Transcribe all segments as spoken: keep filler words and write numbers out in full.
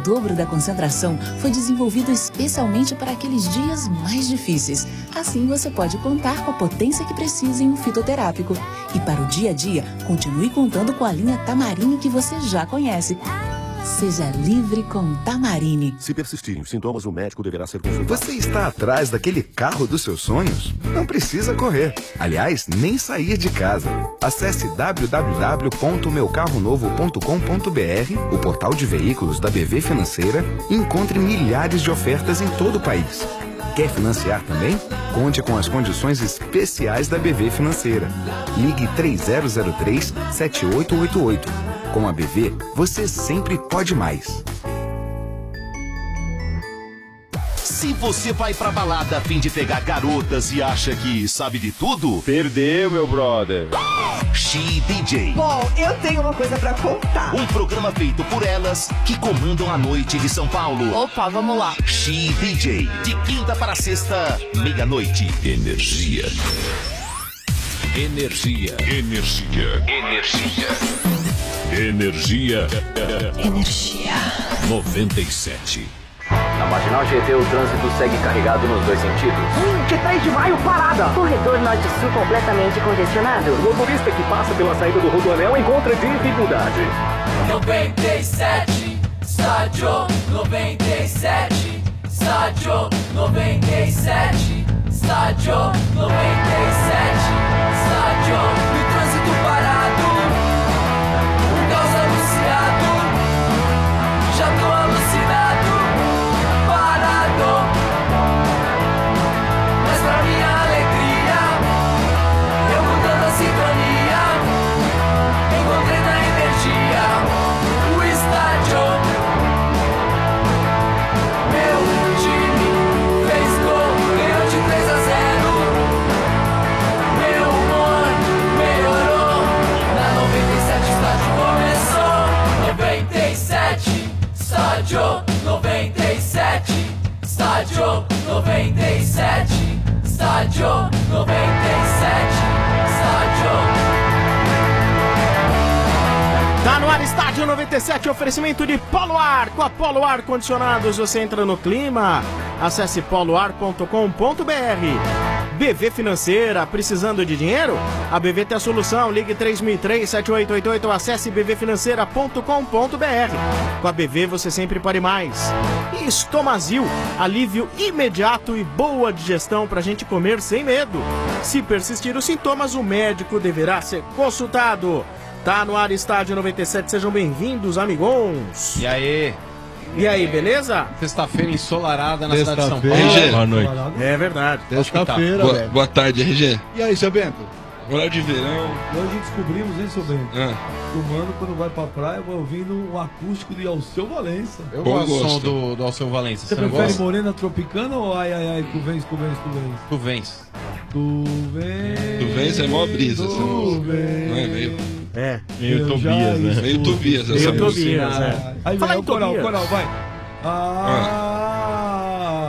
dobro da concentração foi desenvolvido especialmente para aqueles dias mais difíceis. Assim você pode contar com a potência que precisa em um fitoterápico. E para o dia a dia, continue contando com a linha Tamarine que você já conhece. Seja livre com Tamarine. Se persistirem os sintomas, o médico deverá ser consultado. Você está atrás daquele carro dos seus sonhos? Não precisa correr. Aliás, nem sair de casa. Acesse w w w ponto meu carro novo ponto com ponto b r, o portal de veículos da B V Financeira, e encontre milhares de ofertas em todo o país. Quer financiar também? Conte com as condições especiais da B V Financeira. Ligue três zero zero três, sete oito oito oito. Com a B V, você sempre pode mais. Se você vai pra balada a fim de pegar garotas e acha que sabe de tudo... Perdeu, meu brother. She D J. Bom, eu tenho uma coisa pra contar. Um programa feito por elas que comandam a noite de São Paulo. Opa, vamos lá. She D J. De quinta para sexta, meia-noite. Energia. Energia. Energia. Energia. Energia. Energia. noventa e sete. Na Marginal Tietê, o trânsito segue carregado nos dois sentidos. vinte e três de maio, parada. Corredor norte-sul completamente congestionado. O motorista que passa pela saída do Rodoanel encontra dificuldade. noventa e sete, estádio noventa e sete, estádio noventa e sete, estádio noventa e sete, estádio. E trânsito parado, um caos anunciado, já tô alucinado, parado. Mas pra minha alegria, eu mudando a sintonia, encontrei na energia o estádio. Meu time fez gol, ganhou de três a zero. Meu humor melhorou. Na noventa e sete estádio começou. noventa e sete, estádio noventa e sete, estádio noventa e sete, estádio noventa e sete, estádio. Tá no ar, Estádio noventa e sete, oferecimento de Polo Ar. Com a Polo Ar Condicionados você entra no clima. Acesse polo ar ponto com ponto b r. B V Financeira, precisando de dinheiro? A B V tem a solução. Ligue três mil e três, sete oito oito oito ou acesse b v financeira ponto com ponto b r. Com a B V você sempre pode mais. E Estomazil, alívio imediato e boa digestão pra gente comer sem medo. Se persistir os sintomas, o médico deverá ser consultado. Tá no ar, Estádio noventa e sete, sejam bem-vindos, amigões. E aí? E aí, beleza? Sexta-feira ensolarada na cidade de São Paulo. R G, boa noite. É verdade. Sexta-feira, boa, boa tarde, R G. E aí, seu Bento? Horário de verão. Hoje descobrimos, hein, seu Bento? Ah. O mano, quando vai pra praia, vai ouvindo um acústico de Alceu Valença. Eu gosto do som do, do Alceu Valença. Você, Você prefere gosta? Morena Tropicana ou ai, ai, ai, tu vens, tu vens, tu vens? Tu vens. Tu vens. Tu vens é mó brisa. Tu vens. Não é meio... É. Meio Tobias, né? Meio Tobias, essa meio Tobias, é. Aí vem o coral, o coral, vai. Ah.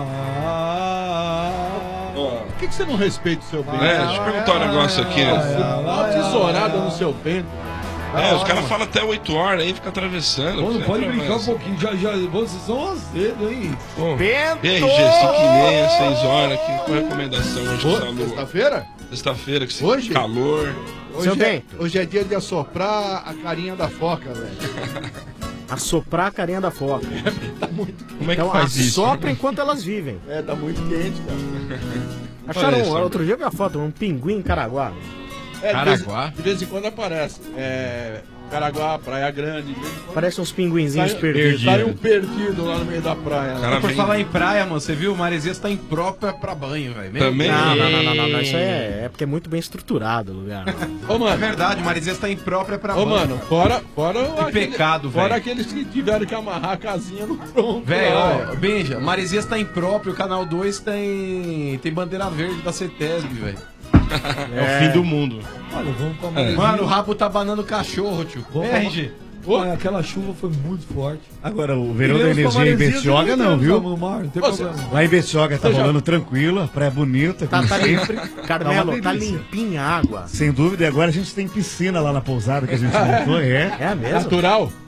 Por que, que você não respeita o seu Bento? É, deixa eu perguntar um negócio aqui. Dá uma tesourada no seu Bento. É, os caras falam até oito horas aí, fica atravessando. Pô, não pode brincar um pouquinho, já, já, vocês são azedos, hein? Bento! R G, cinco e meia, seis horas aqui, qual a recomendação hoje que tá Sexta-feira? Sexta-feira, que hoje? calor. Hoje é, hoje é dia de assoprar a carinha da foca, velho. Assoprar a carinha da foca. Tá muito quente. Como é que então, faz isso? Assopra enquanto elas vivem. É, tá muito quente, cara. Acharam, isso, outro dia eu vi a foto, um pinguim em Caraguá. É, Caraguá? De vez, de vez em quando aparece. É, Caraguá, Praia Grande. Parece uns pinguinzinhos sai, perdidos. Sai um perdido lá no meio da praia. Cara, por vem... falar em praia, mano, você viu? Maresias tá imprópria pra banho, velho. Também? Não, não, não, não, não, não. Isso é, é porque é muito bem estruturado o lugar. Ô, mano. É verdade, Maresias tá imprópria pra Ô, banho. Ô, mano, fora... fora que aquele, pecado, velho. Fora aqueles que tiveram que amarrar a casinha no tronco. Velho, ó, Benja, Maresias tá impróprio, o Canal dois tem, tem bandeira verde da CETESB, velho. É. é o fim do mundo. Olha, vamos pra Maresias. Mano, o rabo tá banando cachorro, tio. Vamos R G. Oh, aquela chuva foi muito forte. Agora, o verão da energia em Betioga não, viu? No mar, não tem Ô, lá em Betioga tá rolando tranquilo, praia bonita. Tá, tá sempre. Carmelo, tá limpinha a água. Sem dúvida, e agora a gente tem piscina lá na pousada que a gente montou, é. É mesmo? Natural?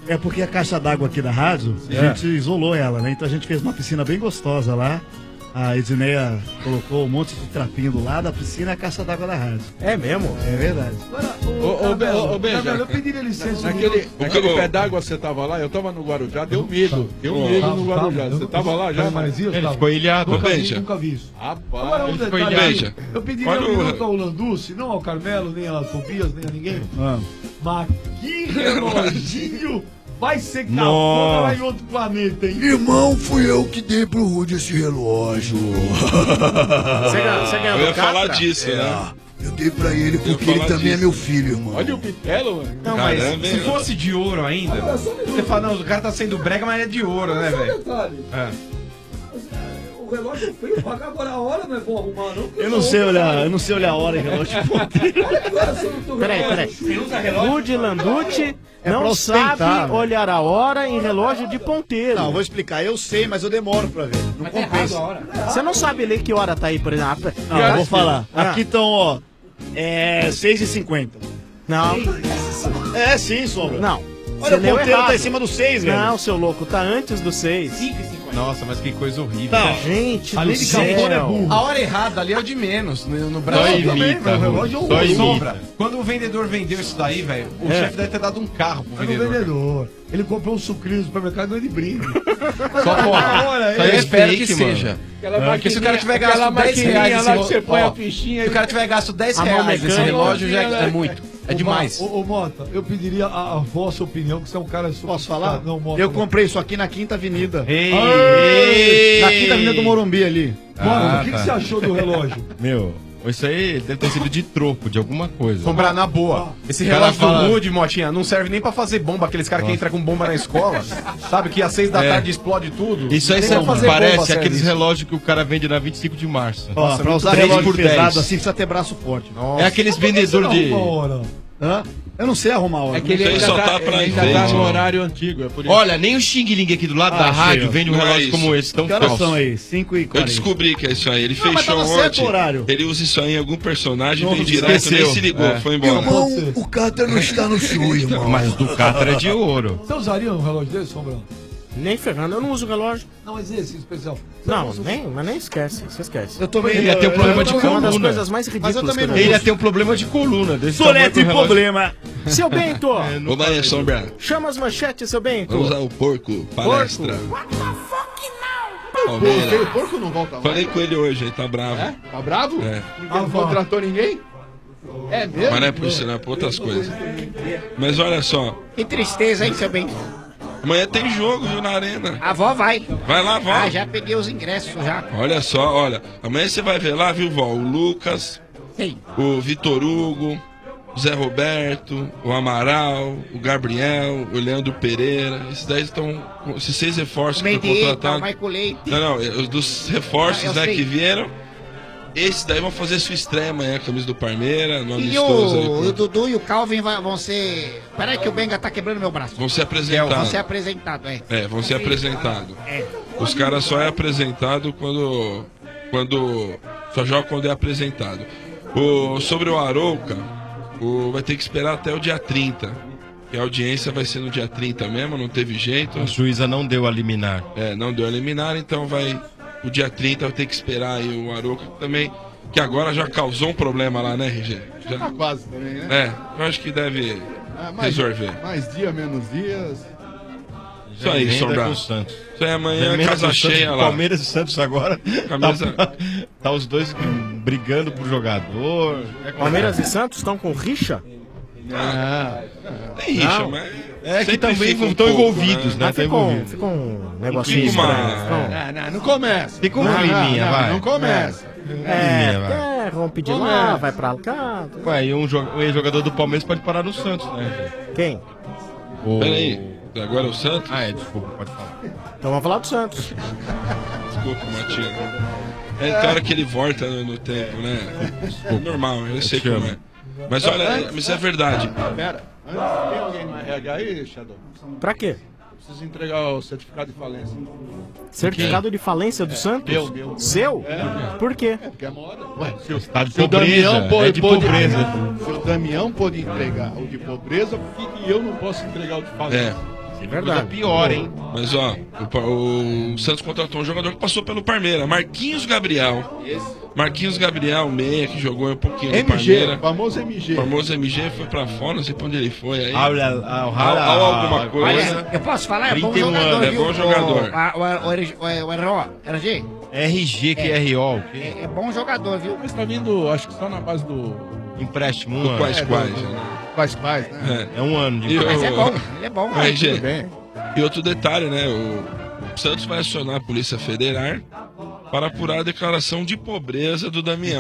É porque a caixa d'água aqui da rádio, É. a gente isolou ela, né? Então a gente fez uma piscina bem gostosa lá. A Edneia colocou um monte de trapinho do lado, a piscina é a caixa d'água da rádio. É mesmo? É verdade. Ô, ô, Be- ô, ô, Benja, Gabriel, eu pediria licença. Naquele, O naquele que- pé d'água você tava lá, eu tava no Guarujá, deu medo. Deu Tá, medo tá, no tá, Guarujá. eu- Você tava lá já? Mas isso, Ele tá. ficou ilhado. Nunca vi, Beija. nunca vi isso. Rapaz, Agora, um ele ficou detalhe ilhado. aí. Eu pediria Olha um o- minuto ao Landucci, não ao Carmelo, nem a Tobias, nem a ninguém. Ah. Mas que reloginho vai ser cafona Nossa. lá em outro planeta, hein? Irmão, fui eu que dei pro Rude esse relógio. Você ganha- você ganhou Eu ia do Catra? falar disso, É. né? Eu dei pra ele Eu porque ia ele falar também é disso. meu filho, irmão. Olha o Pitelo, mano. Não, mas Caramba, se hein? fosse de ouro ainda, você fala, não, o cara tá sendo brega, mas é de ouro, né, Só um velho? detalhe. É. O relógio é feio, pagar agora a hora não é bom arrumar, não? Eu não sei olhar, eu não sei olhar a hora em relógio. Peraí, peraí. Rude Landucci É não pra ostentar, sabe né? olhar a hora em relógio de ponteiro. Não, eu vou explicar. Eu sei, mas eu demoro pra ver. Não compensa. Você não sabe ler que hora tá aí, por exemplo. Não, eu vou falar. Ah. Aqui estão, ó. É. seis e cinquenta. Não. É sim, Sombra. Não. Olha, o leu ponteiro errado. tá em cima do seis, velho. Não, seu louco, tá antes do seis. Nossa, mas que coisa horrível. Tá. Gente, Além do de céu. cafona é burro. A hora errada ali é o de menos. No, no Brasil Só também, imita, velho. O relógio é Só horroroso. imita. Sombra. Quando o vendedor vendeu isso daí, velho, o É. chefe deve ter dado um carro pro Mas no vendedor. vendedor. Ele comprou um sucrilho no supermercado e ganhou de brinde. Só porra. Olha, Só eu é espero fake, que mano. seja. Aquela É, porque se o cara tiver maquininha- gasto aquela dez maquininha reais lá nesse que você põe ó, a fichinha. se o cara tiver gasto dez A mão reais nesse mecânica. relógio, já é, é muito. É demais. Ô, ô, Mota, eu pediria a, a vossa opinião, que você é um cara... Posso falar? Não, Mota. Eu não. comprei isso aqui na Quinta Avenida. Ei, Ei! Na Quinta Avenida do Morumbi ali. Mano, Ah, o que, tá. que você achou do relógio? Meu, isso aí deve ter sido de troco, de alguma coisa. Comprar na boa. Esse O cara relógio fala- do Rude, Motinha, não serve nem pra fazer bomba. Aqueles caras que entram com bomba na escola. Sabe que às seis da É. tarde explode tudo. Isso aí Nem sabe pra o que fazer parece bomba serve aqueles isso. relógios que o cara vende na vinte e cinco de março. Ó, Nossa, pra muito usar três relógio por pesado dez. assim precisa ter braço forte. Nossa. É aqueles Por que você vendedores não de. arruma a hora? Hã? Eu não sei arrumar a hora. É que ele Isso aí ainda só tá, tá pra ele ainda enfeite, tá no ó. horário antigo, é por isso. Olha, nem o Xing Ling aqui do lado Ah, da achei, rádio ó. vende um Não é relógio isso. como esse, tão Que horas falso. são aí? cinco e Eu quarenta. descobri que é isso aí. Ele Não, mas fechou tava certo ontem. o horário. Ele usa isso aí em algum personagem, Não, veio direto, esqueceu. nem se ligou, É. foi embora. Irmão, o Catra não está no show, irmão. Mas do Catra é de ouro. Você usaria um relógio desse, Sombrão? Nem ferrando, eu não uso relógio. Não, mas esse especial. Não, nem, mas nem esquece, você esquece. Eu tô meio... Ele ia ter um problema de É uma das coluna. coisas mais ridículas Mas eu também que não eu Ele uso. ia ter um problema de coluna. desse Soletre tamanho do relógio. problema. Seu Bento, Ô, Maria Sombra, chama as manchetes, seu Bento. vamos usar o porco palestra. Porco, Palmeira. porco não volta mais. Falei com ele hoje, ele tá bravo. É? Tá bravo? É. Porque não contratou ninguém? É mesmo? Mas não é por isso, não é por outras coisas. Mas olha só, Que tristeza, hein, seu bem? amanhã tem jogo, viu, na arena. A avó vai. Vai lá, vó. Ah, já peguei os ingressos, já. Olha só, olha. Amanhã você vai ver lá, viu, vó? O Lucas, Sim. o Vitor Hugo, o Zé Roberto, o Amaral, o Gabriel, o Leandro Pereira. Esses daí estão. Esses seis reforços O que foram Mendieta, o contratados. Michael Leite. Não, não, os dos reforços, Ah, eu né, sei. que vieram. Esses daí vão fazer sua estreia amanhã, a camisa do Parmeira, no E amistoso aí. o, com- o Dudu e o Calvin vai- vão ser... Peraí que o Benga tá quebrando meu braço. Vão ser Vão apresentados. ser apresentados, é. É, vão ser apresentados. É. Os caras só é apresentado quando. Quando. Só joga quando é apresentado. O, sobre o Arouca, o, vai ter que esperar até o dia trinta. Que a audiência vai ser no dia trinta mesmo, não teve jeito. A juíza não deu a liminar. É, não deu a liminar, então vai. O dia trinta vai ter que esperar aí o Arouca também. Que agora já causou um problema lá, né, R G? Já... Tá quase também, né? É, eu acho que deve Ah, mais, resolver. Mais dia, menos dias. Isso aí, Emenda Sombra. com o Santos. Isso aí amanhã, Emenda casa com o Santos, cheia lá. Palmeiras e Santos agora. Camisa- Tá, tá os dois brigando pro jogador. Palmeiras e Santos estão com rixa? Ah, tem rixa, Não. mas. É que sempre também fica um estão pouco, envolvidos, né? Mas Tá ficou, envolvido. ficou um negocinho Fica uma- estranho. ficou um- Não, não, não começa. Fica um Não, climinha, não, vai. Não começa. É, Climinha, vai. é, rompe de Começa. lá, vai pra cá. Ué, e um, jo- um ex-jogador do Palmeiras pode parar no Santos, né? Quem? O... Peraí, agora é o Santos? Ah, é, desculpa, pode falar. Então vamos falar do Santos. Desculpa, Matinho. É, tem hora que ele volta no, no tempo, né? É normal, eu sei te como amo. é. Mas olha, mas é verdade. Pera, antes, tem alguém no R H aí, Shadow? Pra quê? Preciso entregar o certificado de falência. Certificado de falência do Santos? meu, meu. Seu? É. Por quê? É porque é moda. Ué, se o, Tá de se o pobreza, Damião pode, é de pode- pobreza. Se o Damião pode entregar o de pobreza, por que, que eu não posso entregar o de falência? É. É verdade. Coisa pior, hein? Mas ó, o, o Santos contratou um jogador que passou pelo Parmeira, Marquinhos Gabriel. Marquinhos Gabriel, meia, que jogou um pouquinho no M G, Parmeira. famoso M G. Famoso M G, foi pra fora, não sei pra onde ele foi aí. Olha, Al- al- alguma coisa. Olha, eu posso falar? É bom trinta e um jogador, anos, é viu? bom jogador. O, a- o, o, R G, o, o R O, R G? R G, que é R O. É, é bom jogador, viu? Mas tá vindo, acho que só na base do... Empréstimo, um Do ano. Quais É, Quais, do- né? Quais Quais, né? É um ano de E o- Mas é bom, ele é bom. Aí, Tudo gente, bem. E outro detalhe, né? O Santos vai acionar a Polícia Federal para apurar a declaração de pobreza do Damião.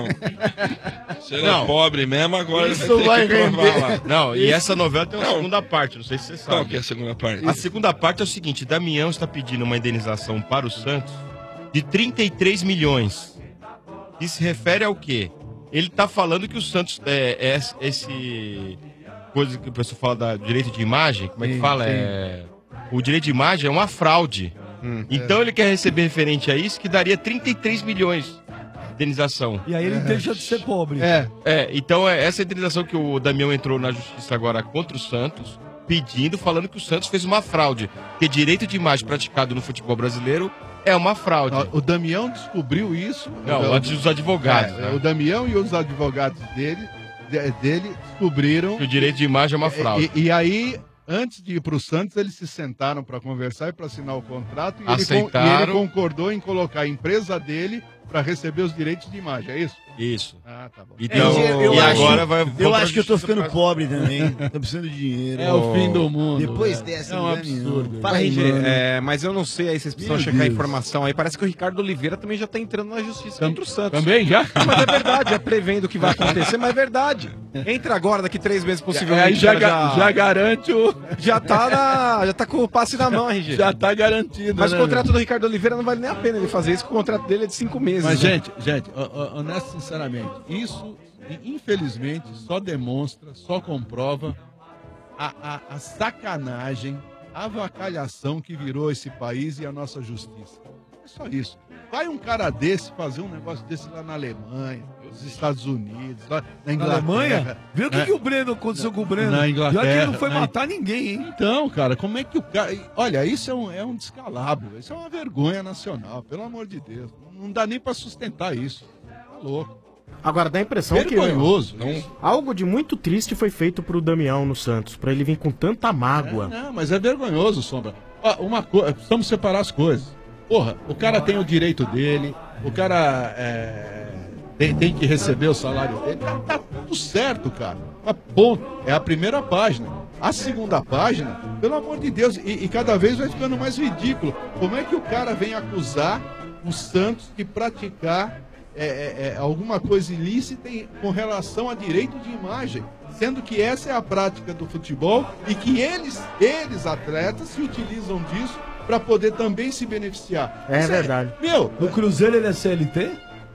Se ele Não. é pobre mesmo, agora Isso ele vai ter vai que provar render. lá. Não, e Isso. essa novela tem uma Não. segunda parte, não sei se você sabe. Qual que é a segunda parte? A segunda parte é o seguinte, Damião está pedindo uma indenização para o Santos de trinta e três milhões. Isso se refere ao quê? Ele está falando que o Santos é, é esse... coisa que o pessoal fala da direito de imagem, como é que Sim, fala? sim. É... O direito de imagem é uma fraude. então ele quer receber referente a isso, que daria trinta e três milhões de indenização. E aí ele deixa de ser pobre. É. É, então é essa indenização que o Damião entrou na justiça agora contra o Santos, pedindo, falando que o Santos fez uma fraude. Porque direito de imagem praticado no futebol brasileiro é uma fraude. O Damião descobriu isso. Não, o, antes dos advogados. É, né? O Damião e os advogados dele, de- dele descobriram. Que o direito de imagem é uma fraude. E, e aí, antes de ir para o Santos, eles se sentaram para conversar e para assinar o contrato. E ele, con- e Aceitaram. ele concordou em colocar a empresa dele para receber os direitos de imagem, é isso? Isso. Ah, tá bom. Então, É, eu e acho- agora vai. Eu vamos pra acho que eu tô justiça ficando pra- pobre também. Tô precisando de dinheiro. É o fim do mundo. Depois velho. dessa, É um não dá nenhum. absurdo. Fala aí, R G, mano. é, mas eu não sei aí, vocês precisam Meu checar a Deus. informação aí. Parece que o Ricardo Oliveira também já tá entrando na justiça contra o Santos. Também já? Não, mas é verdade, é prevendo o que vai acontecer, mas é verdade. Entra agora, daqui três meses, possivelmente. Aí já, o cara ga- já garante o. já tá na, já tá com o passe na mão, R G. Já tá garantido. Mas né, o contrato do Ricardo Oliveira não vale nem a pena ele fazer isso, porque o contrato dele é de cinco meses. Mas, né? gente, gente, ho- ho- honesto, sinceramente, isso, infelizmente, só demonstra, só comprova a, a, a sacanagem, a avacalhação que virou esse país e a nossa justiça. É só isso. Vai um cara desse fazer um negócio desse lá na Alemanha, nos Estados Unidos, lá na Na Inglaterra. Alemanha? Vê o que, né? que o Breno aconteceu com o Breno. Na Inglaterra. Já que ele não foi na- matar ninguém, hein? Então, cara, como é que o cara. Olha, isso é um, é um descalabro. Isso é uma vergonha nacional, pelo amor de Deus. Não dá nem pra sustentar isso. Tá louco. Agora dá a impressão que Vergonhoso. algo de muito triste foi feito pro Damião no Santos, pra ele vir com tanta mágoa. Não, mas é vergonhoso, Sombra. Ó, uma coisa, precisamos separar as coisas. Porra, o cara tem o direito dele, o cara é, tem, tem que receber o salário dele. Tá, tá tudo certo, cara. Mas, ponto. É a primeira página. A segunda página, pelo amor de Deus, e, e cada vez vai ficando mais ridículo. Como é que o cara vem acusar o Santos de praticar é, é, é, alguma coisa ilícita em- com relação a direito de imagem? Sendo que essa é a prática do futebol e que eles, eles atletas, se utilizam disso para poder também se beneficiar. É Isso verdade. Meu, No Cruzeiro ele é C L T?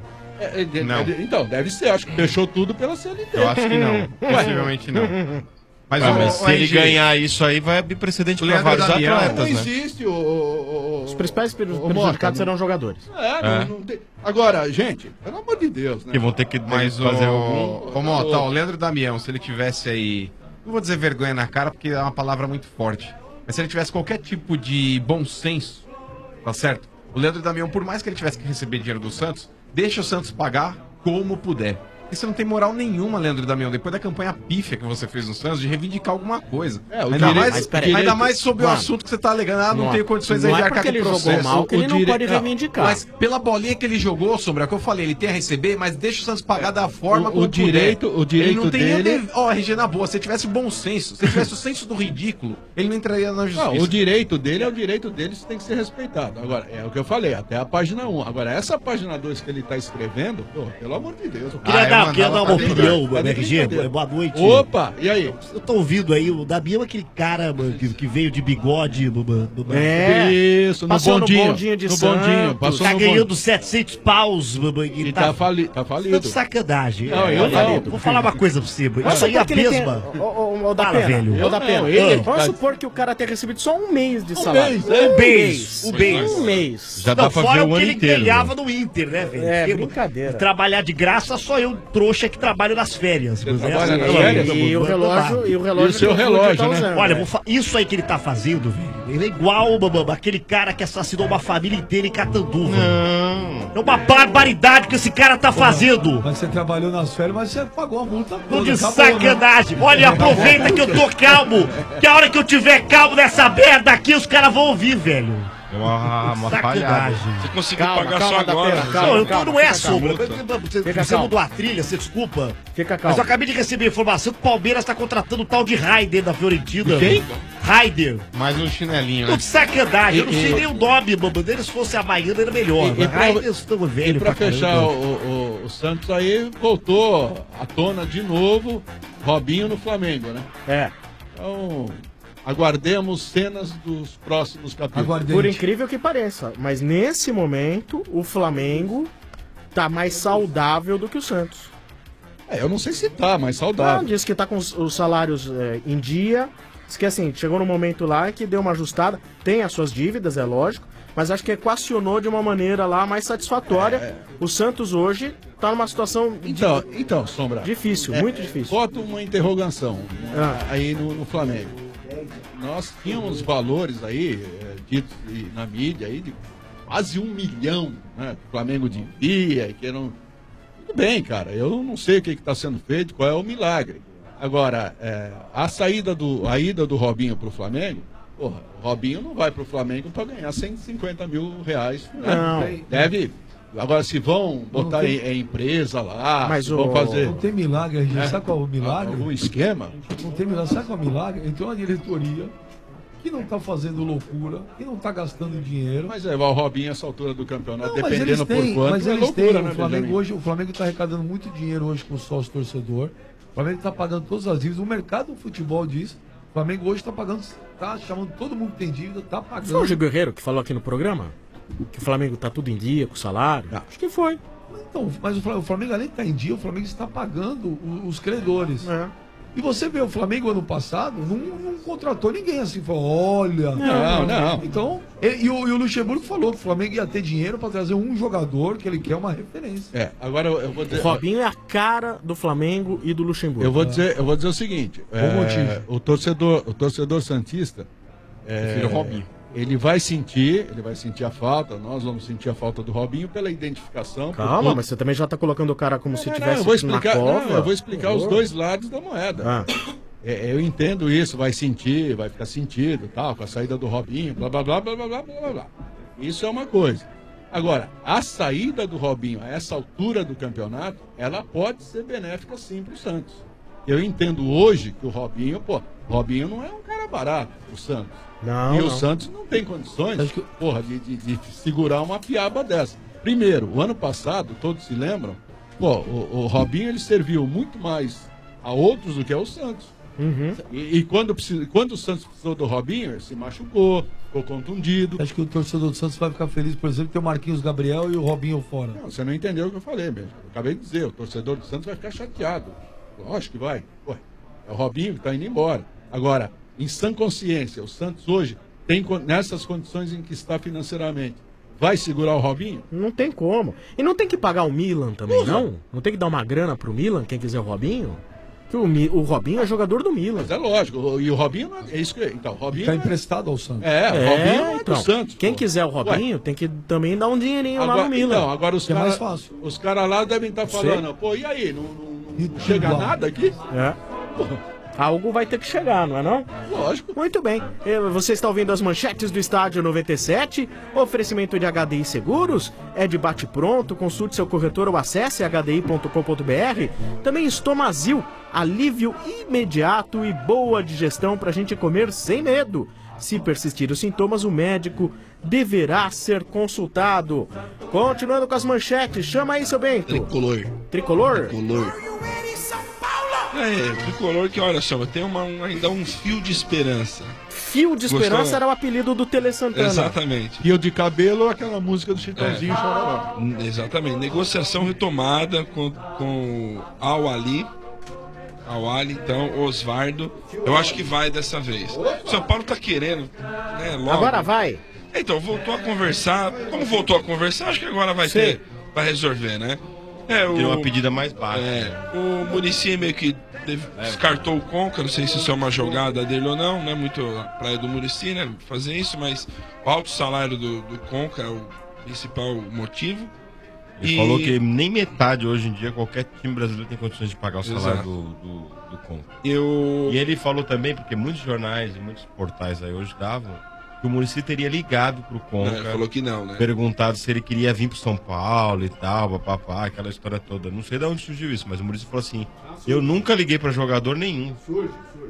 é, é, Não. é, então, deve ser. Acho que fechou tudo pela C L T. Eu acho que não. Ué. Possivelmente não. Mas, Ah, mas mas se o ele R G ganhar isso aí, vai abrir precedente O para Leandro vários Damião atletas, Não né? existe o... o- o- Os principais pre- o prejudicados Mota, serão jogadores. É, não- É. não tem- Agora, gente, pelo amor de Deus, né? Que vão ter que Mas o, fazer algum... o Mota, ó, o Leandro Damião, se ele tivesse aí, não vou dizer vergonha na cara, porque é uma palavra muito forte, mas se ele tivesse qualquer tipo de bom senso, tá certo? O Leandro Damião, por mais que ele tivesse que receber dinheiro do Santos, deixa o Santos pagar como puder. E você não tem moral nenhuma, Leandro Damião, depois da campanha pífia que você fez no Santos, de reivindicar alguma coisa. É, o ainda, direito- mais, mas peraí. ainda mais sobre Mano, o assunto que você tá alegando, ah, não, não- tenho condições não aí de é arcar porque com o ele jogou processo. mal que ele não dire- pode reivindicar. Mas pela bolinha que ele jogou, Sombra, é o que eu falei, ele tem a receber, mas deixa o Santos pagar da forma O- como o direito- puder. o direito ele não tem nem o dele- dever- Ó, R G, na boa, se ele tivesse bom senso, se ele tivesse o senso do ridículo, ele não entraria na justiça. Não, o direito dele é o direito dele, isso tem que ser respeitado. Agora, é o que eu falei, até a página um. Agora, essa página dois que ele tá escrevendo, pô, pelo amor de Deus. Queria, Ah, eu dar, mandava queria dar uma pra opinião, Tá de R G. brincadeira. Boa noite. Opa, e aí? Eu tô ouvindo aí, o Damião é aquele cara mano, que, que veio de bigode. Mano, mano, É. Isso, no Passou no bondinho. bondinho de no bondinho, Santos. passou Tá no ganhando bondinho. setecentos paus mano, e, E tá, tá, fali, tá tá falido. de sacanagem. Não, É, eu olha, não. Vou falar uma coisa pra você. Vamos Isso aí é supor a que ele tem... mesma. Ô, ô, ô, da Fala, pena, velho. ô, da Eu pena. não, ele- Vamos tá- supor que o cara tenha recebido só um mês de Um salário. mês, é. Um mês. Um mês. Um mês. Já dá Não, pra fora ver o o que ano ele inteiro. ganhava né? no Inter, né, velho? É, Porque brincadeira. Trabalhar de graça só eu trouxa que trabalha nas férias. Mas é trabalha assim, nas é, férias? é, E o relógio- e o relógio E o seu que o relógio, tá né? usando, Olha, é. vou fa- isso aí que ele tá fazendo, velho, ele é igual, bababa, aquele cara que assassinou uma família inteira em Catanduva. Não. É uma barbaridade que esse cara tá fazendo. Mas você trabalhou nas férias, mas você pagou a multa Tô toda. de acabou, sacanagem. né? Olha, aproveita que eu tô calmo. Que a hora que eu tiver calmo nessa merda aqui, os caras vão ouvir, velho. É uma, uma Sacanagem. falhada. Você conseguiu Calma, pagar calma, só agora. Datena, Zé. calma, Não, eu tô, calma, não é fica sombra. calmo. Você, Fica você calmo. mudou a trilha, você desculpa. Fica Mas calmo. eu acabei de receber a informação que o Palmeiras tá contratando o tal de Raider da Fiorentina. Quem? Raider. Mais um chinelinho, Tô né? de sacanagem. Eu não E- sei e- nem o nome, mano. Deles fosse a Baiana era melhor. E- e pra- Raider estão E velho pra pra fechar, caramba. o, o- o Santos aí voltou à tona de novo, Robinho no Flamengo, né? É. Então, aguardemos cenas dos próximos capítulos. Por incrível que pareça, mas nesse momento o Flamengo tá mais saudável do que o Santos. É, eu não sei se tá mais Ah, saudável. diz que tá com os, os salários é, em dia. Diz que assim, chegou num momento lá que deu uma ajustada. Tem as suas dívidas, é lógico. Mas acho que equacionou de uma maneira lá mais satisfatória. O Santos hoje tá numa situação de- Então, então Sombra. difícil, é, muito difícil. Bota uma interrogação Ah. aí no, no Flamengo. Nós tínhamos valores aí, é, ditos e- na mídia aí, de quase um milhão, né? Que o Flamengo devia, e que não. Tudo bem, cara. Eu não sei o que está sendo feito, qual é o milagre. Agora, é, a saída do. A ida do Robinho pro Flamengo, porra, o Robinho não vai pro Flamengo para ganhar cento e cinquenta mil reais. Né? Não. Deve. Agora, se vão botar tem- em, em empresa lá, Mas se o- vão fazer. Não tem milagre, R G. É. Sabe qual é o milagre? Algum esquema? Não tem milagre. Sabe qual é o milagre? Entrou uma diretoria que não tá fazendo loucura, que não tá gastando dinheiro. Mas levar o Robinho a essa altura do campeonato, Não, mas eles dependendo têm, por quanto, mas é eles loucura, têm. né, O Flamengo Benjamin? hoje, o Flamengo está arrecadando muito dinheiro hoje com o sócio torcedor. O Flamengo está pagando todas as dívidas. O mercado do futebol diz. O Flamengo hoje está pagando, está chamando todo mundo que tem dívida, está pagando. Foi o Gil Guerreiro que falou aqui no programa? Que o Flamengo tá tudo em dia com o salário? Acho que foi. Então, mas o Flamengo, o Flamengo, além de estar em dia, o Flamengo está pagando o- os credores. É. E você vê, o Flamengo ano passado não, não contratou ninguém assim, falou, olha. Não, não. Então, e, e o, e o Luxemburgo falou que o Flamengo ia ter dinheiro para trazer um jogador que ele quer uma referência. É, agora eu eu vou dizer. O Robinho é a cara do Flamengo e do Luxemburgo. Eu vou dizer, eu vou dizer o seguinte: Bom é, motivo. o torcedor, o torcedor santista, é, Prefiro o Robinho. ele vai sentir, ele vai sentir a falta. Nós vamos sentir a falta do Robinho pela identificação. por Calma, todo- mas você também já tá colocando o cara como se Não, não, tivesse eu vou explicar, na cova. não, eu vou explicar os Por dois lados da moeda. Ah. É, eu entendo isso, vai sentir, vai ficar sentido, tal, com a saída do Robinho, blá blá blá blá blá blá blá blá. Isso é uma coisa. Agora, a saída do Robinho a essa altura do campeonato, ela pode ser benéfica sim para o Santos. Eu entendo hoje que o Robinho, pô, o Robinho não é um cara barato, o Santos. Não, e o não. Santos não tem condições, porra, de, de- de segurar uma piaba dessa. Primeiro, o ano passado, todos se lembram, pô, o, o Robinho ele serviu muito mais a outros do que ao Santos. Uhum. E, e quando, precisa- quando o Santos precisou do Robinho, ele se machucou, ficou contundido. Acho que o torcedor do Santos vai ficar feliz, por exemplo, ter o Marquinhos Gabriel e o Robinho fora. Não, você não entendeu o que eu falei mesmo. Eu acabei de dizer, o torcedor do Santos vai ficar chateado. Lógico que vai. Ué, é o Robinho que está indo embora. Agora, em sã consciência, o Santos hoje tem con- nessas condições em que está financeiramente. Vai segurar o Robinho? Não tem como. E não tem que pagar o Milan também, não? Não tem que dar uma grana pro Milan, quem quiser o Robinho? Que o, Mi- o Robinho é jogador do Milan. Mas é lógico. o- E o Robinho não é é isso que. Então, o Robinho. Está não é- emprestado ao Santos. É, o Robinho não é então, do Santos. quem pô. quiser o Robinho tem que também dar um dinheirinho lá Agora, no Milan. então, agora os Que é mais caras fácil. os caras lá devem estar Sei. falando, pô, e aí? Não, não- não chega igual. nada aqui? É. Algo vai ter que chegar, não é não? Lógico. Muito bem. Eh, Você está ouvindo as manchetes do Estádio noventa e sete. Oferecimento de H D I Seguros. É de bate pronto. Consulte seu corretor ou acesse h d i ponto com ponto b r. Também Estomazil. Alívio imediato e boa digestão para a gente comer sem medo. Se persistir os sintomas, o médico deverá ser consultado. Continuando com as manchetes. Chama aí, seu Bento. Tricolor. Tricolor? Tricolor. É, tricolor que, olha só, tem uma, um- ainda um fio de esperança. Fio de Esperança Gostava? era o apelido do Tele Santana. Exatamente. Fio de cabelo, aquela música do Chitãozinho É. Chororó. Hum, Exatamente. Negociação retomada com, com Al Ali. Al Ali, então, Osvaldo. Eu acho que vai dessa vez. O São Paulo tá querendo, né, logo. Agora vai. Então, voltou a conversar. Como voltou a conversar, acho que agora vai Sim. ter. Vai resolver, né? É, o... Tem uma pedida mais baixa. É, o Muricy meio que deve- descartou o Conca, não sei se isso é uma jogada dele ou não, não é muito a praia do Muricy, né, fazer isso, mas o alto salário do, do Conca é o principal motivo. Ele E- falou que nem metade hoje em dia qualquer time brasileiro tem condições de pagar o salário Exato. do, do, do Conca. Eu... E ele falou também, porque muitos jornais e muitos portais aí hoje davam, que o Muricy teria ligado pro Conca. É, falou que não, né? Perguntado se ele queria vir pro São Paulo e tal, papapá, aquela história toda. Não sei de onde surgiu isso, mas o Muricy falou assim: eu nunca liguei pra jogador nenhum. Surge,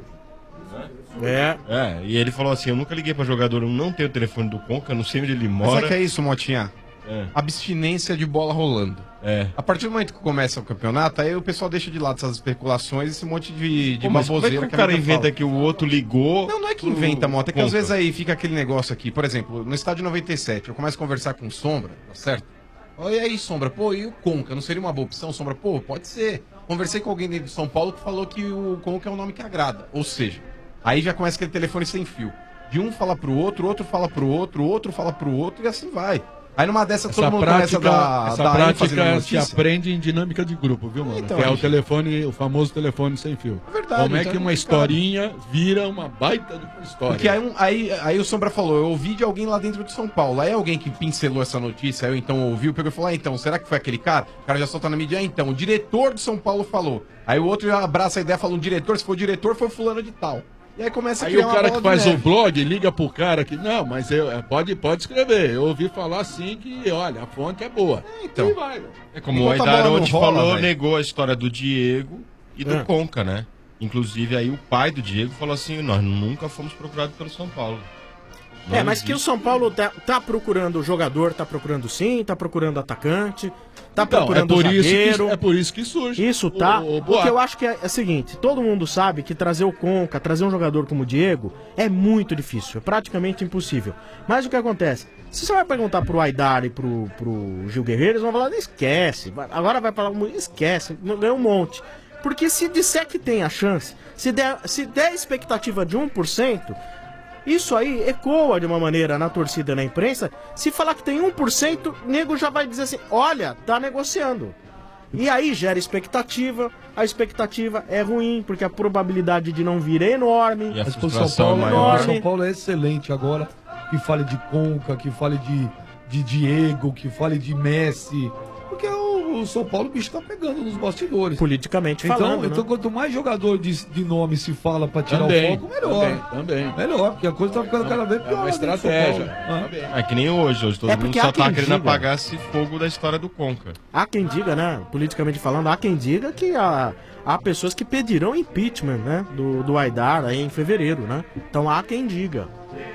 surge. É. É, e ele falou assim: eu nunca liguei pra jogador, eu não tenho o telefone do Conca, não sei onde ele Mas mora. sabe que é isso, Motinha? É. Abstinência de bola rolando. É. A partir do momento que começa o campeonato, aí o pessoal deixa de lado essas especulações e esse monte de, de Pô, mas como é que baboseira o que a cara mídia inventa fala. que o outro ligou? Não, não é que pro inventa, Mota, é que às Conca? vezes aí fica aquele negócio aqui. Por exemplo, no estádio noventa e sete, eu começo a conversar com o Sombra, tá certo? Olha aí, Sombra, pô, e o Conca? Não seria uma boa opção, Sombra? Pô, pode ser. Conversei com alguém de São Paulo que falou que o Conca é um nome que agrada. Ou seja, aí já começa aquele telefone sem fio. De um fala pro outro, outro fala pro outro, outro fala pro outro e assim vai. Aí numa dessa Essa todo mundo prática, começa a dar, essa dar ênfase na prática se notícia. aprende em dinâmica de grupo, viu, mano? Então, que é o gente. telefone, o famoso telefone sem fio. É verdade, Como é então que é uma complicado. historinha vira uma baita de uma história. Porque aí, um- aí, aí o Sombra falou, eu ouvi de alguém lá dentro de São Paulo. Aí alguém que pincelou essa notícia, eu então ouviu, pegou e falou, ah, então, será que foi aquele cara? O cara já solta na mídia, ah, então, o diretor de São Paulo falou. Aí o outro já abraça a ideia, fala, um diretor, se for diretor, foi fulano de tal. E aí começa a Aí criar o uma cara bola que de faz o neve. blog liga pro cara que. Não, mas eu, é, pode, pode escrever. Eu ouvi falar assim que, olha, a fonte é boa. Então. E vai, velho. É como Enquanto o a bola não Aidarote rola, falou, velho. negou a história do Diego e do É. Conca, né? Inclusive aí o pai do Diego falou assim, nós nunca fomos procurados pelo São Paulo. Não É, mas que o existe. São Paulo tá, tá procurando jogador, tá procurando sim, tá procurando atacante, tá Então, procurando é por isso que- zagueiro. é por isso que surge. Isso tá. o- o O, que boato. eu acho que é, é o seguinte: todo mundo sabe que trazer o Conca, trazer um jogador como o Diego é muito difícil, é praticamente impossível. Mas o que acontece? Se você vai perguntar pro Aidar e pro, pro Gil Guerreiro, eles vão falar: esquece, vai- agora vai falar, esquece, ganhou um monte. Porque se disser que tem a chance, se der, se der expectativa de um por cento, isso aí ecoa de uma maneira na torcida e na imprensa. Se falar que tem um por cento, o nego já vai dizer assim: olha, tá negociando. E aí gera expectativa, a expectativa é ruim, porque a probabilidade de não vir é enorme. E a Mas pro São frustração Paulo, é o maior. São Paulo é excelente agora. Que fale de Conca, que fale de, de Diego, que fale de Messi. Porque o, o São Paulo, o bicho tá pegando nos bastidores. Politicamente Então, falando, então né? quanto mais jogador de, de nome se fala pra tirar Também, o foco, melhor. também, também. Melhor, porque a coisa tá ficando cada vez pior. É uma lá dentro do São estratégia. Paulo. Ah. É que nem hoje, hoje todo É mundo porque só há quem tá querendo diga. apagar esse fogo da história do Conca. Há quem diga, né? Politicamente falando, há quem diga que há, há pessoas que pedirão impeachment, né? Do, do Aidar aí em fevereiro, né? Então há quem diga.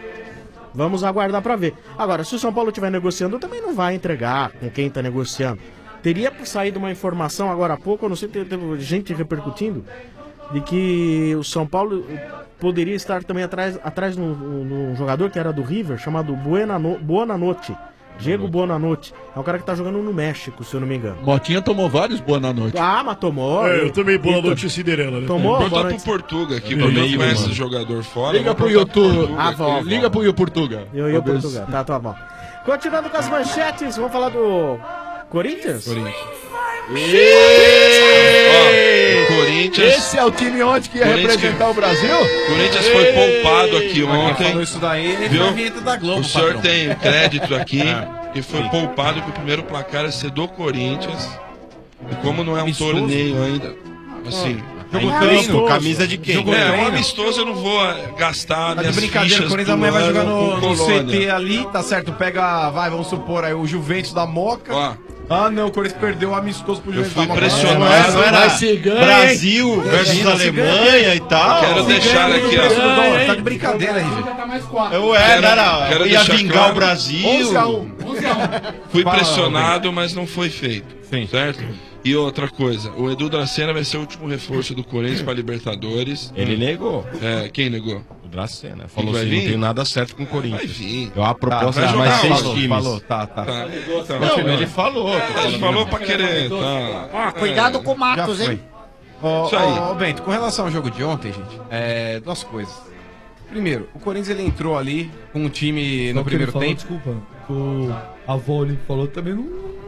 Vamos aguardar pra ver. Agora, se o São Paulo estiver negociando, também não vai entregar com quem tá negociando. Teria saído uma informação agora há pouco, eu não sei, teve teve gente repercutindo, de que o São Paulo poderia estar também atrás, atrás no, no jogador que era do River, chamado Buenano, Buonanotte. Diego Buonanotte. É um cara que tá jogando no México, se eu não me engano. Motinha tomou vários boa na noite. Ah, mas tomou. É, eu também boa Então, noite, Cinderela. Né? Tomou? Pergunta Boa pro noite. Portuga aqui, É porque meio, não conhece mano. o jogador fora. Liga vou pro perguntar pro YouTube. Portuga Ah, aqui, vamos. Liga pro Portuga. Eu ia Portugal. Tá, tá bom. Continuando com as manchetes, vamos falar do Corinthians? Corinthians. Ê! Ó, o Corinthians. Esse é o time onde que ia Corinthians representar que- o Brasil? O Corinthians foi poupado aqui Quem ontem. falou isso daí, ele Viu? foi a vinheta da Globo, O senhor patrão. tem crédito aqui e foi poupado que o primeiro placar ia ser do Corinthians. E como não é um Amistoso? torneio ainda, assim. Tá em Jogou campo, treino. camisa de quem? Jogou É, um treino. amistoso eu não vou eh, gastar Tá de minhas brincadeira, o fichas Corinthians amanhã vai jogar pulando no, com no C T Colônia. ali, tá certo? Pega, vai, vamos supor aí, o Juventus da Moca. Ó, Ah, não, o Corinthians perdeu o amistoso pro Juventus fui da Moca. impressionado. Não, Não era Vai se ganha, Brasil versus Imagina, se ganha. Alemanha e tal. Quero Se deixar ganha, aqui, o preço ó. do dólar, tá de brincadeira aí, gente. Eu é, Quero- era, quero ia deixar vingar claro. o Brasil. onze a um. Fui Fala, pressionado, mas não foi feito. Sim. Certo? E outra coisa, o Edu Dracena vai ser o último reforço do Corinthians para Libertadores. Ele negou. É, quem negou? O Dracena. Falou vai assim, vir? não tenho nada certo com o Vai Corinthians. vir. Eu a proposta vai de jogar mais seis onde? times. Falou, tá, tá. Tá. Então, Não, ele falou. tô Ele falando falou mesmo. pra querer. Tá. Ó, cuidado com o Já Matos, foi. hein? Ó, Isso aí. ó, ó, Bento, com relação ao jogo de ontem, gente, é, duas coisas. Primeiro, o Corinthians ele entrou ali com um time no Só que ele primeiro falou, tempo. Desculpa, o a avó ali que falou também não.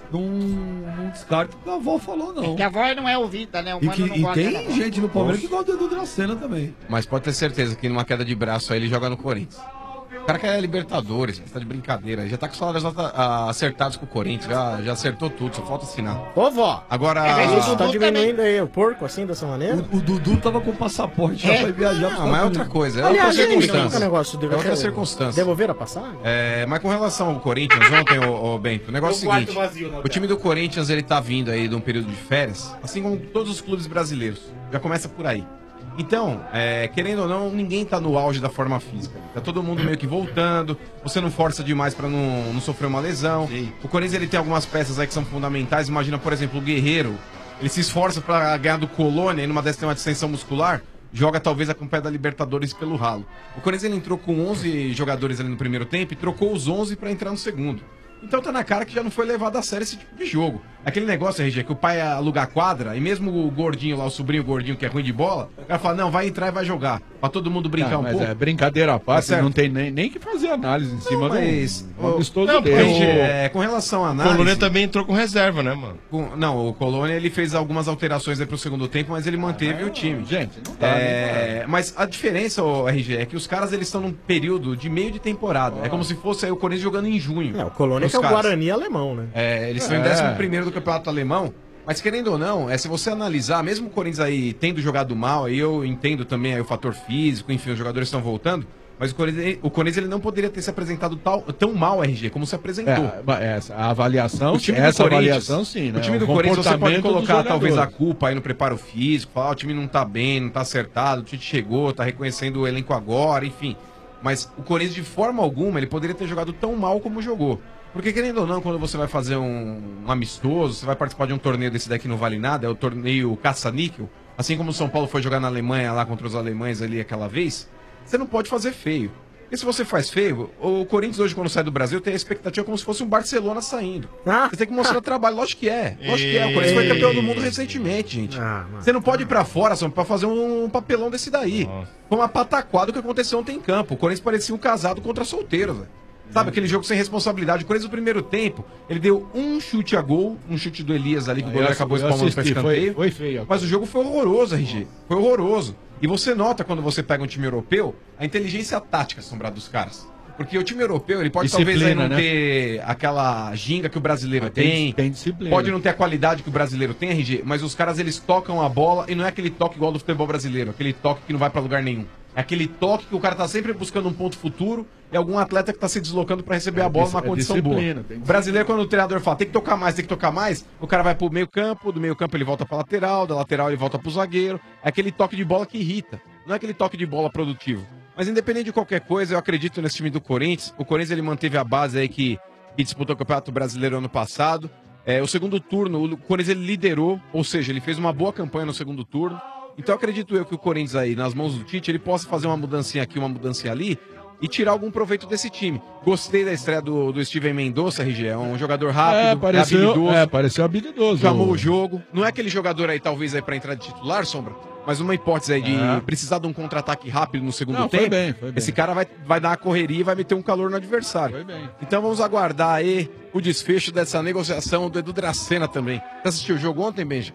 não, não descarte o que a avó falou, não. Que a avó não é ouvida, né? O E, mano que, não e gosta da tem avó. gente no Palmeiras que gosta do Dracena também. Mas pode ter certeza que numa queda de braço aí ele joga no Corinthians. O cara quer Libertadores, tá de brincadeira. Já tá com os salários ah, acertados com o Corinthians, já, já acertou tudo, só falta assinar. Ô, vó. Agora. É, isso tá diminuindo aí o porco assim, dessa maneira? O, o Dudu tava com passaporte já É. pra viajar Não, mas é outra coisa, é Aliás, outra gente, circunstância. que negócio de- É outra circunstância. Devolver a passagem? É, mas com relação ao Corinthians, ontem, ô, ô, Bento, o negócio é O o quarto seguinte: vazio, né, o time do Corinthians ele tá vindo aí de um período de férias, assim como todos os clubes brasileiros. Já começa por aí. Então, é, querendo ou não, ninguém tá no auge da forma física. Tá todo mundo meio que voltando, você não força demais pra não, não sofrer uma lesão. O Corinthians ele tem algumas peças aí que são fundamentais. Imagina, por exemplo, o Guerreiro. Ele se esforça pra ganhar do Colônia e numa dessas tem uma distensão muscular. Joga talvez a com o pé da Libertadores pelo ralo. O Corinthians ele entrou com onze jogadores ali no primeiro tempo e trocou os onze pra entrar no segundo. Então tá na cara que já não foi levado a sério esse tipo de jogo. Aquele negócio, R G, que o pai aluga a quadra e mesmo o gordinho lá, o sobrinho gordinho que é ruim de bola, o cara fala, não, vai entrar e vai jogar. Pra todo mundo brincar Ah, um mas pouco. é brincadeira à Tá parte, certo. não tem nem, nem que fazer análise em cima mas, do um amistoso não, dele. R G, é, com relação à análise... Colônia também entrou com reserva, né, mano? Com- não, o Colônia ele fez algumas alterações aí pro segundo tempo, mas ele manteve o time. Gente, não dá, É, mas a diferença, ô, R G, é que os caras eles estão num período de meio de temporada. É como se fosse aí o Corinthians jogando em junho. É, o Colônia Os que é o caras. Guarani alemão, né? É, eles estão em É. décimo primeiro do campeonato alemão. Mas querendo ou não, é, se você analisar, mesmo o Corinthians aí tendo jogado mal, aí eu entendo também aí o fator físico, enfim, os jogadores estão voltando. Mas o Corinthians, o Corinthians ele não poderia ter se apresentado tal, tão mal, R G, como se apresentou. É, essa, a avaliação, O time do essa Corinthians- avaliação sim, né? O time do O Corinthians você pode comportamento dos colocar talvez a jogadores. culpa aí no preparo físico, falar, ah, o time não tá bem, não tá acertado, o Tite chegou, tá reconhecendo o elenco agora, enfim. Mas o Corinthians de forma alguma ele poderia ter jogado tão mal como jogou. Porque querendo ou não, quando você vai fazer um, um amistoso, você vai participar de um torneio desse daqui que não vale nada, é o torneio caça-níquel, assim como o São Paulo foi jogar na Alemanha lá contra os alemães ali aquela vez, você não pode fazer feio. E se você faz feio, o Corinthians hoje quando sai do Brasil tem a expectativa como se fosse um Barcelona saindo. Você tem que mostrar trabalho, lógico que é. Lógico que é. O Corinthians foi campeão do mundo recentemente, gente. Você não pode ir pra fora só pra fazer um papelão desse daí. Foi uma pataquada o que aconteceu ontem em campo. O Corinthians parecia um casado contra solteiro, velho. Sabe, aquele jogo sem responsabilidade. O Corinthians no primeiro tempo, ele deu um chute a gol, um chute do Elias ali, que o Eu goleiro assi- acabou eu espalmando pra assisti, escanteio. foi- foi feio. Mas o jogo foi horroroso, R G. Foi horroroso. E você nota quando você pega um time europeu, a inteligência tática assombrada dos caras. Porque o time europeu, ele pode talvez aí não Disciplina, né? ter aquela ginga que o brasileiro Ah, tem- tem. tem disciplina. Pode não ter a qualidade que o brasileiro tem, R G, mas os caras eles tocam a bola e não é aquele toque igual do futebol brasileiro, aquele toque que não vai pra lugar nenhum. É aquele toque que o cara tá sempre buscando um ponto futuro e algum atleta que tá se deslocando pra receber É a bola dis- numa é condição boa. disciplina, tem O brasileiro, quando o treinador fala tem que tocar mais, tem que tocar mais, o cara vai pro meio campo, do meio campo ele volta pra lateral, da lateral ele volta pro zagueiro. É aquele toque de bola que irrita, não é aquele toque de bola produtivo. Mas independente de qualquer coisa, eu acredito nesse time do Corinthians. O Corinthians ele manteve a base aí que, que disputou o Campeonato Brasileiro ano passado. É, o segundo turno, o Corinthians ele liderou, ou seja, ele fez uma boa campanha no segundo turno. Então acredito eu que o Corinthians aí, nas mãos do Tite, ele possa fazer uma mudancinha aqui, uma mudancinha ali e tirar algum proveito desse time. Gostei da estreia do, do Steven Mendonça, R G, é um jogador rápido, É, pareceu, habilidoso. é, pareceu habilidoso. Chamou o jogo. Não é aquele jogador aí, talvez, aí pra entrar de titular, Sombra, mas uma hipótese aí de É. precisar de um contra-ataque rápido no segundo Não, foi tempo. bem, foi bem. Esse cara vai, vai dar uma correria e vai meter um calor no adversário. Foi bem. Então vamos aguardar aí o desfecho dessa negociação do Edu Dracena também. Você assistiu o jogo ontem, Benja?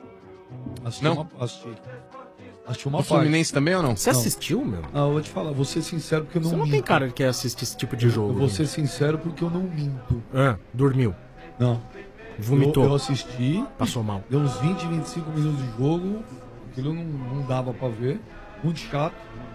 Assisti Não? uma, assisti. Assisti uma O Fluminense também ou não? Você Não. assistiu, meu? Não, eu vou te falar, vou ser sincero porque eu não Você não minto. tem cara de que assiste esse tipo de jogo. Eu vou né? ser sincero porque eu não minto. Ah, dormiu. Não. Vomitou. Eu, eu assisti. Passou mal. Deu uns vinte, vinte e cinco minutos de jogo. Aquilo não, não dava pra ver. Muito chato.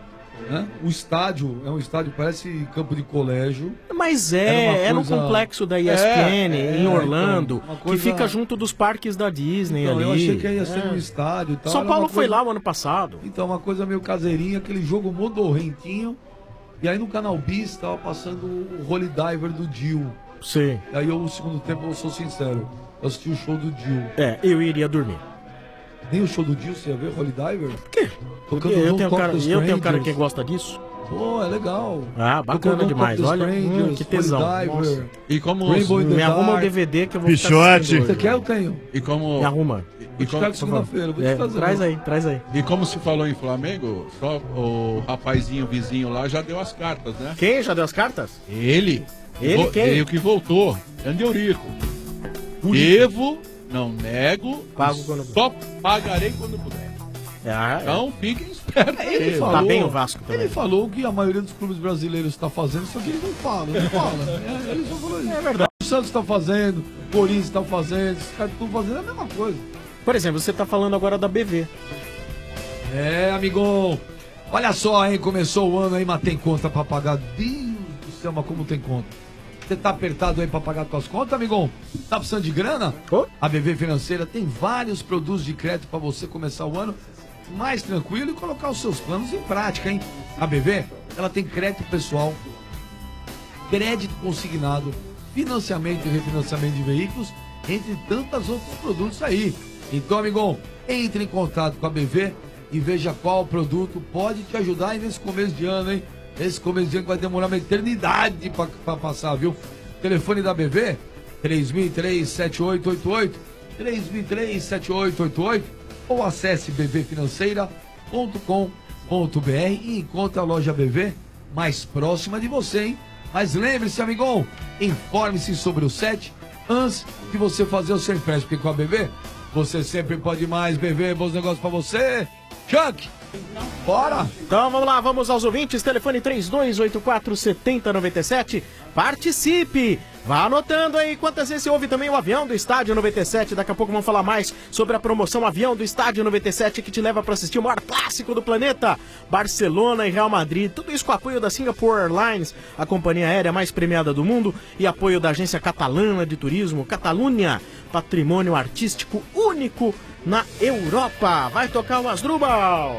Né? O estádio é um estádio, parece campo de colégio. Mas Era é, uma é no coisa- complexo da E S P N, É, em é, Orlando, então, uma que coisa- fica junto dos parques da Disney Então, ali. eu achei que ia ser É. no estádio e tal. São era Paulo uma foi coisa- lá o ano passado. Então, uma coisa meio caseirinha, aquele jogo modorrentinho. E aí no Canal Bis tava passando o Holy Diver do Dio. Sim. E aí eu, no segundo tempo, eu sou sincero, eu assisti o show do Dio. É, eu iria dormir. Nem o show do Dio você ia ver, Holy Diver? Por quê? Porque eu tenho, cara, eu tenho cara que gosta disso. Pô, é legal. Ah, bacana Tocou demais. Don't Talk Olha, to hum, Strangers, que tesão. Holy Diver, Nossa. E como Rainbow in the Me arruma Dark. o D V D que eu vou ficar Pichote. assistindo hoje. Você quer? Eu tenho. E como. Me arruma. E como, Chicago segunda-feira, vou te É, trazer. traz aí, traz aí. e como se falou em Flamengo, só o rapazinho vizinho lá já deu as cartas, né? Quem já deu as cartas? Ele. Ele Vo- quem? Ele que voltou. Andeurico. Devo, não nego, Pago quando só pagarei quando puder. Ah, Então fiquem espertos. Ele aí. falou, Tá bem o Vasco também. Ele falou que a maioria dos clubes brasileiros está fazendo, só que ele não fala, não fala. É, ele só falou isso. É verdade. O Santos está fazendo, o Corinthians está fazendo, os caras estão fazendo a mesma coisa. Por exemplo, você tá falando agora da B V. É, amigão. Olha só, hein? Começou o ano aí, mas tem conta pra pagar. Deus do céu, mas como tem conta? Você tá apertado aí pra pagar suas contas, amigão? Tá precisando de grana? Oh. A B V Financeira tem vários produtos de crédito pra você começar o ano mais tranquilo e colocar os seus planos em prática, hein? A B V, ela tem crédito pessoal, crédito consignado, financiamento e refinanciamento de veículos, entre tantos outros produtos aí. Então, amigão, entre em contato com a B V e veja qual produto pode te ajudar aí nesse começo de ano, hein? Esse começo de ano que vai demorar uma eternidade pra, pra passar, viu? Telefone da B V, três mil e três, sete oito oito oito, três mil e três, sete oito oito oito, ou acesse b v financeira ponto com ponto b r e encontre a loja B V mais próxima de você, hein? Mas lembre-se, amigão, informe-se sobre o S E T antes de você fazer o seu empréstimo, porque com a B V você sempre pode mais. B V, bons negócios pra você. Chuck, bora! Então vamos lá, vamos aos ouvintes. Telefone três dois oito quatro, sete zero nove sete. Participe! Vá anotando aí quantas vezes você ouve também o Avião do Estádio noventa e sete. Daqui a pouco vamos falar mais sobre a promoção Avião do Estádio noventa e sete, que te leva para assistir o maior clássico do planeta, Barcelona e Real Madrid. Tudo isso com apoio da Singapore Airlines, a companhia aérea mais premiada do mundo, e apoio da Agência Catalana de Turismo, Catalunha, patrimônio artístico único na Europa. Vai tocar o Asdrubal!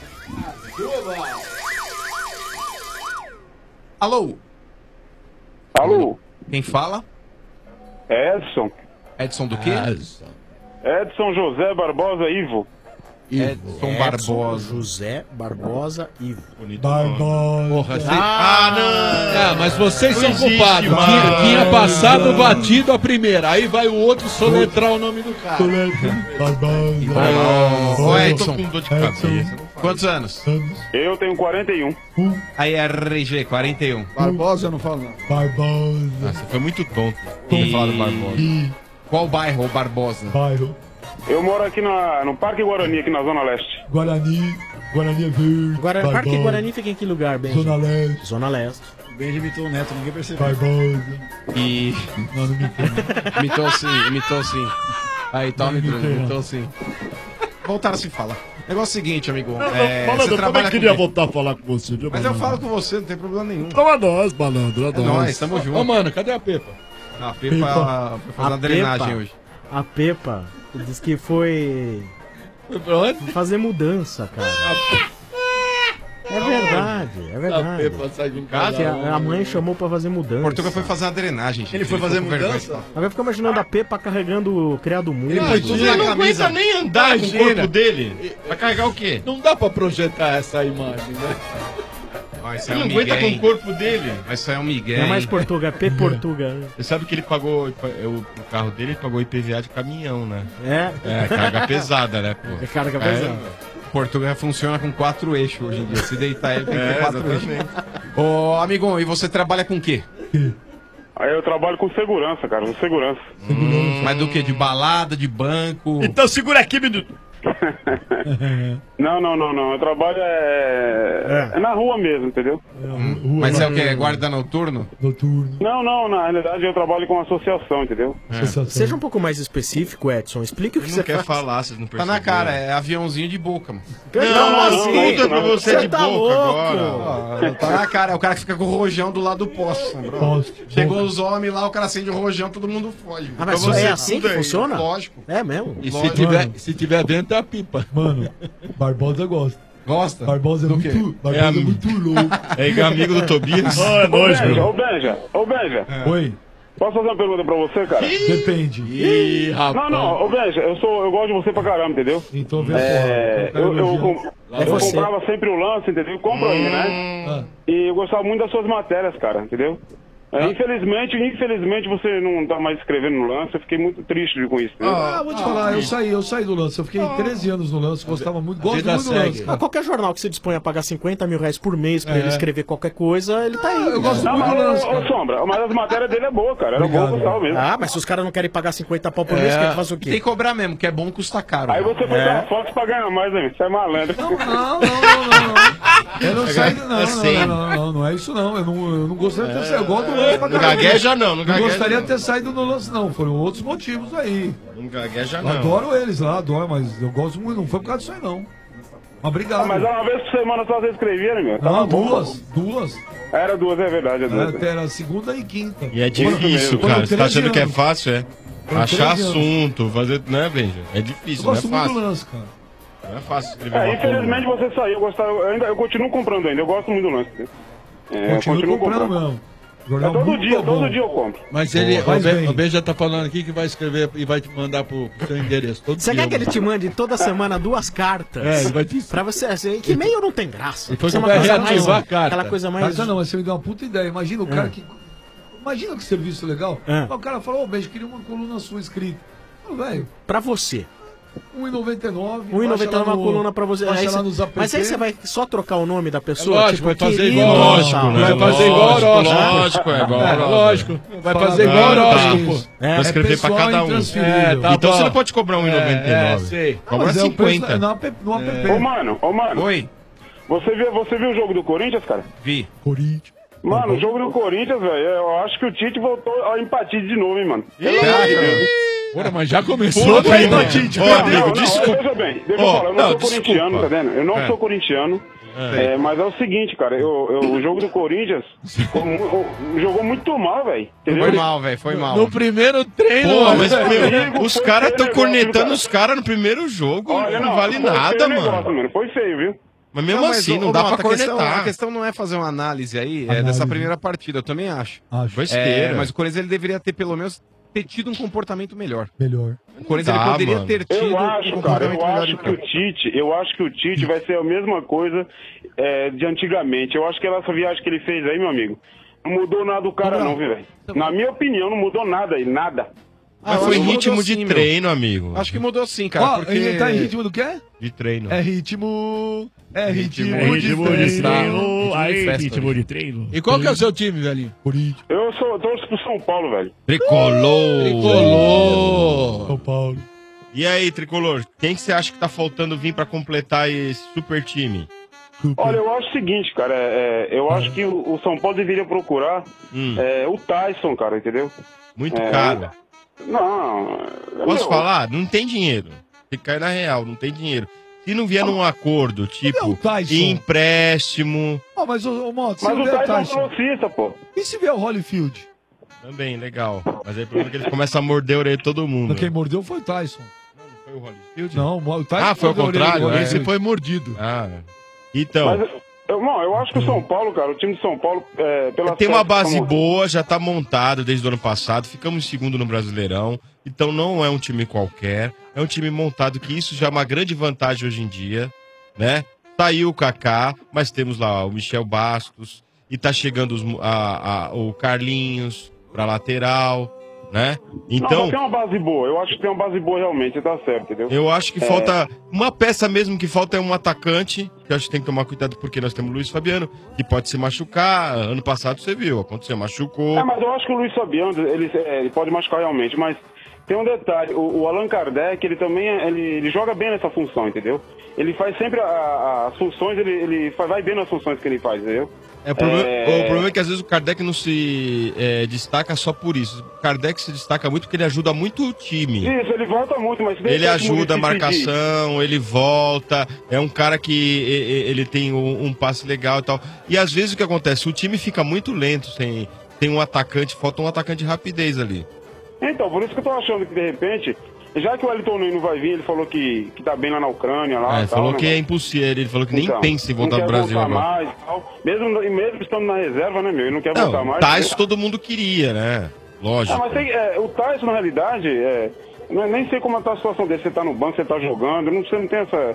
Alô? Alô? Quem fala? Edson. Edson do quê? Edson. Edson José Barbosa Ivo. Edson Barbosa. José Barbosa Ivo. Barbosa. Porra, você... Ah, não! É, mas vocês Não são existe culpados. mais. Tinha, tinha passado batido a primeira. Aí vai o outro soletrar o nome do cara. Barbosa. Ô, Edson, com dor de cabeça. Quantos anos? Eu tenho quarenta e um. Aí, R G, quarenta e um. Barbosa eu não falo não. Barbosa. Nossa, foi muito tonto. Não fala do Barbosa. Qual bairro, o Barbosa? Bairro. Eu moro aqui na, no Parque Guarani, aqui na Zona Leste. Guarani. Guarani é verde. Guarani, Parque Barbosa. Guarani fica em que lugar, Benji? Zona Leste. Zona Leste. Benji imitou o Neto, ninguém percebeu. Barbosa. E... Não, não me imitou sim, imitou sim. Aí, toma, imitou sim. Voltaram a se falar. Negócio seguinte, amigo. Não, não, é, malandro, você eu trabalha também queria com... voltar a falar com você, viu, Mas eu malandro? falo com você, não tem problema nenhum. Então é nós, malandro, é É nóis, tamo junto. Ô, mano, cadê a Pepa? A Pepa, Pepa. foi fazer uma drenagem Pepa, hoje. A Pepa disse que foi... Foi pra onde? fazer mudança, cara. É verdade, é A verdade. Pepa sai de casa. Que a, a mãe chamou pra fazer mudança. Portugal foi fazer uma drenagem, gente. Ele foi fazer ficou com vergonha de mudança? falar. Agora fica imaginando a Pepa carregando o criado mudo. Ele põe tudo na camisa. Não aguenta nem andar com o Imagina. corpo dele. Vai carregar o quê? Não dá pra projetar essa imagem, né? Vai, isso Ele é um não aguenta migué, com o corpo dele. Mas isso é um migué. Não é mais hein? Portuga, é P Portuga. Você sabe que ele pagou, o, o carro dele ele pagou I P V A de caminhão, né? É? É, carga pesada, né, pô? É carga pesada. Portugal funciona com quatro eixos hoje em dia. Se deitar ele tem que ter É, quatro exatamente. eixos. Ô, amigão, e você trabalha com o quê? Aí eu trabalho com segurança, cara, com segurança. Hum, mas do que? De balada, de banco? Então segura aqui, menino. Não, não, não, não. Eu trabalho é, é na rua mesmo, entendeu? Hum, mas é o que? Guarda noturno? Noturno. Não, não, na realidade eu trabalho com associação, entendeu? Seja um pouco mais específico, Edson. Explique o que Ele você não quer faz. falar, vocês não Tá perceberam. na cara, é aviãozinho de boca, mano. Não, não, assim, não, Conta pra você, você de tá boca louco. agora. Ah, tá na cara, é o cara que fica com o rojão do lado do poste, bro. Poste. Chegou os homens lá, o cara acende o rojão, todo mundo foge. Ah, mas Pra você, é assim tudo que aí. funciona? Lógico. É mesmo? E se Lógico. tiver, se tiver dentro, é a pipa. Mano, Barbosa gosta. Gosta? Barbosa é Do muito, quê? Barbosa é É, muito louco. É amigo do Tobias. Ah, é Ô nóis, Benja, meu. ô Benja, ô Benja, Oi, posso fazer uma pergunta pra você, cara? depende. Ih, Não, rapaz. não, ô Benja, eu, sou, eu gosto de você pra caramba, entendeu? Então vem É, fora. eu, eu, com- É eu você. comprava sempre o lance, entendeu? Eu compro ainda, né? Ah, E eu gostava muito das suas matérias, cara, entendeu? É, infelizmente, infelizmente você não tá mais escrevendo no lance, eu fiquei muito triste com isso. Né? Ah, vou te falar, eu saí, eu saí do lance. Eu fiquei treze anos no lance, gostava muito, gosto muito do lance. Ah, qualquer jornal que você dispõe a pagar cinquenta mil reais por mês pra É. ele escrever qualquer coisa, ele tá aí. eu gosto Não, muito mas, do lance, ô, ô, cara. Sombra, mas as matérias dele é boa, cara. Era boa, gostava mesmo. Ah, mas se os caras não querem pagar cinquenta pau por mês, quer que faça o quê? Tem que cobrar mesmo, que é bom custa caro. Aí você foi É. dar Fox pra ganhar mais, né? Você é malandro. Não, não, não, não, não. Eu não saí, não, não, É cem. não, não, não, não é isso não. Eu não, eu não gostaria de ter saído. Eu gosto do lance pra Não caramba. gagueja não, não Não gagueja gostaria não. de ter saído no lance, não. Foram outros motivos aí. Não gagueja Eu não. adoro eles lá, adoro, mas eu gosto muito. Não foi por causa disso aí, não. Mas obrigado. Ah, mas uma vez por semana só você escrevia, né, meu? Tava Não, bom. duas, duas. Era duas, é verdade, é duas. É, era segunda e quinta. E é difícil, Foram cara. Você tá treze achando que é anos. fácil, é? Foram Achar treze anos. assunto, fazer. Né, Benja? É Eu difícil, não é gosto muito do fácil. lance, cara. Não é fácil escrever É, uma infelizmente coluna. você saiu, eu gostava, eu, ainda, eu continuo comprando ainda, eu gosto muito do lance. É, Continuo continuo comprando comprando. mesmo. É Jornal todo muito dia, bom. todo dia eu compro. Mas ele, Boa, o, faz ben, bem. o Ben já tá falando aqui que vai escrever e vai te mandar pro, pro seu endereço. Todo Você dia, quer que ele mano. te mande toda semana duas cartas? É, ele vai te- Pra você, assim, que e-mail não tem graça. Ele foi Isso é que uma vai coisa mais- reativar a carta. Aquela coisa mais... Carta não, mas você me deu uma puta ideia. Imagina o É. cara que. Imagina que serviço legal. É. O cara falou, ô, beijo, queria uma coluna sua escrita. Ô, velho, Pra você. um real e noventa e nove. um real e noventa e nove é uma coluna pra você. Baixa Aí lá você- nos app. mas aí você vai só trocar o nome da pessoa? É lógico, tipo, vai fazer querido, igual Lógico, tal. né? Vai fazer igual Lógico, horóscopo. lógico, é igual É, horóscopo. lógico. Vai Fala, fazer igual não, horóscopo. isso. É, Vai escrever pra pessoal cada um. intransferível. É, tá Então bom. você não pode cobrar um real e noventa e É, nove. sei. Cobra Mas é o preço cinquenta. no app. No app. Ô, mano, ô, mano. Oi, Você viu, você viu o jogo do Corinthians, cara? vi. Corinthians. Mano, o jogo do Corinthians, velho, eu acho que o Tite voltou a empatia de novo, hein, mano. Pelo Ih, amor de Deus. Porra, mas já começou. Pô, velho. velho. Tite, Ô, velho. amigo, Não, não, desculpa. veja bem, deixa Ó, eu falar, eu não, não, sou desculpa. corintiano, tá vendo? Eu não É. sou corintiano, É. é, mas é o seguinte, cara, eu, eu- o jogo do Corinthians ficou mu- o- jogou muito mal, velho, entendeu? Foi mal, velho, foi mal. No primeiro treino. Pô, mano. mas meu, Amigo, os foi caras feio tão o negócio, cornetando cara. os caras no primeiro jogo. Olha, não, vale foi feio nada, o negócio, mano. mano. Foi feio, viu? Mas mesmo Não, mas, assim, ô, não ô, dá Mota, pra a questão, cornetar. a questão não é fazer uma análise aí é, Análise. dessa primeira partida, eu também acho. Acho. Besteira. É, mas o Corinthians ele deveria ter pelo menos ter tido um comportamento melhor. Melhor. O Corinthians Dá, ele poderia mano. ter tido Eu um acho, cara, comportamento eu melhor. acho em que o campo. Tite, eu acho que o Tite vai ser a mesma coisa é, de antigamente. Eu acho que essa viagem que ele fez aí, meu amigo, não mudou nada do cara não, viu, velho? Na minha opinião, não mudou nada aí, nada. Mas eu foi acho que ritmo mudou de sim, meu. treino, amigo. Acho que mudou sim, cara. Ó, porque... ele tá em ritmo do quê? De treino. É ritmo. É ritmo, Ritmo de de treino. treino. Aí, festa, ritmo de treino. E qual que é o seu time, velhinho? Corinthians. Eu sou, torço pro São Paulo, velho. Tricolor. Tricolor. São Paulo. E aí, Tricolor, quem que você acha que tá faltando vir pra completar esse super time? Olha, eu acho o seguinte, cara, é, é, eu acho que o, o São Paulo deveria procurar Hum. é, o Tyson, cara, entendeu? Muito É, caro. Não. Posso meu, falar? Não tem dinheiro. Tem que cair na real, não tem dinheiro. Se não vier num acordo, é o tipo, Tyson? empréstimo, Ó, mas o, o Moto, se Mas o vier Tyson é um Tyson. velocista, pô. E se vier o Holyfield? também, legal. Mas aí o problema é que eles começam a morder a orelha de todo mundo. Quem mordeu foi o Tyson. Foi o Holyfield? Não, o Tyson Ah, foi ao mordeu a orelha contrário? do É. Holyfield. Esse foi mordido. Ah, então, Mas, eu, não, eu acho que o São Paulo, cara, o time de São Paulo, é, pela tem uma sorte que base tá montando- boa, já tá montado desde o ano passado, ficamos em segundo no Brasileirão, então não é um time qualquer, é um time montado, que isso já é uma grande vantagem hoje em dia, né? Saiu o Kaká, mas temos lá o Michel Bastos, e tá chegando os, a- a- o Carlinhos pra lateral, né? Não, Então, mas tem uma base boa, eu acho que tem uma base boa realmente, você tá certo, entendeu? eu acho que É. falta uma peça mesmo, que falta é um atacante, que eu acho que tem que tomar cuidado, porque nós temos o Luiz Fabiano, que pode se machucar. Ano passado você viu, aconteceu, machucou. É, mas eu acho que o Luiz Fabiano, ele, é, ele pode machucar realmente, mas tem um detalhe, o, o Allan Kardec, ele também, é- ele, ele joga bem nessa função, entendeu? Ele faz sempre a- a- as funções, ele, ele faz- vai bem nas funções que ele faz, entendeu? É, o, problema, É. o problema é que às vezes o Kardec não se é, destaca só por isso. O Kardec se destaca muito porque ele ajuda muito o time. Isso, ele volta muito, mas... se de Ele repente ajuda a o Muricy pedir- marcação, ele volta, é um cara que e- e- ele tem um, um passe legal e tal. E às vezes o que acontece? O time fica muito lento, sem, tem um atacante, falta um atacante de rapidez ali. Então, por isso que eu tô achando que, de repente, já que o Wellington Nunes não vai vir, ele falou que, que tá bem lá na Ucrânia, lá É, e tal, falou né, que é mano? impossível, ele falou que nem Então, pensa em voltar não pro quer Brasil voltar agora. mais e tal. Mesmo, e mesmo estando na reserva, né, meu? Ele não quer voltar Não, mais. Tais todo mundo queria, né? Lógico. Ah, mas tem, é, o Tyson, na realidade, é, não- nem sei como tá a situação dele. Você tá no banco, você tá jogando, não, você não tem essa,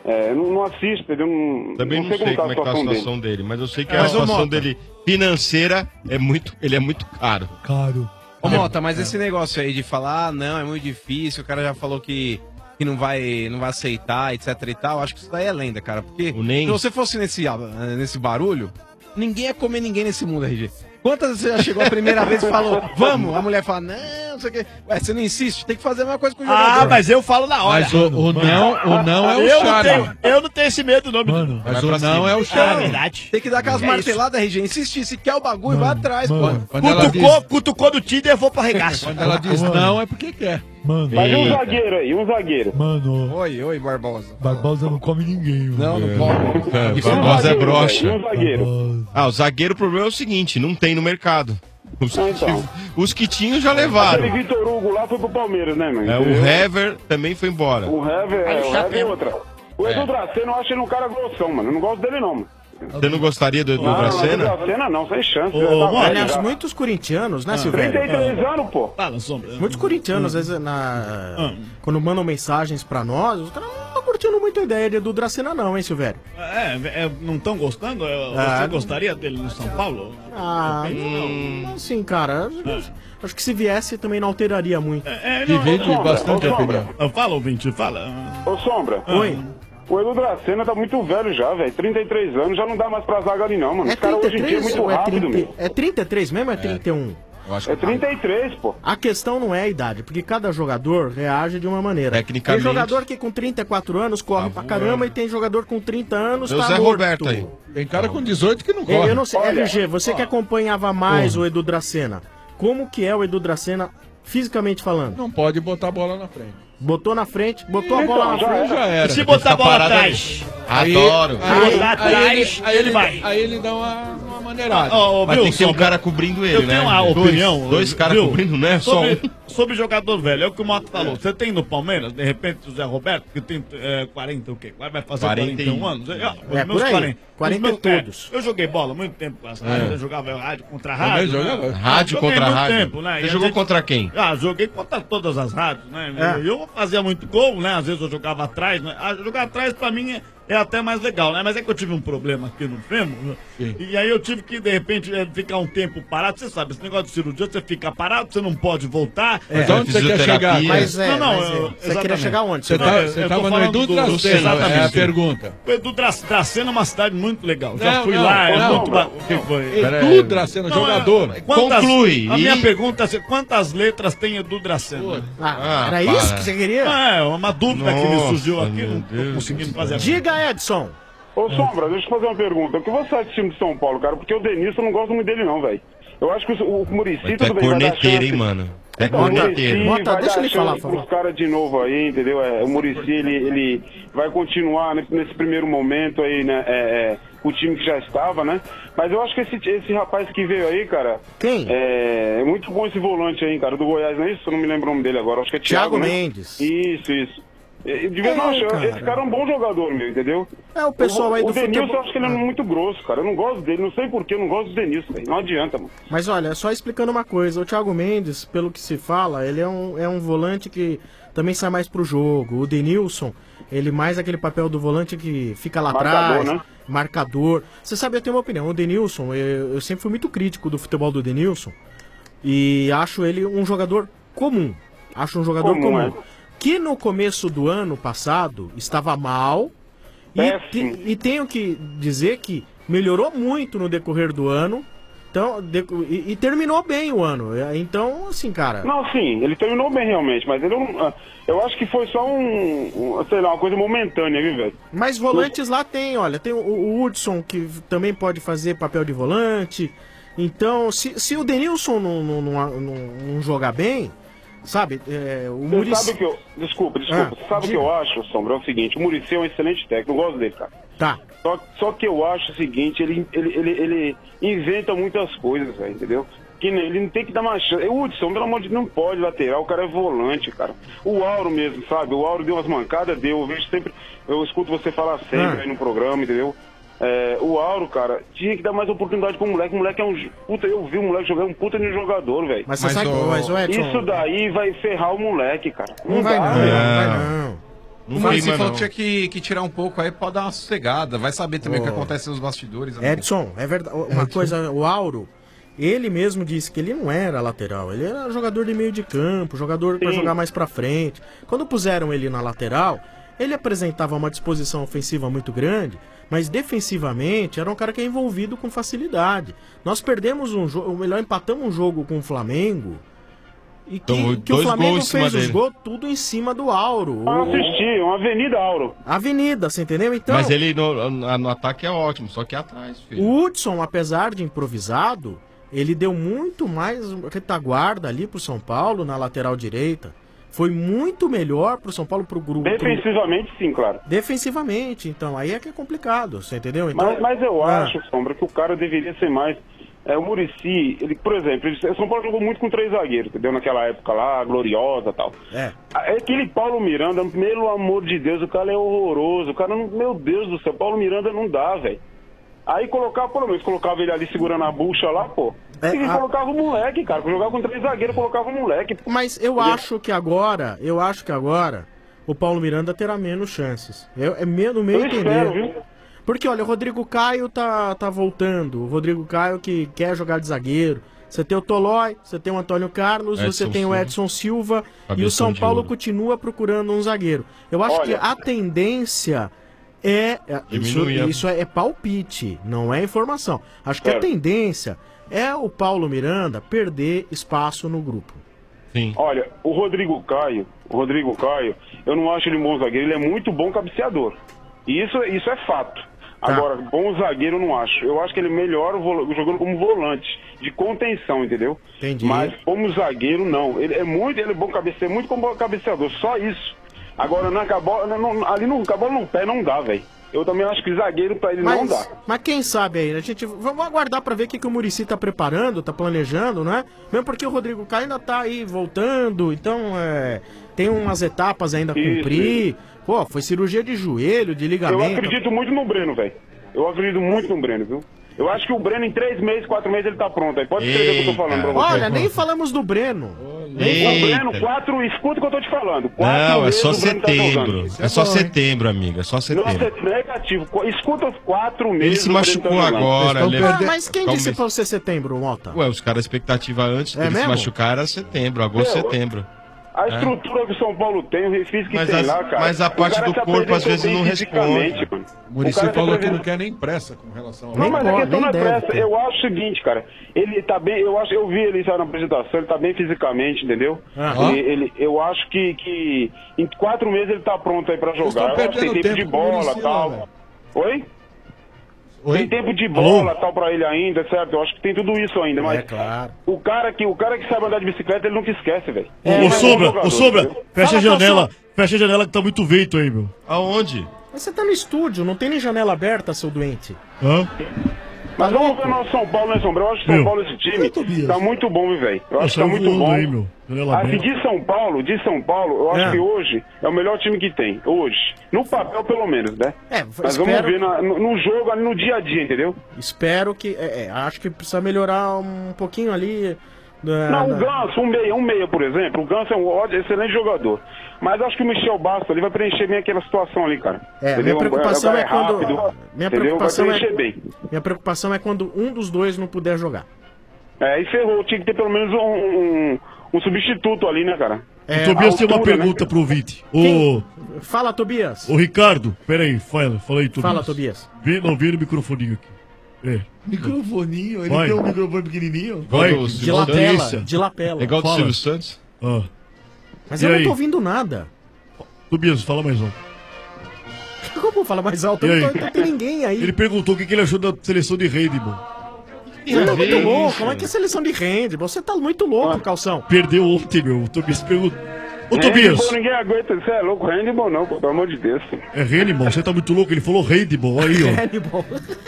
É, não, não assisto, entendeu? Não, Também não, não sei sei como é que tá a dele. situação dele, mas eu sei que É, a mas, ô, situação Mota. dele financeira é muito, ele é muito caro. Caro. Ô, Mota, mas esse negócio aí de falar, ah, não, é muito difícil, o cara já falou que, que não, vai, não vai aceitar, etc e tal, acho que isso daí é lenda, cara. Porque nem- se você fosse nesse, ah, nesse barulho, ninguém ia comer ninguém nesse mundo, R G. Quantas vezes você já chegou a primeira vez e falou, vamos? A mulher fala, não, não sei o quê. Ué, você não insiste, tem que fazer a mesma coisa com o jogador. Ah, mas eu falo na hora. Mas o, o não, o não é o eu não charme. tenho, eu não tenho esse medo, não. Mano, Mas o não é o Ah, charme. verdade. Tem que dar aquelas É marteladas, R G. Insistir, se quer o bagulho, vai atrás, pô. Quando ela diz, Cutucou, cutucou do Tinder, eu vou pra regaço. quando ela diz não, é porque quer. Mano, Mas e um zagueiro aí, um zagueiro. mano, Oi, oi, Barbosa. Barbosa não come ninguém. Não, mano. não pode. É, E um Barbosa é zagueiro, broxa. velho, e um zagueiro. Ah, o zagueiro, o problema é o seguinte, não tem no mercado. Os, Ah, então. os que tinham já levaram. Aquele Vitor Hugo lá foi pro Palmeiras, né, mano? É, o Hever também foi embora. O Hever, é, Aí o o Hever chapéu. é outra. O Edu Dracena, eu acho ele um cara grossão, mano. Eu não gosto dele, não, mano. Você não gostaria do Edu Não, não, Dracena? Edu Dracena não, sem chance. Ô, Ele tá mano, velho Aliás, já. muitos corintianos, né, Silvério? trinta e três anos, pô. Fala, Sombra. Muitos corintianos, às vezes, na... quando mandam mensagens pra nós, os caras não estão curtindo muito a ideia de Edu Dracena, não, hein, Silvério? É, é, não estão gostando? Eu- Ah. Você gostaria dele no São Paulo? Ah, não, assim, cara, acho, acho que se viesse também não alteraria muito. É, não, Divide Sombra, bastante ô, a Sombra. opinião. Fala, ouvinte, fala. Ô, Sombra. Oi? O Edu Dracena tá muito velho já, velho. trinta e três anos, já não dá mais pra zaga ali, não, mano. É Os caras hoje em dia é trinta e três muito ou é rápido, trinta? meu. É trinta e três mesmo ou é trinta e um? Eu acho É trinta e três, pô. A questão não é a idade, porque cada jogador reage de uma maneira. Tecnicamente. Tem jogador que com trinta e quatro anos corre pra caramba e tem jogador com trinta anos Tem o tá Zé morto. Roberto aí. Tem cara com dezoito que não Eu, corre. eu não sei, Olha, L G, você que acompanhava mais o Edu Dracena, como que é o Edu Dracena fisicamente falando? Não pode botar a bola na frente. Botou na frente, botou a Então, bola na já frente. Já era. E se botar a bola parado atrás? Adoro. Aí, botar Aí, atrás, ele, aí, ele, vai. aí ele dá uma, uma maneirada. Ó, ó, Mas viu, tem que ter um Sombra? cara cobrindo ele, Eu né? tenho uma Dois- opinião. Dois caras viu? cobrindo, não é só sobre, um. sobre jogador velho, é o que o Moto falou. Você tem no Palmeiras, de repente, o Zé Roberto, que tem é, quarenta, o quê? Vai fazer quarenta quarenta e um anos? É, É, por aí. quarenta Os e todos. é, eu joguei bola muito tempo com as rádios, eu jogava rádio contra Também rádio. jogava. né? Rádio Joguei contra muito rádio. tempo, né? Você E a jogou gente- contra quem? Ah, joguei contra todas as rádios, né? É. E eu fazia muito gol, né? Às vezes eu jogava atrás, né? Ah, jogar atrás pra mim é, é até mais legal, né? Mas é que eu tive um problema aqui no fêmur, né? E aí eu tive que, de repente, é, ficar um tempo parado. Você sabe, esse negócio de cirurgia, você fica parado, você não pode voltar. Mas onde você quer chegar? Mas é, Não, não, mas é. eu- Você queria exatamente. chegar onde? Você Não, tá, eu- você eu tô tava no falando Edu do- Dracena, exatamente. é a pergunta. O Edu Dra- Dracena é uma cidade muito legal. Já Não, fui não, lá, é não. muito ba- O que foi? Edu Dracena, Não, é- jogador. quantas- Conclui. A E- minha pergunta é: quantas letras tem Edu Dracena? Ah, Ah, era para. isso que você queria? É, uma dúvida que me Nossa, surgiu aqui, meu não tô Deus conseguindo do fazer. Diga, Edson. Ô, Sombra, deixa eu fazer uma pergunta. O que você acha desse time de São Paulo, cara? Porque o Denilson, eu não gosto muito dele, não, velho. Eu acho que o, o Muricy Mas tu é tudo bem, vai dar corneteiro, chance. hein, mano? É Então, o corneteiro. Muricy Mota, vai deixa dar ele falar, chance por favor. pros caras de novo aí, entendeu? É, o Muricy, ele, ele vai continuar nesse, nesse primeiro momento aí, né? É, é, o time que já estava, né? Mas eu acho que esse, esse rapaz que veio aí, cara... Quem? É, é muito bom esse volante aí, cara, do Goiás, não é isso? Eu não me lembro o nome dele agora, acho que é Thiago, Thiago né? Mendes. Isso, isso. E, De vez É, não, acho- cara. esse cara é um bom jogador, meu, entendeu? É, o pessoal aí o, do o Denilson, futebol- eu acho que ele é muito grosso, cara. Eu não gosto dele, não sei porquê, eu não gosto do Denilson, velho. Não adianta, mano. Mas olha, só explicando uma coisa, o Thiago Mendes, pelo que se fala, ele é um, é um volante que também sai mais pro jogo. O Denilson, ele mais aquele papel do volante que fica lá Marcador, atrás, né? marcador. Você sabe, eu tenho uma opinião. O Denilson, eu, eu sempre fui muito crítico do futebol do Denilson e acho ele um jogador comum. Acho um jogador Comum, comum. é. Que no começo do ano passado estava mal e, Péssimo. te- e tenho que dizer que melhorou muito no decorrer do ano. Então, de- e, e terminou bem o ano. É, Então, assim, cara. Não, sim, ele terminou bem realmente, mas ele não, eu acho que foi só um, um, sei lá, uma coisa momentânea, viu, velho? Mas volantes lá tem, olha, tem o, o Hudson que também pode fazer papel de volante. Então, se, se o Denilson não, não, não, não, não jogar bem, sabe, é, o Você Muricy... sabe o que eu. Desculpa, desculpa. Ah, Você sabe o que diga. eu acho, Sombra? É o seguinte, o Muricy é um excelente técnico, eu gosto dele, cara. Tá. Só, só que eu acho o seguinte, ele, ele, ele, ele inventa muitas coisas, velho, entendeu? Que nem- ele não tem que dar mais chance. O Hudson, pelo amor de Deus, não pode lateral, o cara é volante, cara. O Auro mesmo, sabe? O Auro deu umas mancadas, deu. Eu vejo sempre, eu escuto você falar sempre Ah. aí no programa, entendeu? É, o Auro, cara, tinha que dar mais oportunidade pro moleque. O moleque é um. Puta, eu vi o moleque jogar, é um puta de jogador, velho. Mas você sabe, mas o Edson... Isso daí vai ferrar o moleque, cara. Não vai dá, não, velho. não vai não. O Muricy falou que tinha que, que tirar um pouco aí pra dar uma sossegada. Vai saber também o que Ô. acontece nos bastidores. amigo. Edson, é verdade. Uma coisa, o Auro, ele mesmo disse que ele não era lateral, ele era jogador de meio de campo, jogador para Sim. jogar mais pra frente. Quando puseram ele na lateral, ele apresentava uma disposição ofensiva muito grande, mas defensivamente era um cara que é envolvido com facilidade. Nós perdemos um jogo, ou melhor, empatamos um jogo com o Flamengo. E que, Tomou que o dois Flamengo gols em cima fez os dele. gols tudo em cima do Auro. Eu assisti, uma Avenida Auro. Avenida, você entendeu? Então, Mas ele no, no- no ataque é ótimo, só que é atrás, filho. o Hudson, apesar de improvisado, ele deu muito mais retaguarda ali pro São Paulo na lateral direita. Foi muito melhor pro São Paulo, pro grupo. Defensivamente, sim, claro. Defensivamente, então, aí é que é complicado, você entendeu? Então, Mas, mas eu Ah. acho, Sombra, que o cara deveria ser mais. É, o Muricy, ele, por exemplo, ele, o São Paulo jogou muito com três zagueiros, entendeu? Naquela época lá, gloriosa e tal. É. Aquele Paulo Miranda, pelo amor de Deus, o cara é horroroso. O cara, não, meu Deus do céu, Paulo Miranda não dá, velho. Aí colocava, pelo menos, colocava ele ali segurando a bucha lá, pô. É, e a- colocava o moleque, cara. Jogava com três zagueiros, colocava o moleque. Mas eu acho que agora, eu acho que agora o Paulo Miranda terá menos chances. Eu, é meio, no meu Eu entender. espero, viu? Porque, olha, o Rodrigo Caio tá, tá voltando. O Rodrigo Caio que quer jogar de zagueiro. Você tem o Tolói, você tem o Antônio Carlos, Edson você tem o Silva. Edson Silva e Cabeção o São de Paulo ouro. continua procurando um zagueiro. Eu acho Olha. que a tendência é. é- Isso, Diminuir a- isso é, é palpite, não é informação. Acho que a Certo. tendência é o Paulo Miranda perder espaço no grupo. Sim. Olha, o Rodrigo Caio, o Rodrigo Caio, eu não acho ele um bom zagueiro, ele é muito bom cabeceador. E isso, isso é fato. Agora, bom zagueiro eu não acho. Eu acho que ele melhora o vol- jogando como volante, de contenção, entendeu? Entendi. Mas como zagueiro, não. Ele é muito, ele é bom cabeceador, muito como cabeceador, só isso. Agora, na cabola, não, ali no cabola no pé não dá, velho. Eu também acho que zagueiro pra ele não Mas, dá. mas quem sabe aí, a gente vamos aguardar pra ver o que, que o Muricy tá preparando, tá planejando, né? Mesmo porque o Rodrigo Caio ainda tá aí voltando, então é, tem umas etapas ainda a Isso, cumprir. Pô, foi cirurgia de joelho, de Eu ligamento. acredito muito no Breno, velho. Eu acredito muito no Breno, viu? Eu acho que o Breno em três meses, quatro meses ele tá pronto. Aí pode escrever o que eu tô falando pra você. Olha, nem falamos do Breno. O Breno, quatro, escuta o que eu tô te falando. Quatro Não, é meses só o Breno tá setembro. jogando. É só setembro, amigo. É só Não, setembro. é negativo. Qu- Escuta os quatro meses. Ele se o Breno machucou tá jogando. agora. Ah, ele- mas quem Calma disse aí. pra você setembro, Mota? Ué, os caras, a expectativa antes É dele se mesmo? machucar era setembro, agosto, Meu, setembro. A É. estrutura que o São Paulo tem, o refis que Mas tem as- lá, cara. mas a o parte cara do se corpo, às apresentou vezes, bem não fisicamente, responde. mano. O Muricy cara se falou que apresenta- não quer nem pressa com relação ao... Não, mas a pode, questão não é nem deve pressa. ter. Eu acho o seguinte, cara. Ele tá bem. Eu acho, eu vi ele saiu na apresentação, ele tá bem fisicamente, entendeu? Aham. Ele, ele- eu acho que, que em quatro meses ele tá pronto aí pra Vocês jogar. estão Eu acho que tem perdendo tempo de tempo com o bola Muricy e lá, tal. velho. Oi? Oi? Tem tempo de bola tal pra ele ainda, certo? Eu acho que tem tudo isso ainda, mas É claro. o cara que o cara que sabe andar de bicicleta, ele nunca esquece, velho. Ô, Ele é ô, um bom Sombra, jogador, ô, Sombra, entendeu? fecha a Fala, janela. Calção. Fecha a janela que tá muito vento aí, meu. Aonde? Mas você tá no estúdio, não tem nem janela aberta, seu doente. Hã? Mas vamos ver o nosso São Paulo, né, Sombra? Eu acho que São Meu. Paulo, esse time, tá muito bom, viu, velho? Eu Nossa, acho que tá eu muito voando bom. aí, meu. Janela Assim, aberta. de São Paulo, de São Paulo, eu acho É. que hoje é o melhor time que tem. Hoje. No papel, pelo menos, né? É, Mas vamos espero- ver na- no, no jogo, ali no dia a dia, entendeu? Espero que. É, é, acho que precisa melhorar um pouquinho ali. né, Não, o na- Ganso, um meia, um meia, por exemplo. O Ganso é um ótimo, excelente jogador. Mas acho que o Michel Bastos ali vai preencher bem aquela situação ali, cara. É, Entendeu? minha preocupação O cara é quando. rápido, Minha entendeu? preocupação vai é. preencher bem. Minha preocupação é quando um dos dois não puder jogar. É, e ferrou. Tinha que ter pelo menos um, um, um substituto ali, né, cara? É, o Tobias a tem uma altura, pergunta né? pro ouvinte. Ô, Quem? Fala, Tobias. ô, Ricardo, peraí, fala, fala aí, Tobias. Fala, Tobias. Vem, não, vem no microfoninho aqui. É. Microfoninho? Ele Vai. tem um microfone pequenininho? Vai, Igual do De Silvio lapela. Santos. De lapela. É igual do Fala. Silvio Santos? Ah. Mas E eu aí? não tô ouvindo nada. Tobias, fala mais um. Como fala mais alto? E Eu não, aí? tô, não tem ninguém aí. Ele perguntou o que, que ele achou da seleção de handball. Você tá muito Isso. louco. Como é que é seleção de handball? Você tá muito louco, Calção. Perdeu ontem, meu. O Tobias perguntou. Ô, Handball, Tobias, ninguém aguenta. Você é louco? Handball não, pô, pelo amor de Deus. é handball, você tá muito louco. Ele falou handball, aí, ó. Handball.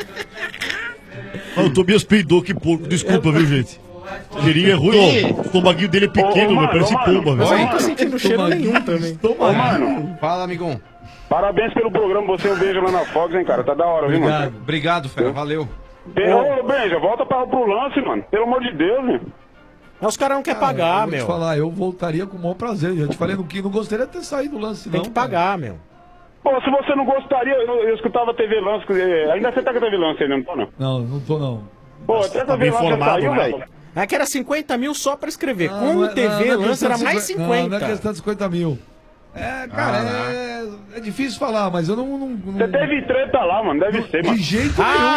Ah, o Tobias peidou, que porco. Desculpa, viu, gente? O cheirinho é ruim, ó. O estomaguinho dele é pequeno, Ô, ô, meu. mano, Parece ô, mano. pomba, Mas eu velho. não tô sentindo cheiro nenhum também. Ô, mano, Fala, amigão. parabéns pelo programa. Você um beijo lá na Fox, hein, cara. Tá da hora, viu, Obrigado, mano? obrigado, fera. Valeu. Tem- Ô, Benja, volta pra, pro lance, mano. Pelo amor de Deus, meu. Mas os caras não querem Cara, pagar, eu vou meu. te falar, eu voltaria com o maior prazer. Já te falei no que não gostaria de ter saído do lance, Tem não. que pagar, meu. Pô, se você não gostaria, eu, eu escutava a T V Lance. eh, Ainda você tá com a T V Lance ainda, não tá não? Não, não tô não. Pô, até Tá essa bem T V Lance informado, saiu, né? velho. É que era cinquenta mil só pra escrever. Não, Com não é- o T V não, não é Lance questão era de mais cinquenta. cinquenta. Não, não é questão de cinquenta mil. É, cara, é, é difícil falar, mas eu não... não, não... Você teve treta lá, mano, deve ser, mano. De jeito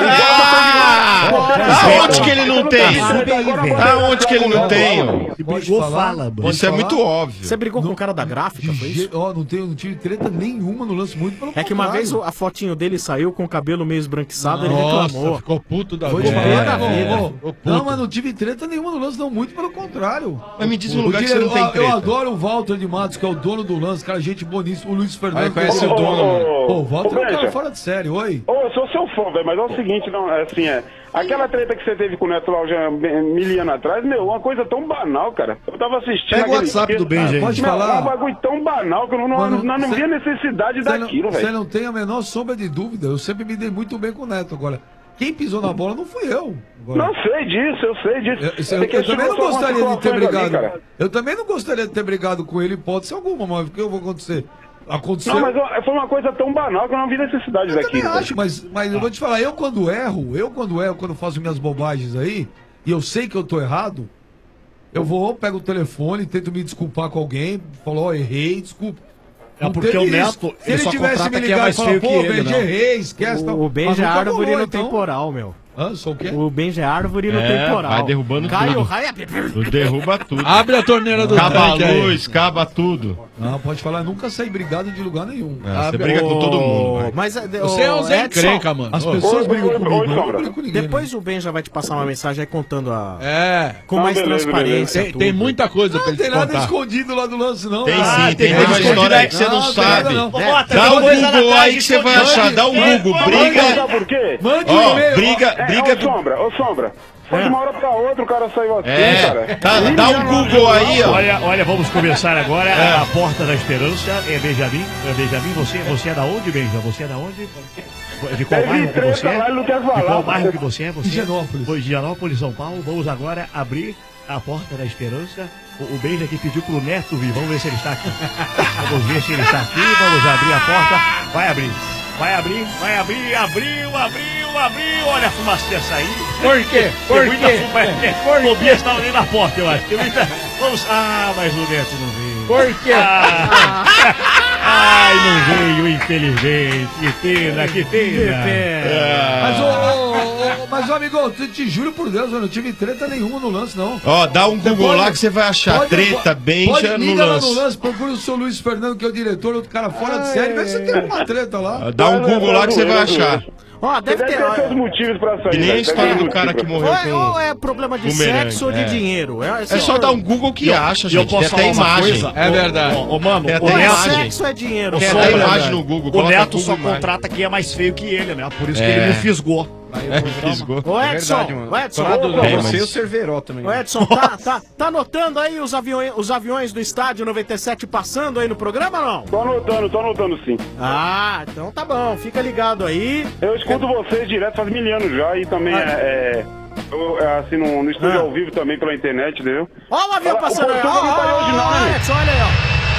Ah, aonde que ele não tem? Aonde que ele não tem? Se brigou, fala. Isso é muito óbvio. Você brigou com o cara da gráfica, foi isso? Ó, não, tenho, não tive treta nenhuma no lance, muito pelo É que uma contrário. vez o- a fotinho dele saiu com o cabelo meio esbranquiçado, ele Nossa, reclamou. ficou puto da Vou te vida. falar, da não, vida. não, Ficou puto. não, mas não tive treta nenhuma no lance, não, muito pelo contrário. Mas me diz um O lugar que dire- você não tem eu, eu treta. adoro o Walter de Matos, que é o dono do lance, cara, gente boníssima, o Luiz Fernando. Aí conhece Pô, o dono, ô, mano. Pô, o Walter Ô, é um cara Benja. fora de série, oi. Ô, eu sou seu fã, velho, mas é o seguinte, não, é assim, é. Aquela treta que você teve com o Neto lá já mil anos atrás, meu, uma coisa tão banal, cara. Eu tava assistindo. Pega o aquele WhatsApp dia- do Benja aí. Pode Meu, falar. É um bagulho tão banal que eu não, não, Mano, nós não cê- via necessidade Você não, daquilo, você velho. não tem a menor sombra de dúvida, eu sempre me dei muito bem com o Neto. Agora, quem pisou na bola não fui eu. Agora, Não sei disso, eu sei disso. eu, eu- É que eu também não chegou a gostaria de ter situações ali, brigado. cara. Eu também não gostaria de ter brigado com ele, hipótese alguma, mas o que eu vou acontecer? Aconteceu. Não, mas ó, foi uma coisa tão banal que eu não vi necessidade Eu daquilo. também velho. acho, mas, mas eu vou te falar, eu quando erro, eu quando erro, quando faço minhas bobagens aí, e eu sei que eu tô errado, eu vou, pego o telefone, tento me desculpar com alguém, falo, ó, errei, desculpa. É Não porque teve o Neto, isso. Se ele ele só tivesse contrata me quem é ligado e mais falar, feio que pô, ele, Benji, não. errei, esquece. tal. O, o Mas Benja nunca Árvore rolou, não então. tem moral, meu. Hã, sou o quê? O Benja Árvore não É, tem moral. vai derrubando Cai tudo. o raio. Derruba tudo. Abre a torneira do Acaba a tanque aí. luz, acaba tudo. Não, pode falar, eu nunca saí brigado de lugar nenhum. É, você Abre- briga com todo mundo. vai. Mas, Você é um Zé Edson, encrenca, mano. As Ô, pessoas Oi, brigam oi, comigo, oi, eu não Sombra. brigo com ninguém. Depois o Ben já vai te passar uma mensagem aí contando a... É. com Não, mais beleza, transparência. Tem, tem tudo. muita coisa pra Não ele tem te nada contar. escondido lá do lance, não. Tem Ah, sim, tem nada uma escondido história aí aí. que você não tem sabe. nada, não. Ô, Bota, Dá tem um coisa na Google casa aí que você vai escondida. achar. Dá um Google. Mas Briga. sabe por quê? Mande um Ó, e-mail. briga, É, briga ô, do. Sombra, ô, Sombra. Foi de uma hora pra outra o cara saiu assim, É, cara. tá- dá um Google aí, ó. Olha, olha, vamos começar agora a Porta da Esperança. É Benjamin. É Benjamin, você, você é da onde, Benja? Você é da onde? De qual Teve bairro que treta você é? lá, ele não quer De falar. qual bairro que você é? Você De Higienópolis. Foi de Higienópolis, São Paulo. Vamos agora abrir a Porta da Esperança. O, o Benja aqui pediu pro Neto vir. Vamos ver se ele está aqui. Vamos ver se ele está aqui. Vamos abrir a porta. Vai abrir. Vai abrir, vai abrir, abriu, abriu, abriu. Olha a fumaça sair. Por quê? Por Tem muita quê? fumaça. Por Tobias estava ali na porta, eu acho. Tem muita... Vamos... Ah, mas o Neto não veio. Por quê? Ah. Ai, não veio, infelizmente. Que pena, que pena. Mas, ô, ô, ô, mas, ô, amigo, eu te, te juro por Deus, eu não tive treta nenhuma no lance, não. Ó, dá um Você Google pode- lá que você vai achar. pode- Treta, pode- Benja no liga lá no lance. lance, procura o seu Luiz Fernando, que é o diretor, outro cara fora de série, vê se você tem alguma treta lá. Dá um Google lá que você vai achar. Ó, deve Deve ter... ter seus motivos pra sair. Que nem a velho. história Deve ter do cara motivo. que morreu Ou é, ou com. é problema de bumerangue, sexo ou de é. dinheiro. É, É só dar um Google que acha, E eu gente. Tem posso até falar uma imagem. coisa? É verdade. Ô, ô, mano, Tem o até Ou é Neto, imagem. sexo ou é dinheiro. O Tem Só até Sombra, imagem no Google. o coloca Neto só Google contrata quem é mais feio que ele, né? Por isso que É. ele me fisgou. É, fisgou. Ô É Edson, verdade, mano. ô Edson, Torado ô, não, É, você mas- e o Cerveró também. ô Edson, tá, tá, tá anotando aí os aviões, os aviões do estádio noventa e sete passando aí no programa ou não? Tô anotando, tô anotando sim. Ah, então tá bom, fica ligado aí. Eu escuto vocês direto faz mil anos já e também Ah. é, é, eu, é, assim, no, no estúdio Ah. ao vivo também pela internet, entendeu? Ó o avião Fala, passando o aí, ó, portão não tá aí ó, hoje não, ó, né? Edson, olha aí,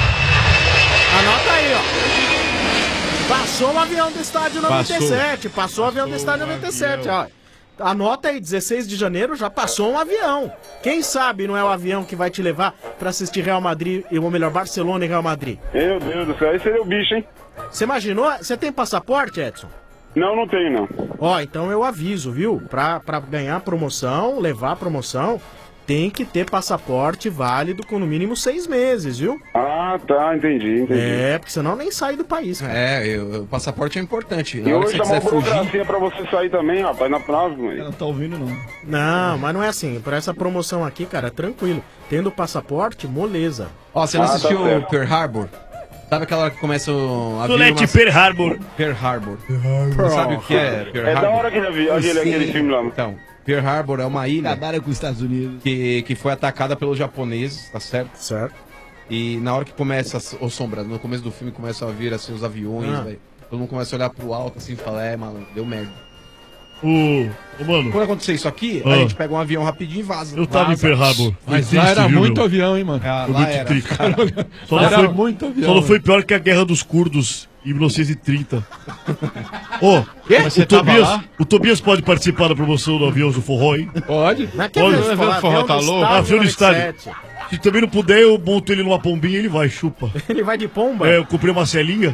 ó. Anota aí, ó. Passou o avião do estádio noventa e sete, passou, o avião do estádio noventa e sete, ó. Anota aí, dezesseis de janeiro já passou um avião. Quem sabe não é o avião que vai te levar pra assistir Real Madrid, ou melhor, Barcelona e Real Madrid. Meu Deus do céu, aí seria o bicho, hein? Você imaginou? Você tem passaporte, Edson? Não, não tenho não. Ó, então eu aviso, viu? Pra, pra ganhar promoção, levar promoção, tem que ter passaporte válido com no mínimo seis meses, viu? Ah, tá, entendi, entendi. É, porque senão nem sai do país, cara. É, eu- o passaporte é importante. E Na hora que hoje você tá uma quiser fugir. burocracia pra você sair também, rapaz, na prova, mano. Não tá ouvindo, não. Não, mas não é assim. Pra essa promoção aqui, cara, tranquilo. Tendo passaporte, moleza. Ó, você não Ah, tá assistiu certo. Pearl Harbor? Sabe aquela hora que começa o- a vir Tulete umas- Pearl Harbor. Pearl Harbor. Você sabe o que é Pearl É Harbor? da hora que eu vi aquele, aquele filme lá. Então, Pearl Harbor é uma ilha Acabaram com os Estados Unidos. que, que foi atacada pelos japoneses, tá certo? Certo. E na hora que começa, ô Sombra, no começo do filme começam a vir assim os aviões, Ah. velho. Todo mundo começa a olhar pro alto assim e fala, é, malandro, deu merda. Ô, ô, mano. Quando acontecer isso aqui, Ah. a gente pega um avião rapidinho e vaza. Eu tava Vaza. em Perrabo. Mas Foi lá triste, era viu, muito meu? avião, hein, mano? Ah, Foi lá muito era. triste. Só Lá não, era foi, muito avião, só não foi né? pior que a Guerra dos Curdos em mil novecentos e trinta. Ô, Mas você o, tava Tobias, lá? o Tobias pode participar da promoção do avião do forró, hein? Pode. Não é que Olha, avião, vai ver o forró, avião tá do louco? estádio Avião do estádio. noventa e sete. Se também não puder, eu monto ele numa pombinha e ele vai, chupa. Ele vai de pomba? É, eu comprei uma celinha.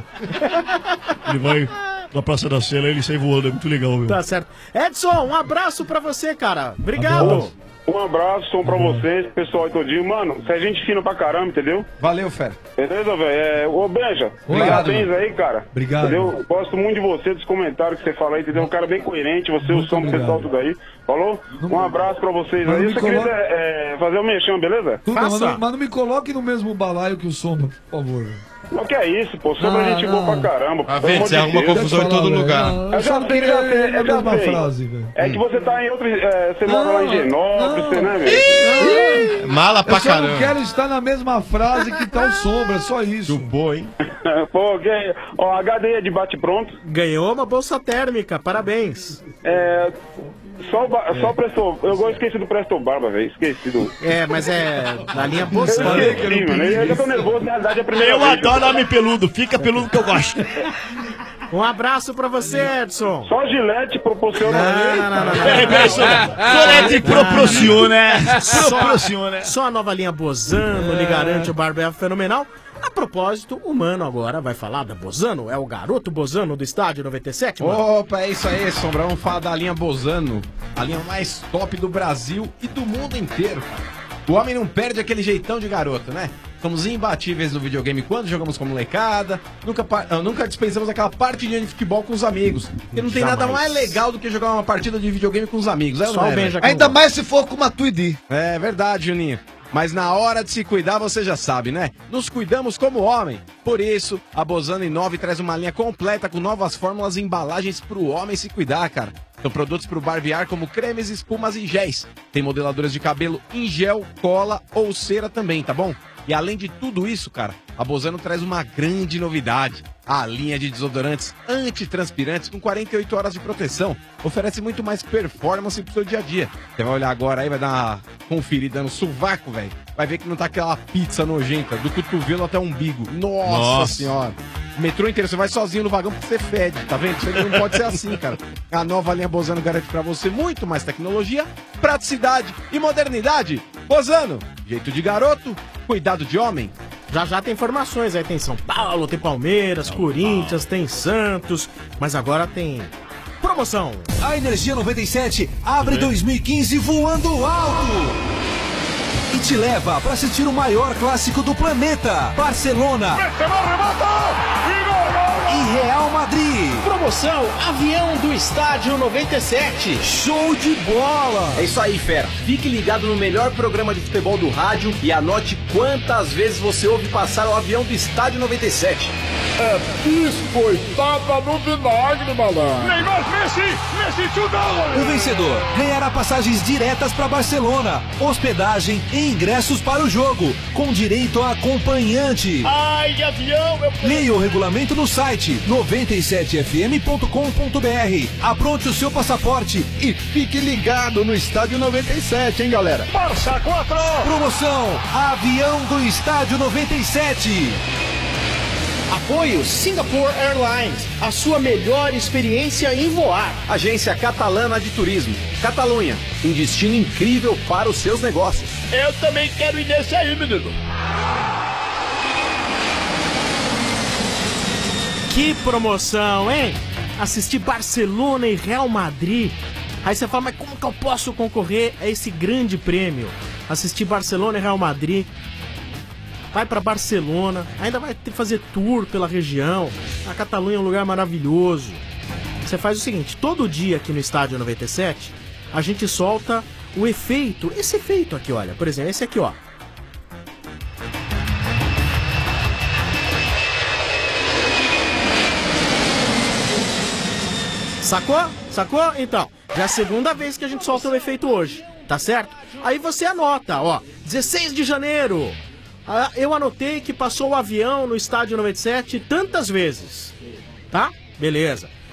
Ele vai na Praça da Sela e ele sai voando, é muito legal, meu. Tá certo. Edson, um abraço pra você, cara. Obrigado. Um abraço, som pra vocês, pessoal aí todinho. Mano, você é gente fina pra caramba, entendeu? Valeu, fera. Beleza, velho? É, ô, Benja, Obrigado, parabéns mano. aí, cara. Obrigado. Entendeu? Gosto muito de você, dos comentários que você fala aí, entendeu? Um cara bem coerente, você, o som do pessoal, tudo aí. Falou? Um abraço pra vocês Mas aí. não Eu me só queria coloca- é, é, fazer o mexão, beleza? Tudo, mas, não, mas não me coloque no mesmo balaio que o Sombra, por favor. O que é isso, pô? Sobre Ah, a gente boa não. pra caramba. Tá pelo vendo? amor Você de arruma Deus. confusão em todo lugar. Não, Eu eu já só não sei, queria já sei, a eu já mesma sei. frase, velho. É que você tá em outro. é, você mora lá em Não, Genópolis, não. você, né, velho? Mala pra Eu só não caramba. quero estar na mesma frase que tá o Sombra, só isso. Boa, hein? Pô, que... Ó, H D é de bate-pronto. Ganhou uma bolsa térmica, parabéns. É. Só, o ba... só o Presto. Eu gosto esqueci do Presto Barba, velho. Esqueci do. É, mas é da linha Eu Bozano. esqueci, mano. Eu já tô nervoso, na verdade é a primeira Eu vez. adoro homem peludo, fica peludo que eu gosto. Um abraço pra você, Edson. Só Gillette proporciona. Não, não, não, não, não. Peraí, peraí, só- Gillette proporciona. Só, Proporciona. só a nova linha Bozano lhe garante o barbeiro fenomenal. A propósito, o Mano agora vai falar da Bozano. É o garoto Bozano do Estádio noventa e sete, mano. Opa, é isso aí, Sombra. Vamos falar da linha Bozano, a linha mais top do Brasil e do mundo inteiro, cara. O homem não perde aquele jeitão de garoto, né? Somos imbatíveis no videogame quando jogamos com molecada, nunca, pa- ah, nunca dispensamos aquela partidinha de futebol com os amigos. Porque não tem Jamais. nada mais legal do que jogar uma partida de videogame com os amigos. É, ou Só não o é, Benja velho? que Ainda mais se for com uma Tweedy. É verdade, Juninho. Mas na hora de se cuidar, você já sabe, né? Nos cuidamos como homem. Por isso, a Bozano Inove traz uma linha completa com novas fórmulas e embalagens pro homem se cuidar, cara. São produtos pro barbear como cremes, espumas e géis. Tem modeladoras de cabelo em gel, cola ou cera também, tá bom? E além de tudo isso, cara, a Bozano traz uma grande novidade. A linha de desodorantes antitranspirantes com quarenta e oito horas de proteção. Oferece muito mais performance pro seu dia a dia. Você vai olhar agora aí, vai dar uma conferida no sovaco, velho. Vai ver que não tá aquela pizza nojenta, do cotovelo até o umbigo. Nossa, Nossa. senhora. Metrô inteiro, você vai sozinho no vagão porque você fede, tá vendo? Isso aí não pode ser assim, cara. A nova linha Bozano garante pra você muito mais tecnologia, praticidade e modernidade. Bozano, jeito de garoto, cuidado de homem. Já já tem informações aí, tem São Paulo, tem Palmeiras, Corinthians, tem Santos, mas agora tem promoção. A Energia noventa e sete abre dois mil e quinze voando alto e te leva para assistir o maior clássico do planeta, Barcelona e Real Madrid. Promoção Avião do Estádio noventa e sete. Show de bola! É isso aí, fera. Fique ligado no melhor programa de futebol do rádio e anote quantas vezes você ouve passar o avião do Estádio noventa e sete. É biscoitada no vinagre, malandro. Neymar, Messi, Messi, chutão. O vencedor ganhará passagens diretas para Barcelona, hospedagem e ingressos para o jogo, com direito a acompanhante. Ai, de avião, meu... Leia o regulamento no site noventa e sete f m ponto com ponto b r. Apronte o seu passaporte e fique ligado no Estádio noventa e sete, hein, galera? Barça quatro. Promoção Avião do Estádio noventa e sete. Apoio Singapore Airlines, a sua melhor experiência em voar. Agência Catalana de Turismo. Catalunha, um destino incrível para os seus negócios. Eu também quero ir nesse aí, menino. Que promoção, hein? Assistir Barcelona e Real Madrid. Aí você fala, mas como que eu posso concorrer a esse grande prêmio? Assistir Barcelona e Real Madrid. Vai pra Barcelona, ainda vai ter que fazer tour pela região. A Catalunha é um lugar maravilhoso. Você faz o seguinte, todo dia aqui no Estádio noventa e sete, a gente solta o efeito, esse efeito aqui, olha, por exemplo, esse aqui, ó. Sacou? Sacou? Então, já é a segunda vez que a gente solta o efeito hoje, tá certo? Aí você anota, ó, dezesseis de janeiro. Ah, eu anotei que passou o avião no Estádio noventa e sete tantas vezes, tá? Beleza.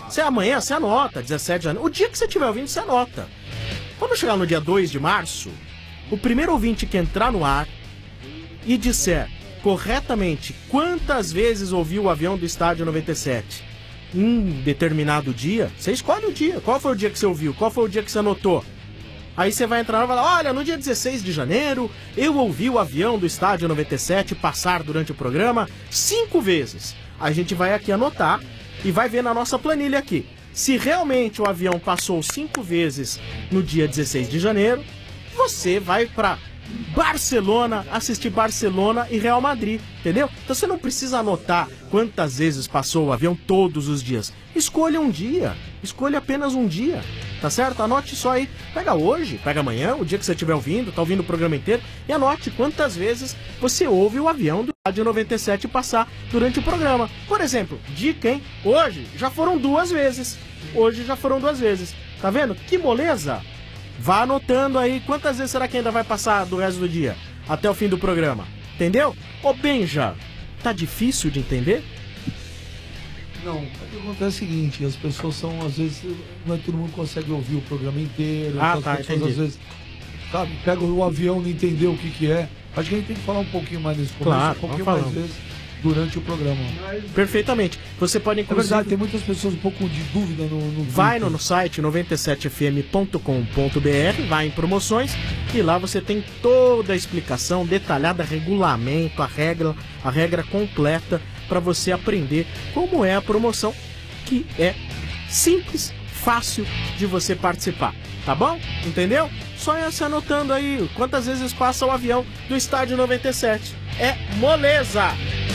Você amanhã, você anota, dezessete de janeiro. O dia que você estiver ouvindo, você anota. Quando chegar no dia dois de março, o primeiro ouvinte que entrar no ar e disser corretamente quantas vezes ouviu o avião do Estádio noventa e sete em determinado dia, você escolhe o dia. Qual foi o dia que você ouviu? Qual foi o dia que você anotou? Aí você vai entrar e vai falar, olha, no dia dezesseis de janeiro, eu ouvi o avião do Estádio noventa e sete passar durante o programa cinco vezes. A gente vai aqui anotar e vai ver na nossa planilha aqui. Se realmente o avião passou cinco vezes no dia dezesseis de janeiro, você vai para Barcelona assistir Barcelona e Real Madrid, entendeu? Então você não precisa anotar quantas vezes passou o avião todos os dias. Escolha um dia, escolha apenas um dia, tá certo? Anote só aí, pega hoje, pega amanhã, o dia que você estiver ouvindo, tá ouvindo o programa inteiro, e anote quantas vezes você ouve o avião do Estádio noventa e sete passar durante o programa. Por exemplo, dica, hein? Hoje já foram duas vezes, hoje já foram duas vezes, tá vendo? Que moleza! Vá anotando aí quantas vezes será que ainda vai passar do resto do dia, até o fim do programa, entendeu? Ô Benja, tá difícil de entender? Não, o que acontece é o seguinte, as pessoas são, às vezes, não é todo mundo consegue ouvir o programa inteiro, Ah, então tá, as pessoas entendi. às vezes, sabe, pega o avião e não entendeu o que que é. Acho que a gente tem que falar um pouquinho mais nesse começo, Claro, um pouquinho vamos mais falando. vezes durante o programa. Perfeitamente. Você pode É inclusive... verdade, tem muitas pessoas um pouco de dúvida no, no Vai no, Twitter. no site noventa e sete f m ponto com ponto b r, vai em promoções e lá você tem toda a explicação detalhada, regulamento, a regra, a regra completa para você aprender como é a promoção, que é simples, fácil de você participar, tá bom? Entendeu? Só é se anotando aí quantas vezes passa o avião do Estádio noventa e sete. É moleza!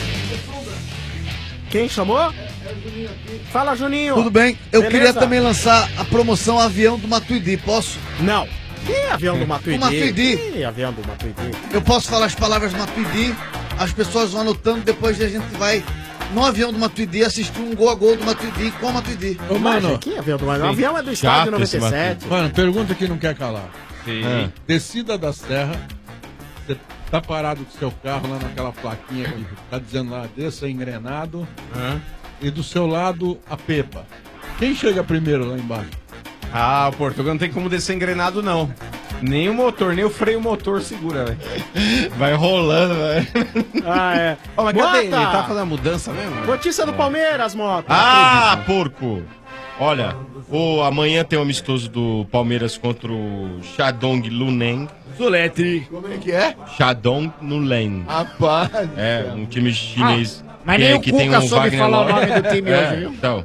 Quem chamou? Fala, Juninho. Tudo bem, eu Beleza? queria também lançar a promoção Avião do Matuidi, posso? Não. Que avião do Matuidi? O Matuidi. Que avião do Matuidi? Eu posso falar as palavras Matuidi, as pessoas vão anotando, depois a gente vai no avião do Matuidi assistir um gol a gol do Matuidi com o Matuidi. Ô, mano. Que avião do Matuidi? O avião é do Estádio noventa e sete. Mano, pergunta que não quer calar. Sim. É. Descida da serra, você tá parado com o seu carro lá naquela plaquinha que tá dizendo lá, desça engrenado, e do seu lado a Pepa. Quem chega primeiro lá embaixo? Ah, o Portugal não tem como descer engrenado, não. Nem o motor, nem o freio motor segura, velho. Vai rolando, velho. Ah, é. Ó, mas Mota! cadê ele? Ele tá fazendo a mudança mesmo? Notícia do Palmeiras, Mota. Ah, porco! Olha, o, amanhã tem o amistoso do Palmeiras contra o Shandong Luneng. Soletre. Como é que é? Shandong Luneng. Rapaz. É, um time chinês. Ah, mas que, nem é- o que Cuca tem um soube Wagner falar o Love. nome do time É, hoje, viu? Então.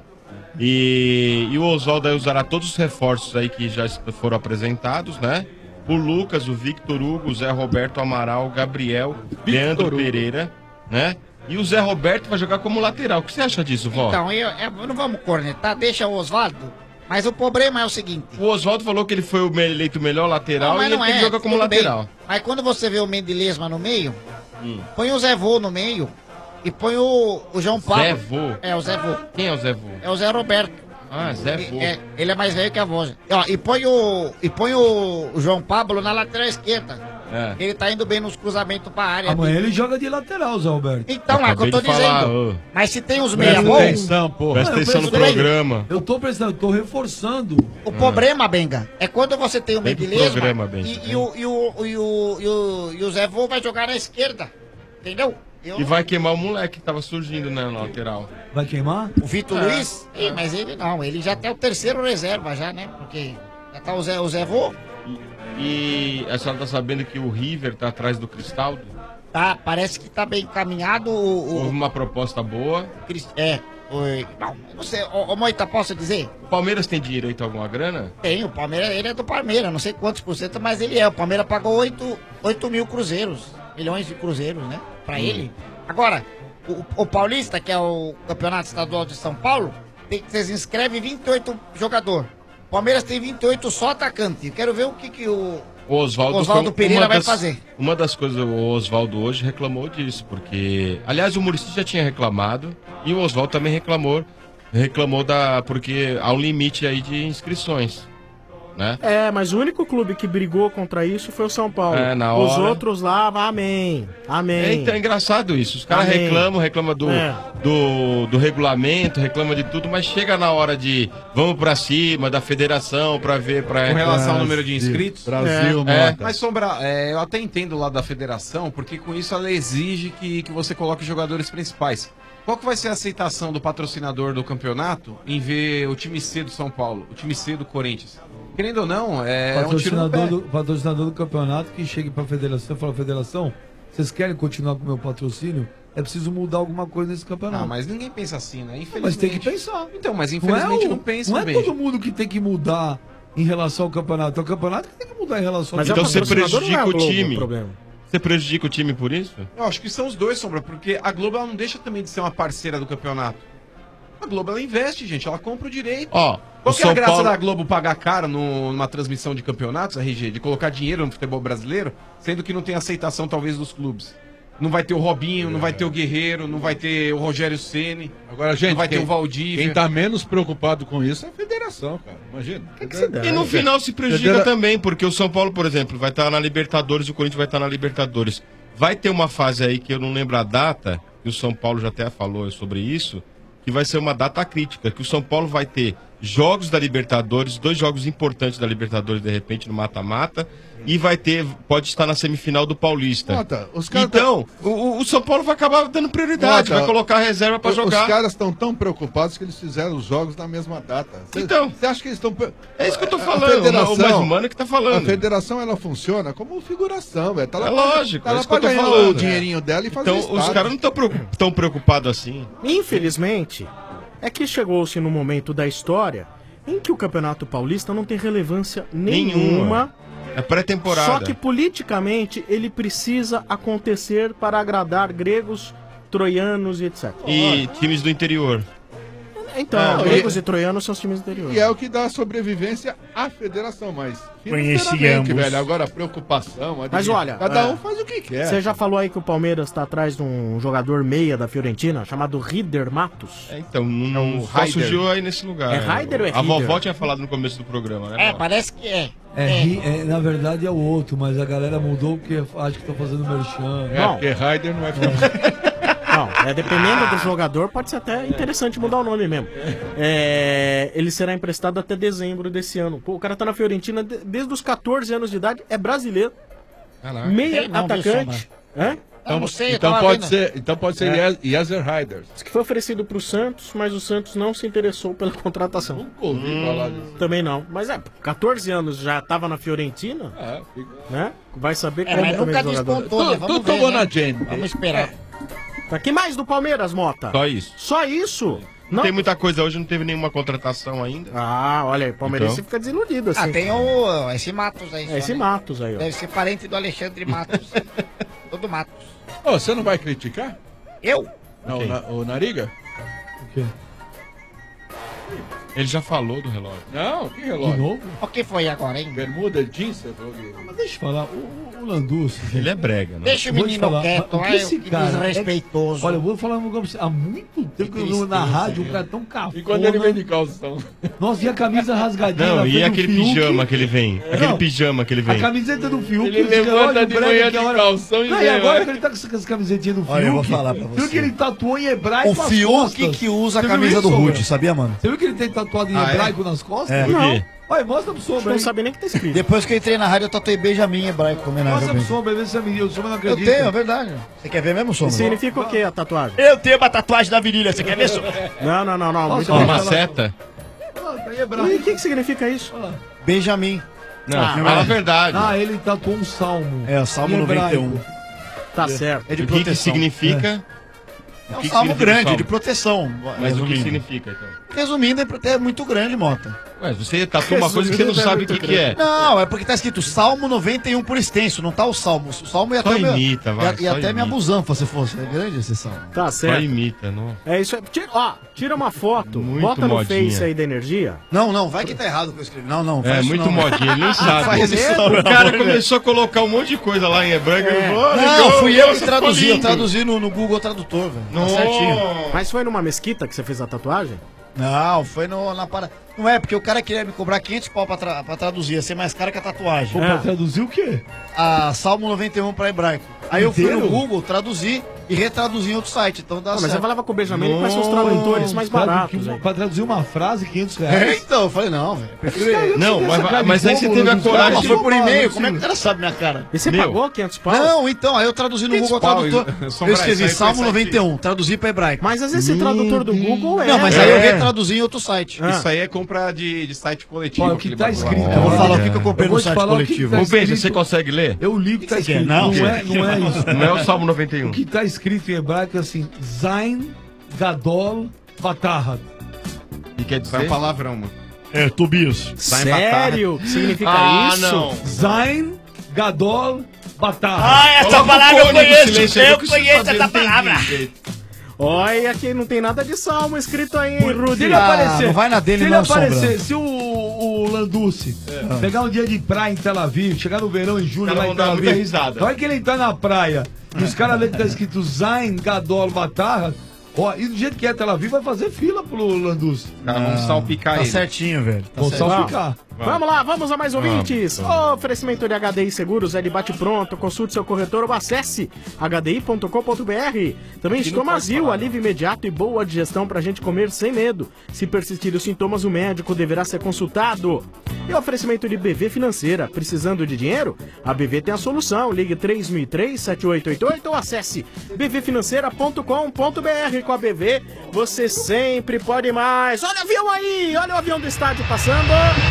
E, e o Oswaldo aí usará todos os reforços aí que já foram apresentados, né? O Lucas, o Victor Hugo, o Zé Roberto Amaral, o Gabriel, Leandro Hugo. Pereira, né? E o Zé Roberto vai jogar como lateral. O que você acha disso, vó? Então, eu, eu- não vamos cornetar, deixa o Oswaldo. Mas o problema é o seguinte. O Oswaldo falou que ele foi o me- eleito o melhor lateral mas e ele tem que jogar como tudo bem. lateral. Mas quando você vê o Mendelesma no meio, Hum. põe o Zé Vô no meio e põe o, o João Paulo. Zé Vô? É, o Zé Vô. Quem é o Zé Vô? É o Zé Roberto. Ah, Zé Vô. É, ele é mais velho que a voz. Ó, e põe o, e põe o, o João Pablo na lateral esquerda. É. Ele tá indo bem nos cruzamentos pra área. Amanhã ele joga de lateral, Zé Alberto. Então, é o que eu tô Acabei de falar, dizendo. ô. Mas se tem os Presta meia bons. atenção, porra. Presta Não, eu atenção no prestei. programa. Eu tô prestando, tô reforçando. O problema, Benga, é quando você tem o Vem pro Mendelesma programa, Benga, e, e, o, e, o, e, o, e, o, e o Zé Vô vai jogar na esquerda. Entendeu? Eu E vai queimar o moleque que tava surgindo, né, na lateral. Vai queimar? O Vitor É. Luiz? Ih, mas ele não, ele já tem o terceiro reserva já, né? Porque já tá o Zé, o Zé Vô. E a senhora tá sabendo que o River tá atrás do Cristaldo? Tá, parece que tá bem encaminhado o... Houve o uma proposta boa. Crist- é, o, não, eu não sei, ô, ô Moita, posso dizer? O Palmeiras tem direito a alguma grana? Tem, o Palmeiras, ele é do Palmeiras, não sei quantos por cento, mas ele é. O Palmeiras pagou oito mil cruzeiros, milhões de cruzeiros, né? Pra Hum. ele. Agora, o, o Paulista, que é o Campeonato Estadual de São Paulo, tem, vocês inscrevem vinte e oito jogadores. O Palmeiras tem vinte e oito só atacante. Eu quero ver o que, que o O Oswaldo, Oswaldo foi Pereira uma vai das- fazer. Uma das coisas, o Oswaldo hoje reclamou disso, porque. Aliás, o Muricy já tinha reclamado e o Oswaldo também reclamou. Reclamou da. Porque há um limite aí de inscrições. né? É, mas o único clube que brigou contra isso foi o São Paulo. É, na Os hora. outros lá, amém. Amém. É, então, é engraçado isso. Os caras Amém. reclamam, reclamam do, É. do, do regulamento, reclamam de tudo, mas chega na hora de vamos pra cima, da federação, pra ver... Pra... Com relação ao número de inscritos? Brasil, é. Mota. Mas, Sombra, é, eu até entendo lá da federação, porque com isso ela exige que, que você coloque os jogadores principais. Qual que vai ser a aceitação do patrocinador do campeonato em ver o time C do São Paulo, o time C do Corinthians? Querendo ou não, é um tiro no pé. patrocinador, do, patrocinador do campeonato que chegue pra federação e fala, federação, vocês querem continuar com o meu patrocínio? É preciso mudar alguma coisa nesse campeonato. Ah, mas ninguém pensa assim, né? Infelizmente. Mas tem que pensar. Então, mas Não infelizmente é, não, o- pensa, Não é Benji. todo mundo que tem que mudar em relação ao campeonato. É o campeonato que tem que mudar em relação Mas ao então você campeonato. prejudica o time. Você prejudica o time por isso? Eu acho que são os dois, Sombra, porque a Globo ela não deixa também de ser uma parceira do campeonato. A Globo ela investe, gente, ela compra o direito. Ó, Qual o que é a São graça Paulo- da Globo pagar caro no- numa transmissão de campeonatos, R G, de colocar dinheiro no futebol brasileiro, sendo que não tem aceitação talvez dos clubes? Não vai ter o Robinho, não vai ter o Guerreiro, não vai ter o Rogério Ceni. Agora, gente, não vai quem, ter o Valdívia. quem tá menos preocupado com isso é a federação, cara. Imagina. E no final se prejudica Federa- também, porque o São Paulo, por exemplo, vai estar na Libertadores e o Corinthians vai estar na Libertadores. Vai ter uma fase aí que eu não lembro a data, e o São Paulo já até falou sobre isso, que vai ser uma data crítica, que o São Paulo vai ter jogos da Libertadores, dois jogos importantes da Libertadores, de repente, no mata-mata, e vai ter, pode estar na semifinal do Paulista. Mota, os caras Então, o, o São Paulo vai acabar dando prioridade, Mota, vai colocar a reserva pra os- jogar. Os caras estão tão preocupados que eles fizeram os jogos na mesma data. Cê- Então. Você acha que eles estão... É isso que eu tô A- a falando, federação- o mais humano que tá falando. A federação, ela funciona como figuração, velho. Tá lá É pra- lógico, tá é lá isso que eu pra tô ganhar falando. o dinheirinho dela e fazer Então, o os estádio. caras não estão tão preocupados assim. Infelizmente, é que chegou-se num momento da história em que o Campeonato Paulista não tem relevância nenhuma. Nenhuma. É pré-temporada. Só que politicamente ele precisa acontecer para agradar gregos, troianos e etcétera. E times do interior. Então, Não, gregos e- e troianos são os times interiores. E é o que dá sobrevivência à federação, mas Conheci financeiramente, ambos. velho. Agora, a preocupação... a Mas de- olha, Cada é, um faz o que quer. Você já falou aí que o Palmeiras está atrás de um jogador meia da Fiorentina chamado Rider Matos. É, então, não, o só Raider. surgiu aí nesse lugar. É Raider ou é A Rider? vovó tinha falado no começo do programa, né? É, vó? parece que é. É, ri- é, na verdade é o outro, mas a galera mudou porque acho que estão fazendo merchan. É, porque Raider não vai ficar... Não, é, dependendo do jogador, pode ser até interessante mudar o nome mesmo. É, ele será emprestado até dezembro desse ano. Pô, o cara tá na Fiorentina de- desde os catorze anos de idade, é brasileiro. Caraca. Meia Sei não, viu, atacante. Hã? Eu não sei, eu Então tava pode vendo. ser, então pode ser É. Yezer Raider. Diz que foi oferecido pro Santos, mas o Santos não se interessou pela contratação. Nunca ouvi falar disso. Também não. Mas é, catorze anos já tava na Fiorentina, É, fica... né? Vai saber É, como mas também nunca o jogador. despontou, né? Vamos Tu- tu ver, tomou né? na Jane. Vamos esperar. Tá, que mais do Palmeiras, Mota? Só isso. Só isso? Não tem muita coisa hoje, não teve nenhuma contratação ainda. Ah, olha aí, o palmeirense Então. fica desiludido assim. Ah, tem o, esse Matos aí. É só, esse né? Matos aí, ó. Deve ser parente do Alexandre Matos. Todo Matos. Ô, você não vai criticar? Eu? Não, Ok. o, Na- o Nariga? O quê? Ele já falou do relógio. Não, que relógio? De novo? O que foi agora, hein? Bermuda, jeans, você falou que... Mas deixa eu falar, o, o, o Landucci. Ele é brega, né? Deixa o Vou te menino falar, quieto, o que ai, esse que cara desrespeitoso. é- olha, eu vou falar um negócio pra você. Há muito tempo que eu não na rádio, um cara tão cafona. E quando ele vem de calção? Nossa, e a camisa rasgadinha Não, na e frente do aquele Fiuk? pijama que ele vem? Aquele Não. pijama que ele A vem? camiseta do Fiuk, Ele os levanta relógios de brega manhã que de a hora- calção e Não, vem, e agora né? que ele tá com essas camisetinhas do Fiuk. Olha, eu vou falar pra Viu você. que ele tatuou em hebraico O nas Fiuk costas? que usa a Você viu camisa isso, do Sombra? Rude, sabia, mano? Você viu que ele tem tatuado em Ah, é? hebraico nas costas? É. Por quê? Olha, mostra pro Sombra Não aí. sabe nem o que tá escrito. Depois que eu entrei na rádio, eu tatuei Benjamin em hebraico também na Mostra pro rádio. Sombra, vê se a menina, o Sombra não Eu acredita. tenho, é verdade. Você quer ver mesmo, E Sombra? significa o que a tatuagem? Eu tenho uma tatuagem da virilha, você quer ver isso? Não, não, não, não. Muito Nossa, bem. Uma seta? Ah, tá em E hebraico. o que, que significa isso? Benjamin. Não, Ah, fala a verdade. Ah, ele tatuou um salmo. É, o Salmo em hebraico. noventa e um. Tá certo. É de O que, que proteção. significa? É O um que que salmo significa grande, salmo? de proteção. Mas o que resumindo. significa, então? Resumindo, é prote- é muito grande, Mota. Ué, você tatuou uma coisa que você não sabe o que, que é. Não, é porque tá escrito Salmo noventa e um por extenso, não tá o Salmo. O Salmo ia Só até, o meu- imita, vai, ia- ia só até minha imita. busanfa, se fosse. É grande esse Salmo. Tá Só certo. imita, não. É isso aí. Tira, ó, tira uma foto, Muito bota no modinha. Face aí da Energia. Não, não, vai que tá errado o que eu escrevi. Não, não, É faz isso muito não. modinha, ele nem sabe. Faz isso não, O pelo cara amor de Deus. começou a colocar um monte de coisa lá em hebraico. É. Eu vou, Não, fui eu que nossa, traduzi, ficou eu lindo. traduzi no, no Google Tradutor, velho. Tá Nossa. certinho. Mas foi numa mesquita que você fez a tatuagem? Não, foi no, na para. Não é, porque o cara queria me cobrar quinhentos pau pra, tra pra traduzir, ia ser mais caro que a tatuagem. Pô, pra traduzir o quê? A Salmo noventa e um pra hebraico. Aí eu fui no Inteiro? Google, traduzi e retraduzi em outro site, então dá Ah, mas certo. eu falava com o Benjamin, quais são os tradutores mais baratos, Pra traduzir uma frase, quinhentos reais. É, então, eu falei, não, velho. prefiro- Não, mas, Essa cara de mas aí você fogo teve a nos coragem. caras, Foi por e-mail, como é que o cara sabe minha cara? E você Meu. pagou quinhentos pau? Não, então, aí eu traduzi no quinhentos Google pau, Tradutor. isso- Eu Sombra, escrevi isso aí foi Salmo site- noventa e um, traduzi pra hebraico. Mas às vezes esse tradutor do Google é. Não, mas aí eu retraduzi em outro site. Isso aí é compra de, de site coletivo. Ó, o que tá escrito. Eu vou falar o que que eu comprei Eu vou no te site falar o que coletivo. tá Ô, Benja, escrito. você consegue ler? Eu li o que tá que você quer? escrito. Não? Não, é, não é isso. Não é o Salmo noventa e um. O que tá escrito em hebraico é assim: Zain, Gadol, Batarra. E quer dizer? É um palavrão, mano. É, Tobias. Sério? Que significa Ah, isso? não. Zain, Gadol, Batarra. Ah, essa Coloca o palavra eu fone no conheço. silêncio aí, Eu eu preciso conheço fazer, essa não entendi palavra. direito. Olha que não tem nada de salmo escrito aí, hein, Rudy? Se ele Ah, aparecer, não vai na dele se ele não, aparecer, Sombra. se o, o Landucci pegar um dia de praia em Tel Aviv, chegar no verão em julho Cara, lá em vão Tel dar Aviv, muita risada. na hora que ele entrar na praia e os caras lerem que tá escrito Zain, Gadol, Batarra, ó, e do jeito que é Tel Aviv, vai fazer fila pro Landucci. Cara, vamos salpicar Tá ele. certinho, velho. Tá Vão certinho. salpicar. Vamos lá, vamos a mais ouvintes. Oferecimento de H D I Seguros é de bate-pronto. Consulte seu corretor ou acesse h d i ponto com ponto b r. Também Estomazil, alívio imediato e boa digestão pra gente comer sem medo. Se persistir os sintomas, o médico deverá ser consultado. E oferecimento de B V Financeira. Precisando de dinheiro? A B V tem a solução. Ligue três mil e três, sete oito oito oito ou acesse b v financeira ponto com ponto b r. Com a B V, você sempre pode mais. Olha o avião aí! Olha o avião do estádio passando.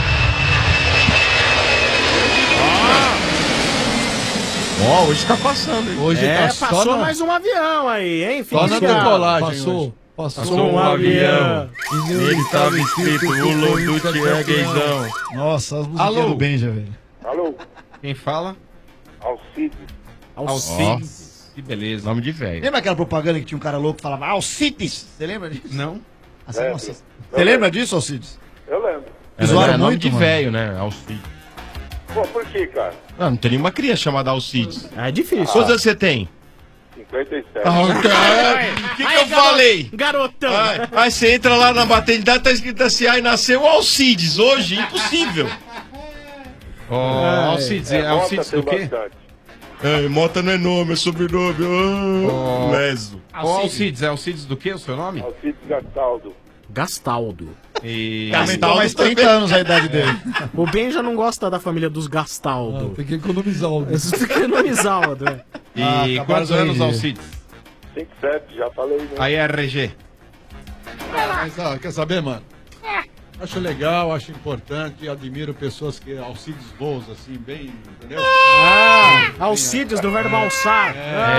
Ó, hoje tá passando, hein? Hoje É, tá só passou na- mais um avião aí, hein? Só Fica na decolagem Passou, hoje. passou. Passou um avião. E Nele tava escrito o Landucci é gaysão. Nossa, as musiquinhas Alô? do Benja, velho. Alô, Quem fala? Alcides. Alcides. Que beleza. Nome de velho. Lembra aquela propaganda que tinha um cara louco que falava Alcides? Você lembra disso? Não. Ah, você, Lembro. não, você- você lembra disso, Alcides? Eu lembro. É, Zoaram é nome muito, de mano. velho, né? Alcides. Pô, por que, cara? Não, não tem nenhuma criança chamada Alcides. É difícil. Quantos anos você tem? cinquenta e sete. Ah, cara, o que, que eu falei? Garotão. Ai, aí você entra lá na maternidade, tá escrito assim, aí nasceu Alcides hoje, impossível. Ó, Alcides, é, Alcides do quê? É, Mota não é nome, é sobrenome. Oh, leso. Ó, Alcides, é Alcides do quê, o seu nome? Alcides Gastaldo. Gastaldo. E... Aumentou mais trinta anos a idade dele. O Ben já não gosta da família dos Gastaldo. Tem que economizar o Isso fica economizado, é. E Ah, quantos acabaram de anos, rir. Alcides? cinco sete, já falei, né? Aí R G. Mas, ó, quer saber, mano? Acho legal, acho importante, admiro pessoas que Alcides voos, assim, bem, entendeu? Ah, Alcides do verbo alçar.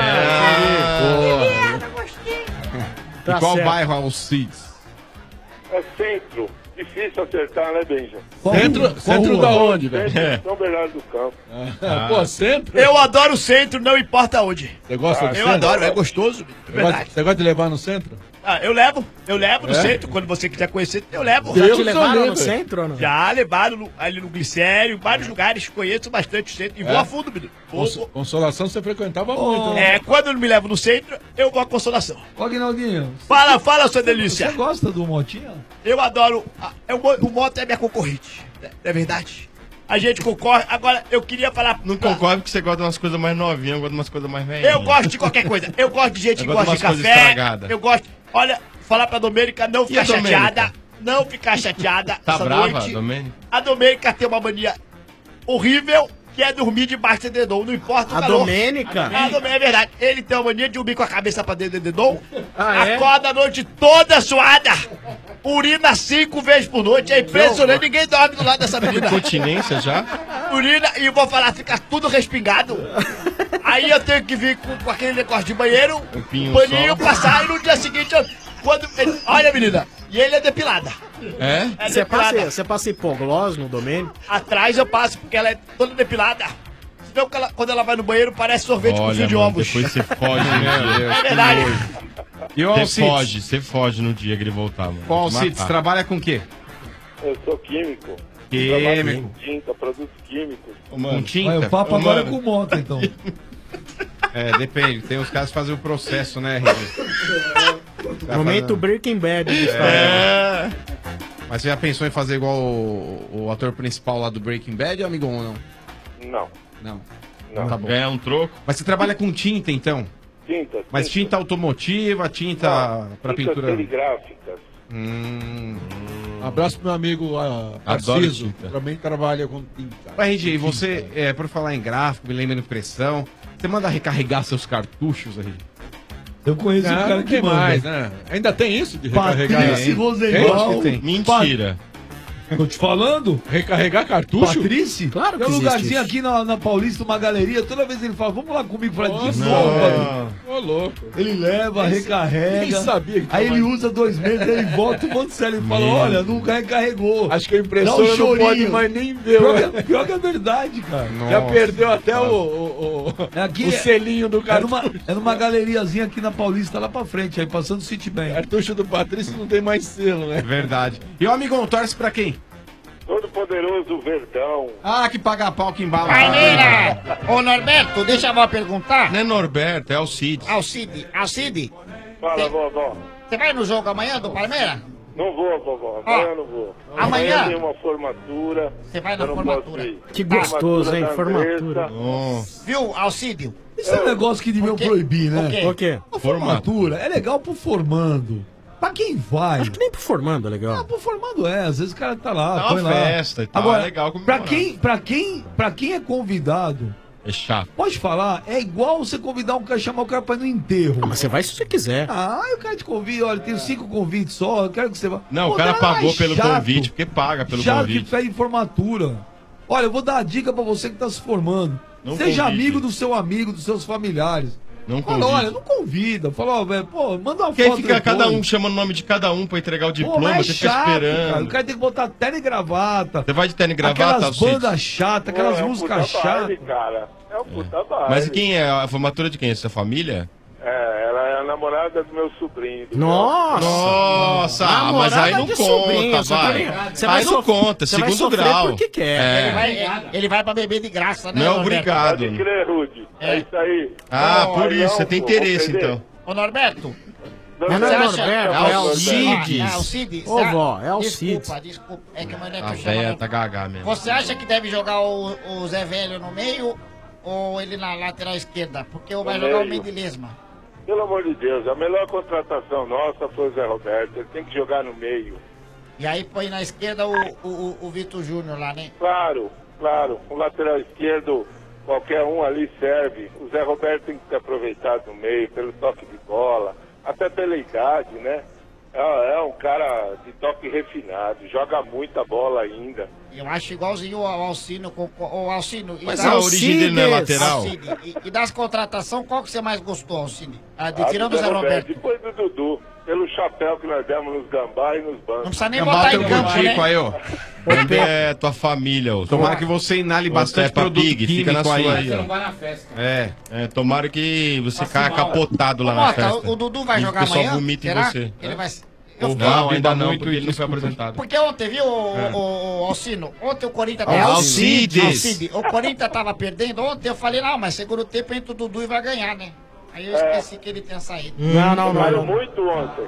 É. Tá e qual certo. bairro Alcides? É centro. Difícil acertar, né, Benja? Centro, centro da onde, velho? Centro de São Bernardo do Campo. Ah, Pô, centro? Eu adoro o centro, não importa onde. Você gosta do Eu centro? adoro, é gostoso. Você gosta, Verdade. você gosta de levar no centro? Ah, eu levo, eu levo no É? centro. Quando você quiser conhecer, eu levo. Já Deus te levaram o no livre. centro ou não? Já levaram no- ali no Glicério, em vários lugares, conheço bastante o centro. E vou É? a fundo, menino. Vou- Cons- vou- Consolação você frequentava muito, né? É, quando não me levo no centro, eu vou à consolação. Ó, Guinaldinho, Fala, fala, sua você delícia. gosta do Motinha? Eu adoro. a- é o, mo- o moto é minha concorrente. Não é verdade? A gente concorre. Agora, eu queria falar. Não concordo porque você gosta de umas coisas mais novinhas, eu gosto de umas coisas mais velhas. Eu gosto de qualquer coisa. Eu gosto de gente Eu que gosto gosta de de umas coisas café. estragadas. Eu gosto. Olha, falar pra Domênica não E ficar a Domênica? chateada. Não ficar chateada Tá essa brava, noite. Domênica? A Domênica tem uma mania horrível, que é dormir debaixo do dedão. Não importa o A calor. Domênica? A Domênica, é verdade. Ele tem uma mania de dormir com a cabeça pra dentro do dedão. Ah, é? Acorda a noite toda suada. Urina cinco vezes por noite. É impressionante. Ninguém dorme do lado dessa menina. Continência já? Urina e vou falar, fica tudo respingado. Aí eu tenho que vir com, com aquele negócio de banheiro, Um pinho paninho, só. passar e no dia seguinte, eu- quando ele- olha menina, e ele é depilada. É? É Você depilada. passa, você passa hipoglós no domínio? Atrás eu passo porque ela é toda depilada. Senão que ela- quando ela vai no banheiro parece sorvete com fio Olha, de mano, ovos. depois você foge no dia. É verdade. E o Você Alcides? foge, você foge no dia que ele voltar, mano. Qual Vou te Alcides? matar. Trabalha com o quê? Eu sou químico. Químico. Trabalho com tinta, produtos químicos. Com tinta? Olha, o papo Ô, agora é mano. com moto, então. É, depende. Tem os caras que fazem o processo, né, R G? Tá Momento fazendo- Breaking Bad. de É. Mas você já pensou em fazer igual o, o ator principal lá do Breaking Bad, amigão, ou não? Não. Não. Não. Tá bom. Ganhar um troco. Mas você trabalha com tinta, então? Tinta. Mas tinta automotiva, tinta Não, pra tintas pintura... serigráficas. Hum. Abraço pro meu amigo uh, Adoro Narciso, tinta. também trabalha com tinta. Mas, R G, e você, é, por falar em gráfico, me lembra de impressão, você manda recarregar seus cartuchos, R G? Eu conheço Não, um cara não que tem manda. mais, né? Ainda tem isso de recarregar? Patrícia Tem? Rosenbaum. Tem? Tem. Mentira. Tô te falando? Recarregar cartucho? Patrícia? Claro que Tem um existe lugarzinho isso. aqui na, na Paulista, uma galeria, toda vez ele fala, vamos lá comigo. Eu falei, de Nossa. novo, Ô, louco. Ele leva, Nem- recarrega. nem sabia que Aí tava- ele usa dois meses, aí ele volta, um monte de sério. Ele fala, Meu. olha, nunca recarregou. Acho que a impressora Dá um não chorinho. pode mais nem ver. Pior, né? que- pior que é verdade, cara. Já perdeu até o, o, o, É aqui, o selinho do é cartucho. numa, é numa galeriazinha aqui na Paulista, lá pra frente, aí passando o Citibank. Cartucho do Patrício não tem mais selo, né? Verdade. E o amigão, torce pra quem? Todo poderoso Verdão. Ah, que paga pau que embala. Palmeira! Ô Norberto, deixa eu perguntar. Não é Norberto, é Alcides. Alcide, Alcide, Fala, vovó. você vai no jogo amanhã do Palmeiras? Não vou, vovó. Ó, Amanhã eu não vou. amanhã? tem uma formatura. Você vai na eu não formatura. posso ir. Que gostoso, hein? Formatura. Viu, Alcídio? Isso é um negócio que deviam proibir, né? O quê? O quê? A formatura é legal pro formando. Pra quem vai? Acho que nem pro formando é legal. Ah, pro formando é, às vezes o cara tá lá, É uma põe lá. festa e tal, Agora, é legal pra comemorar. quem, pra, quem, pra quem é convidado, É chato. pode falar, é igual você convidar um cara, chamar o cara pra ir no enterro. Ah, mas você vai se você quiser. Ah, aí o cara te convida, olha, tenho cinco convites só, eu quero que você vá. Não, Pô, o cara é pagou mais pelo chato. convite, porque paga pelo Chato convite. que pede formatura. Olha, eu vou dar a dica pra você que tá se formando. Não Seja convide. amigo do seu amigo, dos seus familiares. Não Fala, convide. olha, não convida. Fala, ó, velho, pô, manda uma Porque aí foto fica cada depois. um chamando o nome de cada um pra entregar o Pô, diploma, mas é você fica chato, esperando. cara. O cara tem que botar terno e gravata. Você vai de terno e gravata, Aquelas Alcides? bandas chatas, aquelas Pô, é um músicas puta baile, chatas. cara. É um puta baile. Mas quem é? A formatura de quem? É sua família? É, ela é a namorada do meu sobrinho. do Nossa! Nossa, ah, mas aí não de conta, sobrinho, você vai. vai- você Aí vai não sof- conta, você vai segundo sofrer grau. porque quer. É. Ele vai, ele vai pra beber de graça, né? Não é Norberto? obrigado. Pode crer, Rude. É. isso aí. Ah, Não, por aí isso, não, você tem pô, interesse, vou perder. então. Ô Norberto, Não, Mas não você é acha- Norberto, É é Alcides. Ah, Alcides. Ô, você- vó, é Alcides. Desculpa, desculpa. É que o meu neto A chama... véia né? tá gaga mesmo. Você acha que deve jogar o, o Zé Velho no meio ou ele na lateral esquerda? Porque eu vai No jogar o meio. Mendilesma. Pelo amor de Deus, a melhor contratação nossa foi o Zé Roberto. Ele tem que jogar no meio. E aí põe na esquerda o, o, o- o Vitor Júnior lá, né? Claro, claro. O lateral esquerdo, qualquer um ali serve. O Zé Roberto tem que ser aproveitado no meio, pelo toque de bola, até pela idade, né? É, é um cara de toque refinado, joga muita bola ainda. Eu acho igualzinho ao Alcino. Com, com, o Alcino e Mas da- a origem dele não é lateral? Alcine, e, e das contratações, qual que você mais gostou, Alcine? Ah, de, Ah, tirando do o Zé Roberto. Depois do Dudu, pelo chapéu que nós demos nos gambá e nos bancos. Não precisa nem Gambá botar tem em um campo, Tico né? aí, ó. Onde é tua família, ô? Tomara que você inale bastante Peppa produto Pig, fica na químico sua aí. aí, ó. vai na festa. É. É, tomara que você caia mal. capotado lá Ô, na Mota, festa. o, o Dudu vai E jogar o pessoal amanhã? vomita em Será? você. Ele vai... Eu Ou fiquei- não, ainda beba não, muito porque e ele não foi desculpa. apresentado. Porque ontem, viu, o, É. o, o Alcino? Ontem o Corinthians... É, tava- Alcides. Alcide. O Corinthians tava perdendo ontem, eu falei, não, mas segundo tempo entra o Dudu e vai ganhar, né? Aí eu esqueci que ele tinha saído. Não, não, não. Jogaram não. muito ontem.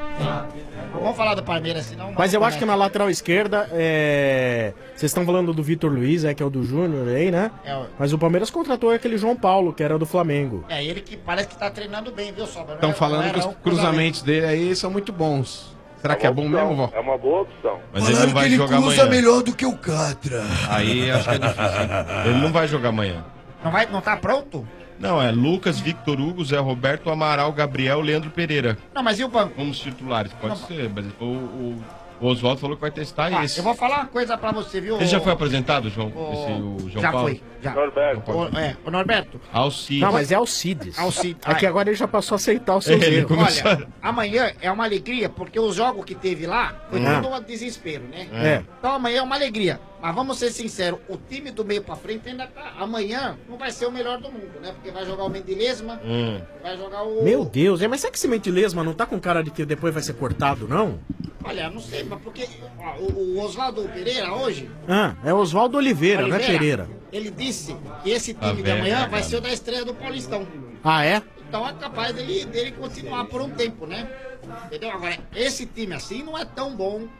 Vamos falar do Palmeiras, senão... Mas eu acho que na lateral esquerda, é... vocês estão falando do Vitor Luiz, é, que é o do Júnior aí, né? É, o- Mas o Palmeiras contratou aquele João Paulo, que era do Flamengo. É ele que parece que tá treinando bem, viu, Sobra? Não Estão é- falando não que é os não, cruzamentos dele aí são muito bons. Será que é bom uma opção, mesmo, vó? É uma boa opção. Mas ele não vai jogar amanhã. melhor do que o Catra. Aí acho que é difícil. hein? Ele não vai jogar amanhã. Não, vai, não tá pronto? Não, é Lucas, Victor Hugo, Zé Roberto, Amaral, Gabriel, Leandro Pereira. Não, mas e o banco? Como os titulares, pode Não, ser, mas o, o, o Oswaldo falou que vai testar Ah, esse. eu vou falar uma coisa pra você, viu? Ele já o- foi apresentado, João? o- Esse, o João já Paulo? foi, já. Norberto. O, é, o Norberto, Alcides. Não, mas é Alcides. Alcides. Aqui agora ele já passou a aceitar os seus Ele erros. começou- olha, amanhã é uma alegria, porque os jogos que teve lá foi Ah. tudo um desespero, né? É. Então amanhã é uma alegria. Mas vamos ser sinceros, o time do meio pra frente ainda tá. Amanhã não vai ser o melhor do mundo, né? Porque vai jogar o Mendilesma, Hum. vai jogar o. Meu Deus, é, mas será que esse Mentilesma não tá com cara de que depois vai ser cortado, não? Olha, não sei, mas porque ó, o, o Oswaldo Pereira hoje. Ah, é Oswaldo Oliveira, não é Pereira. Ele disse que esse Tá time de velho, amanhã né, vai cara? ser o da estreia do Paulistão. Ah, é? Então é capaz dele, dele continuar por um tempo, né? Entendeu? Agora, esse time assim não é tão bom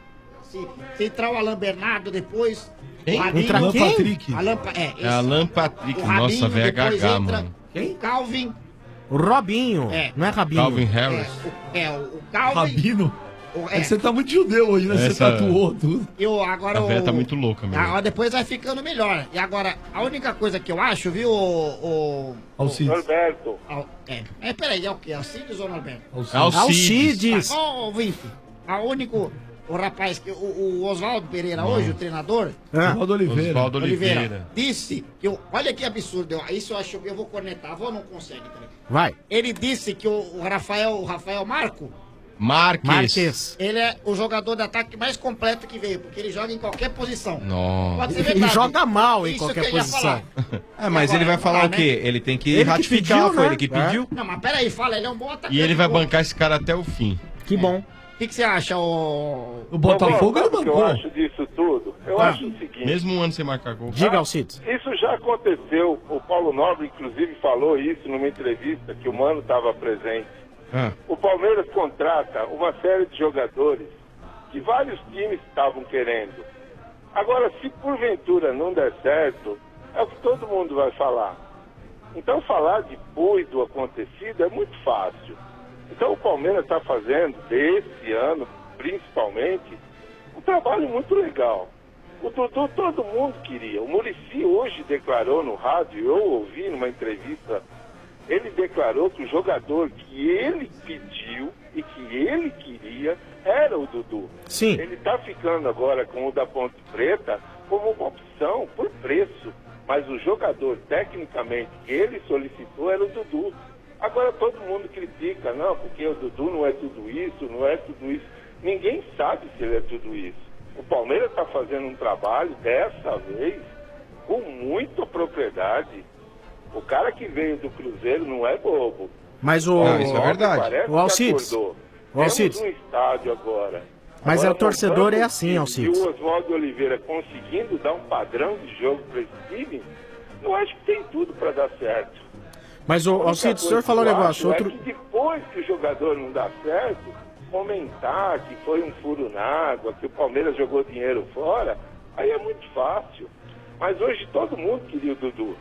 se, se entrar o Alan Bernardo depois. Quem? O Rabinho, Entra Alan quem? Patrick. Alan, Pa- é, esse. É Alan Patrick, O Rabinho, nossa, velho depois H H, entra mano. O Calvin. O Robinho. É. Não é Rabinho. Calvin Harris. É, o, o Calvin. Rabino? O- É que você tá muito judeu hoje, né? Você Essa- tatuou tudo. Eu agora A velha o- tá muito louca, meu. Ah, depois vai ficando melhor. E agora, a única coisa que eu acho, viu, o. o Alcides. Norberto. Al- é. é, peraí, é o quê? Alcides ou Norberto? Alcides. Alcides. Ô, oh, Vimp, a único. O rapaz, que o, o Oswaldo Pereira, Não. hoje, o treinador. Ah. Oswaldo Oliveira. Oswaldo Oliveira. Disse que. Eu, olha que absurdo. Eu, isso eu acho que eu vou cornetar. Vou não consegue, peraí. Vai. Ele disse que o, o Rafael, o Rafael Marco. Marques. Marques. Ele é o jogador de ataque mais completo que veio, porque ele joga em qualquer posição. Nossa. Pode ser Ele verdade. joga mal em Isso qualquer que eu ia posição. falar. É, mas ele vai falar o quê? Ele tem que Ele que ratificar, pediu, foi né? ele que É. pediu. Não, mas peraí, fala, ele é um bom atacante. E ele vai pô. bancar esse cara até o fim. Que bom. O que, que você acha, o. O Botafogo ele Sabe o que eu bancou. acho disso tudo? Eu Ah. acho o seguinte. Mesmo um ano sem marcar gol. Diga, Alcides. Isso já aconteceu. O Paulo Nobre, inclusive, falou isso numa entrevista que o Mano estava presente. Ah. O Palmeiras contrata uma série de jogadores que vários times estavam querendo. Agora, se porventura não der certo, é o que todo mundo vai falar. Então, falar depois do acontecido é muito fácil. Então, o Palmeiras está fazendo, desse ano, principalmente, um trabalho muito legal. O Dudu todo mundo queria. O Muricy hoje declarou no rádio, eu ouvi numa entrevista, ele declarou que o jogador que ele pediu e que ele queria era o Dudu. Sim. Ele está ficando agora com o da Ponte Preta como uma opção por preço. Mas o jogador, tecnicamente, que ele solicitou era o Dudu. Agora todo mundo critica, não, porque o Dudu não é tudo isso, não é tudo isso. Ninguém sabe se ele é tudo isso. O Palmeiras está fazendo um trabalho, dessa vez, com muita propriedade. O cara que veio do Cruzeiro não é bobo. Mas o. Ah, isso é verdade. Parece O Alcides. que acordou. O Alcides. Temos um estádio agora. Mas Agora, é o torcedor com é assim, tanto Alcides. time E o Oswaldo Oliveira conseguindo dar um padrão de jogo para esse time, eu acho que tem tudo para dar certo. Mas o A única Alcides, o coisa senhor falou um que eu negócio. acho Outro. É que depois que o jogador não dá certo, comentar que foi um furo na água, que o Palmeiras jogou dinheiro fora, aí é muito fácil. Mas hoje todo mundo queria o Dudu.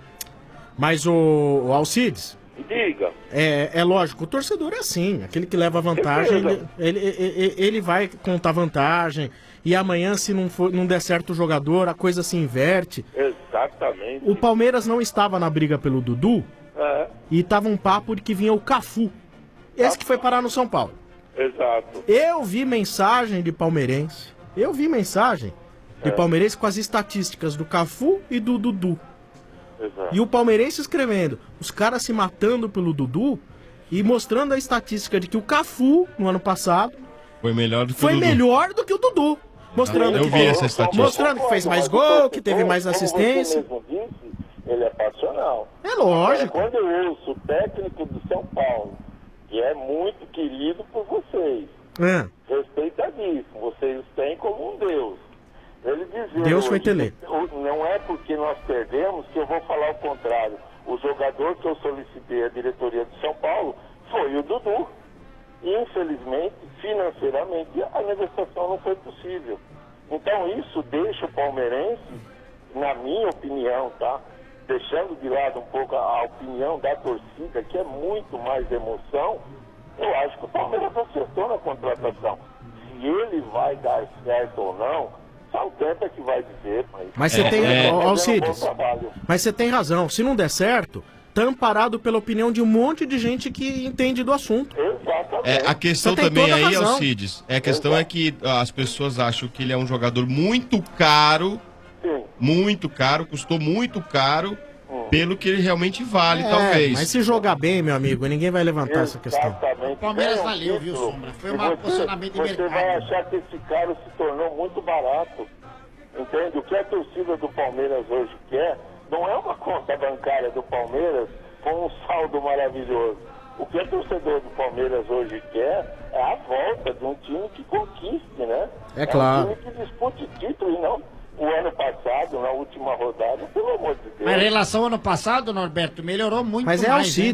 Mas o, o Alcides. Diga. É, é lógico, o torcedor é assim, aquele que leva vantagem, ele, Certeza. ele, ele, ele vai contar vantagem, e amanhã, se não, for, não der certo o jogador, a coisa se inverte. Exatamente. O Palmeiras não estava na briga pelo Dudu, É, e tava um papo de que vinha o Cafu, esse que foi parar no São Paulo. exato. Eu vi mensagem de palmeirense, eu vi mensagem de É. palmeirense com as estatísticas do Cafu e do Dudu. Exato. E o palmeirense escrevendo, os caras se matando pelo Dudu e mostrando a estatística de que o Cafu, no ano passado, Foi melhor do que foi o Dudu. melhor do que o Dudu. Mostrando, Eu que, vi essa estatística. mostrando que fez mais gol, que teve mais assistência. Como você mesmo disse, ele é passional. É lógico. Agora, quando eu ouço o técnico do São Paulo, que é muito querido por vocês, É. respeitadíssimo, vocês os têm como um Deus. Ele dizia Deus foi hoje, Tele. o- não é porque nós perdemos que eu vou falar o contrário. O jogador que eu solicitei à diretoria do São Paulo foi o Dudu. Infelizmente, financeiramente, a negociação não foi possível. Então isso deixa o palmeirense, na minha opinião, tá? Deixando de lado um pouco a, a opinião da torcida, que é muito mais emoção, eu acho que o Palmeiras acertou na contratação. Se ele vai dar certo ou não, só o tempo é que vai dizer. Mas, Mas você tem, Ele tá ó, fazendo um Alcides, bom trabalho. mas você tem razão. Se não der certo, tá amparado pela opinião de um monte de gente que entende do assunto. É, a questão Você tem também toda a aí, razão. Alcides, é a questão é que ah, as pessoas acham que ele é um jogador muito caro, muito caro, custou muito caro, pelo que ele realmente vale, É, talvez. Mas se jogar bem, meu amigo, ninguém vai levantar essa questão. O Palmeiras valeu, viu, Sombra? Foi um E posicionamento de você mercado. vai achar que esse cara se tornou muito barato. Entende? O que a torcida do Palmeiras hoje quer não é uma conta bancária do Palmeiras com um saldo maravilhoso. O que a torcedor do Palmeiras hoje quer é a volta de um time que conquiste, né? É claro. um time que dispute título e não o ano passado, na última rodada, pelo amor de Deus. Mas em relação ao ano passado, Norberto, melhorou muito Mas é mais. Alcides. Hein?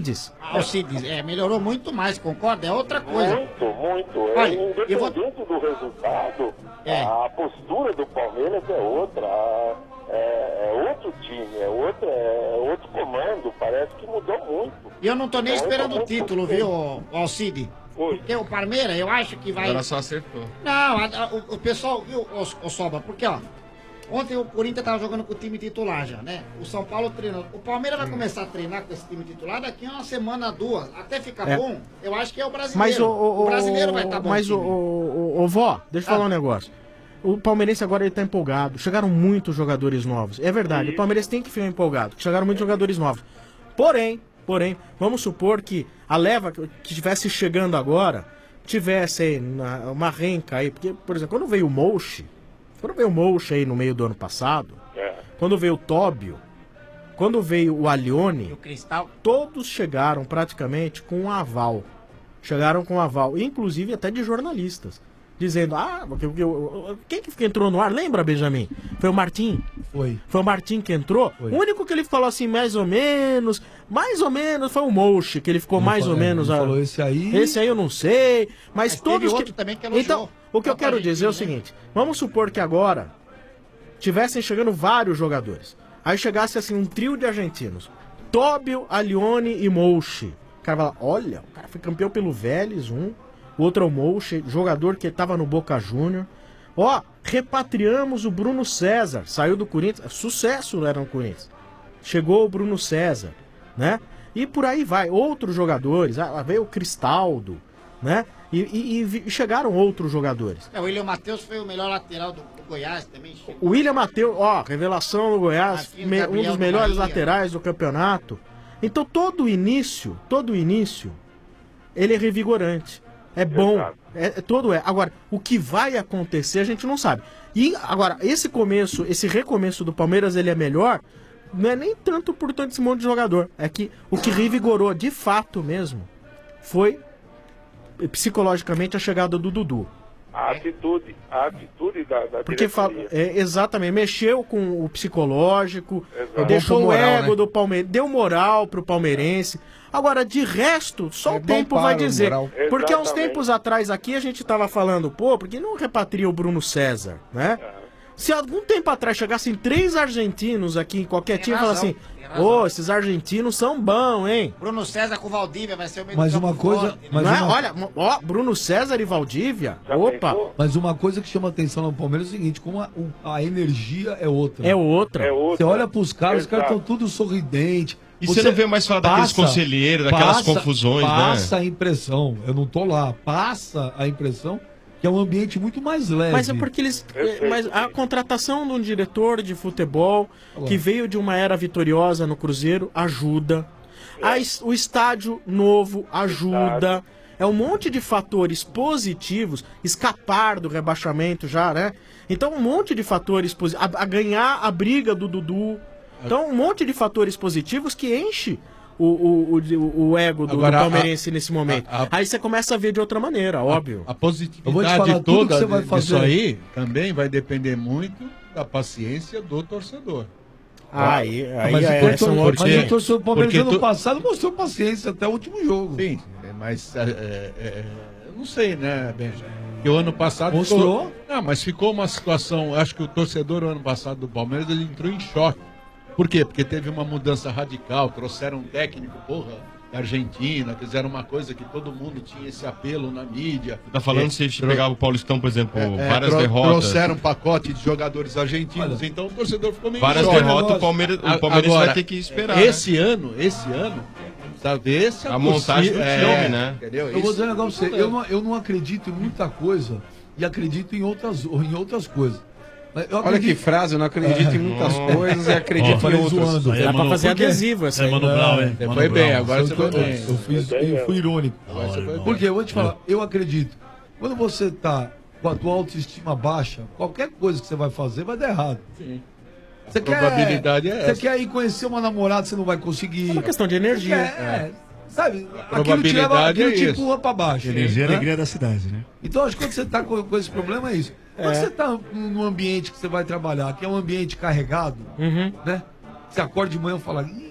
Alcides, é, melhorou muito mais, concorda? É outra coisa. Muito, muito. Olha, É, eu vou- independente do resultado, É. a postura do Palmeiras é outra. a- É, é outro time, é outro, é outro comando. Parece que mudou muito. E eu não tô nem Então, esperando o eu tô título, muito viu, ô- ô Alcide? Porque o Palmeiras, eu acho que vai... Agora só acertou. Não, a- a- o, o pessoal, viu, ô, ô Sobra, porque, ó, ontem o Corinthians tava jogando com o time titular já, né? O São Paulo treinou. O Palmeiras vai começar a treinar com esse time titular daqui a uma semana, duas. Até ficar É. bom, eu acho que é o brasileiro. Mas o, o, o brasileiro vai estar bom. Mas o, time. o, o, o vó, deixa eu falar um negócio. O palmeirense agora ele tá empolgado. Chegaram muitos jogadores novos. É verdade, o Palmeiras tem que ficar empolgado. Chegaram muitos jogadores novos. Porém, porém, vamos supor que a leva que estivesse chegando agora tivesse aí na- uma renca aí. Porque, por exemplo, quando veio o Mouche, quando veio o Mouche aí no meio do ano passado, É. quando veio o Tóbio, quando veio o Alione, o Cristal, todos chegaram praticamente com um aval. Chegaram com um aval, inclusive até de jornalistas. Dizendo, ah, porque, porque, quem que entrou no ar? Lembra, Benjamin? Foi o Martim? Foi. Foi o Martim que entrou? Foi. O único que ele falou assim, mais ou menos, mais ou menos, foi o Mouche, que ele ficou Ele mais falou- ou é, menos... ele a- falou, esse aí- Esse aí eu não sei, mas, Mas todos... teve outro também que elogiou. Então, o que eu Só pra quero gente, dizer é o né? seguinte, vamos supor que agora tivessem chegando vários jogadores. Aí chegasse assim um trio de argentinos. Tóbio, Alione e Mouche. O cara fala, olha, o cara foi campeão pelo Vélez, um. O outro é o Mouche, jogador que estava no Boca Júnior. Ó, repatriamos o Bruno César. Saiu do Corinthians. Sucesso era no Corinthians. Chegou o Bruno César, né? E por aí vai. Outros jogadores. Ah, veio o Cristaldo, né? E, e- e vi- chegaram outros jogadores. É, o William Matheus foi o melhor lateral do, do Goiás também. O William Matheus, ó, revelação do Goiás, Marquinhos me- um Gabriel dos do melhores Bahia. laterais do campeonato. Então todo o início, todo o início, ele é revigorante. É bom, é, é- todo é. Agora, o que vai acontecer a gente não sabe. E agora, esse começo, esse recomeço do Palmeiras, ele é melhor, não é nem tanto por tanto esse monte de jogador. É que o que revigorou de fato mesmo foi psicologicamente a chegada do Dudu. A atitude, a atitude da, da Porque fa- diretoria. é, exatamente, mexeu com o psicológico, Exato. deixou Bom pro o moral, ego né? do Palmeiras, deu moral pro palmeirense. Agora, de resto, só É o bom tempo para vai o dizer. moral. Porque há uns Exatamente. tempos atrás aqui a gente tava falando, pô, porque não repatria o Bruno César, né? Se algum tempo atrás chegassem três argentinos aqui em qualquer Tem time e falassem razão, assim, tem razão. ô, esses argentinos são bons, hein? Bruno César com o Valdívia vai ser o meio Mas do campo uma coisa- fora, mas Não é? uma- Olha, ó, Bruno César e Valdívia, opa, Mas uma coisa que chama atenção no Palmeiras é o seguinte, como a, o- a energia é outra. É outra. É outra. Você olha pros caras, os caras Exato. estão tudo sorridentes. E você não vê mais falar daqueles conselheiros, daquelas confusões, né? Passa a impressão, eu não tô lá, passa a impressão que é um ambiente muito mais leve. Mas é porque eles. é, Mas a contratação de um diretor de futebol que veio de uma era vitoriosa no Cruzeiro ajuda. A es- o estádio novo ajuda. É um monte de fatores positivos. Escapar do rebaixamento já, né? Então, um monte de fatores positivos. A, a ganhar a briga do Dudu. Então, um monte de fatores positivos que enche o, o, o, o ego do, do Agora, a- palmeirense nesse momento. a- a- Aí você começa a ver de outra maneira, óbvio. A Eu vou te positividade falar tudo toda que você vai disso fazer. aí também vai depender muito da paciência do torcedor. Ah, aí- aí mas, é- o torcedor, são mas outros o quinhentos. torcedor do Palmeiras Porque ano tu- passado mostrou paciência até o último jogo. Sim, é, mas é, é, é, eu não sei, né, Benja? Que o ano passado Mostrou? Ficou, não, mas ficou uma situação. Acho que o torcedor o ano passado do Palmeiras ele entrou em choque. Por quê? Porque teve uma mudança radical, trouxeram um técnico, porra, da Argentina, fizeram uma coisa que todo mundo tinha esse apelo na mídia. Tá falando É, se tro- pegava o Paulistão, por exemplo, é, várias tro- derrotas. Trouxeram um pacote de jogadores argentinos, então o torcedor ficou meio Várias em choque. derrotas, o Palmeiras- o A- Palmeiras agora, vai ter que esperar, né? Esse ano, esse ano, sabe, se A montagem do time, né? Entendeu? Eu vou Isso- dizer um negócio pra você, eu não, eu não acredito em muita coisa e acredito em outras, em outras coisas. Mas eu Olha que frase, eu não acredito em muitas coisas e acredito Ó, falei em outras. zoando. Dá pra fazer Porque- adesivo essa aí. É, Mano Não, Brown, hein? você Mano foi bem, Brown. agora Eu você tô- foi bem. Eu, fiz, eu fui irônico. Porque eu vou te falar, eu acredito. Quando você tá com a tua autoestima baixa, qualquer coisa que você vai fazer vai dar errado. Sim. Você A probabilidade quer, é Você essa. quer ir conhecer uma namorada, você não vai conseguir. É uma questão de energia. Você quer, é, sabe? A Aquilo te leva, probabilidade aquilo é te isso. empurra pra baixo. Energia e né? alegria da cidade, né? Então, acho que quando você tá com, com esse problema é isso. Quando É. você tá num ambiente que você vai trabalhar, que é um ambiente carregado, né? Você acorda de manhã e fala, ih,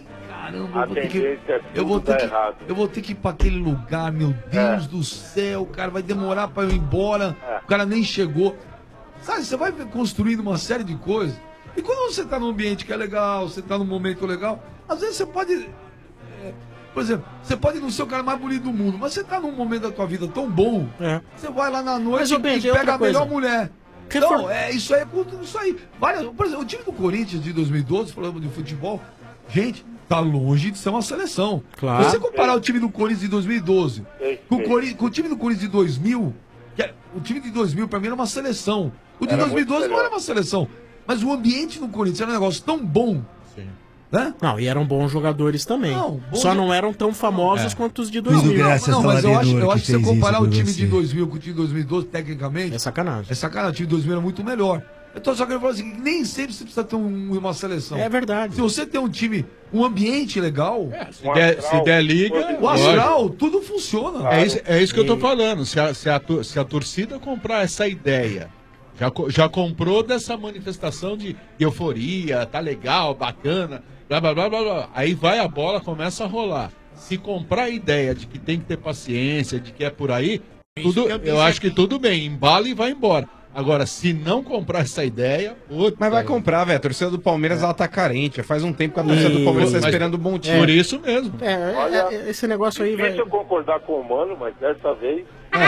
caramba, A eu vou ter que, tendência é eu vou tudo ter dar que, errado. eu vou ter que ir pra aquele lugar, meu Deus É. do céu, cara, vai demorar pra eu ir embora, É. o cara nem chegou. Sabe, você vai construindo uma série de coisas, e quando você tá num ambiente que é legal, você tá num momento legal, às vezes você pode, é, por exemplo, você pode não ser o cara mais bonito do mundo, mas você tá num momento da tua vida tão bom, É. você vai lá na noite Mas, ô, Ben, e tem pega outra a melhor coisa. mulher. Refor- Então, é, isso aí é tudo isso aí. Várias, por exemplo, o time do Corinthians de dois mil e doze, falando de futebol, gente, tá longe de ser uma seleção. Claro. Se você comparar o time do Corinthians de dois mil e doze Sei, com, o sei. Cori- com o time do Corinthians de dois mil, que é- o time de dois mil pra mim era uma seleção. O de Era dois mil e doze muito não era melhor. uma seleção. Mas o ambiente no Corinthians era um negócio tão bom. Né? Não, e eram bons jogadores também. Não, bom Só jo- não eram tão famosos É. quanto os de dois mil. Não, mas eu acho, eu acho que se você comparar o time de dois mil com o time de dois mil e doze, tecnicamente. É sacanagem. É sacanagem. O time de dois mil era muito melhor. Eu tô só querendo falar assim, que nem sempre você precisa ter um- uma seleção. É verdade. Se você tem um time, um ambiente legal, Se der, se der liga, o astral, tudo funciona. É isso, é isso que eu tô E- falando. Se a, se, a, tor- se a torcida comprar essa ideia, já, co- já comprou dessa manifestação de euforia, tá legal, bacana, blá blá blá blá blá. Aí vai a bola, começa a rolar. Se comprar a ideia de que tem que ter paciência, de que é por aí, tudo, que eu eu, disse acho que tudo bem, embala e vai embora. Agora, se não comprar essa ideia, puta, Mas vai comprar, velho. A torcida do Palmeiras, ela tá carente. Faz um tempo que a torcida do Palmeiras tá Mas- esperando um bom time. Por isso mesmo. É, é, Olha, é, esse negócio aí vai. Difícil eu concordar com o Mano, mas dessa vez...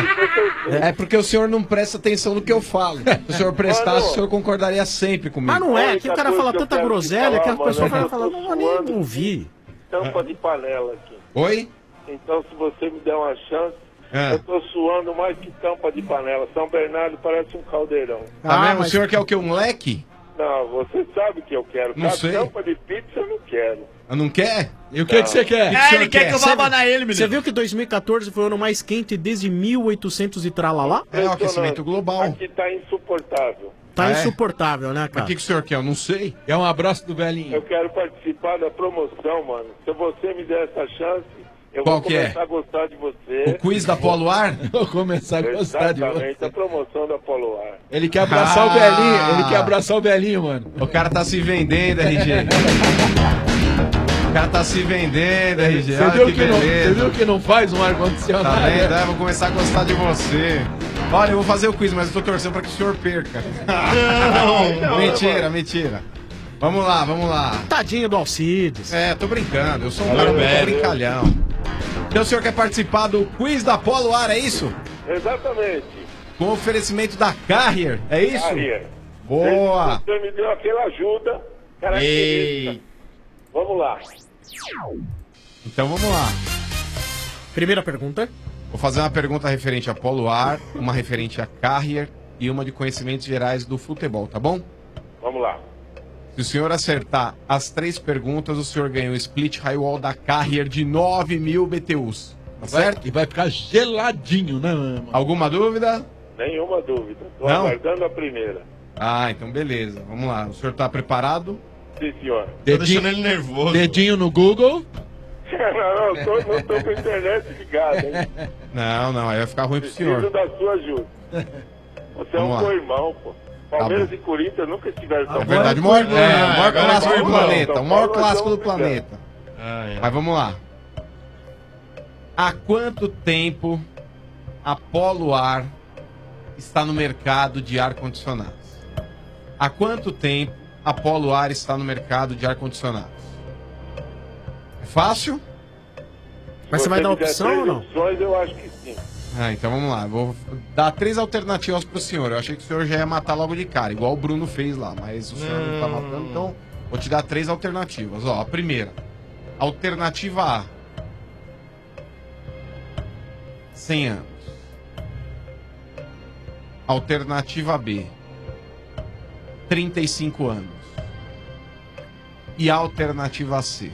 É porque o senhor não presta atenção no que eu falo. Se o senhor prestasse, Mano. o senhor concordaria sempre comigo. Mas não é, A que o única cara coisa fala que eu tanta quero te groselha que a falar, pessoa mano, vai é que falar, eu tô não vou nem suando. ouvir. Tampa de panela aqui. Oi? Então, se você me der uma chance, É. eu tô suando mais que tampa de panela. São Bernardo parece um caldeirão. Tá Ah, vendo? mas- O senhor quer o quê? Um leque? Não, você sabe o que eu quero. Não Tá? sei. Tampa de pizza eu não quero. Ah, não quer? E o que, que você quer? O que É, o ele senhor quer que eu vá Você- abanar ele, menino. Você viu que dois mil e quatorze foi o ano mais quente desde mil e oitocentos e tralalá? É o aquecimento global. Aqui tá insuportável. Tá Ah, é? insuportável, né, Mas cara? o que, que o senhor quer? Eu não sei. É um abraço do velhinho. Eu quero participar da promoção, mano. Se você me der essa chance, eu Qual vou que é? começar a gostar de você. O quiz da Polo Ar? Vou começar a gostar de Exatamente, você. a promoção da Polo Ar. Ele quer abraçar Ah. o velhinho, ele quer abraçar o velhinho, mano. O cara tá se vendendo, R G. O cara tá se vendendo, R G. Você Olha viu, que que não, beleza. você viu que não faz um ar-condicionado? Tá vendo? É, vou começar a gostar de você. Olha, eu vou fazer o quiz, mas eu tô torcendo pra que o senhor perca. não, mentira, não. mentira. Vamos lá, vamos lá. Tadinho do Alcides. É, tô brincando. Eu sou um cara muito brincalhão. Então o senhor quer participar do quiz da Polo Ar, é isso? Exatamente. Com oferecimento da Carrier, é isso? Carrier. Boa. Você me deu aquela ajuda característica. Ei. Vamos lá. Então vamos lá. Primeira pergunta. Vou fazer uma pergunta referente a Polo Ar, uma referente a Carrier e uma de conhecimentos gerais do futebol, tá bom? Vamos lá. Se o senhor acertar as três perguntas, o senhor ganha um split highwall da Carrier de nove mil B T Us. Tá certo? E vai ficar geladinho, né, mano? Alguma dúvida? Nenhuma dúvida. Tô Não? aguardando a primeira. Ah, então beleza. Vamos lá. O senhor tá preparado? Sim, senhor. Dedinho, ele nervoso. dedinho no Google. não, não, tô, não tô com a internet ligada, hein? Não, não. Aí vai ficar ruim pro Preciso senhor. da sua ajuda. Você é Vamos um lá. co-irmão, pô. Palmeiras Tá e Corinthians nunca estiveram tão É verdade. O maior, é, o maior Agora clássico do Paulo não, planeta. São O maior Paulo clássico não do brigando. planeta. Mas vamos lá. Há quanto tempo a Polo Ar está no mercado de ar-condicionados? Há quanto tempo a Polo Ar está no mercado de ar-condicionados? É fácil? Mas você vai dar opção ou não? Opções, eu acho que sim. Ah, então vamos lá. Vou dar três alternativas pro senhor. Eu achei que o senhor já ia matar logo de cara, igual o Bruno fez lá, mas o senhor não, tá matando, então vou te dar três alternativas. Ó, a primeira. Alternativa A. cem anos. Alternativa B. trinta e cinco anos. E a alternativa C.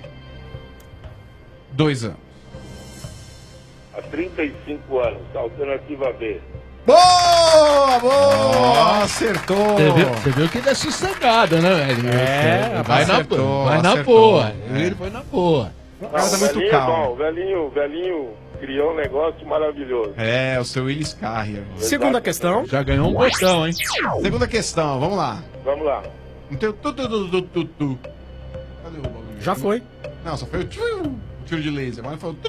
dois anos. Há trinta e cinco anos, alternativa B. Boa, boa! Acertou! Você viu, você viu que ele é sossegado, né, velho? É, vai acertou, na, vai na acertou. boa. É. Ele foi na boa. Não, cara tá o muito velhinho, calmo. bom, o velhinho, o velhinho criou um negócio maravilhoso. É, o seu Willis Carrier. Segunda questão. Já ganhou um botão, hein? Segunda questão, vamos lá. Vamos lá. Não tem o tu, tu, tu, tu, tu, tu. Cadê o bagulho? Já foi. Não, só foi o tiro, tiro de laser. Agora foi o...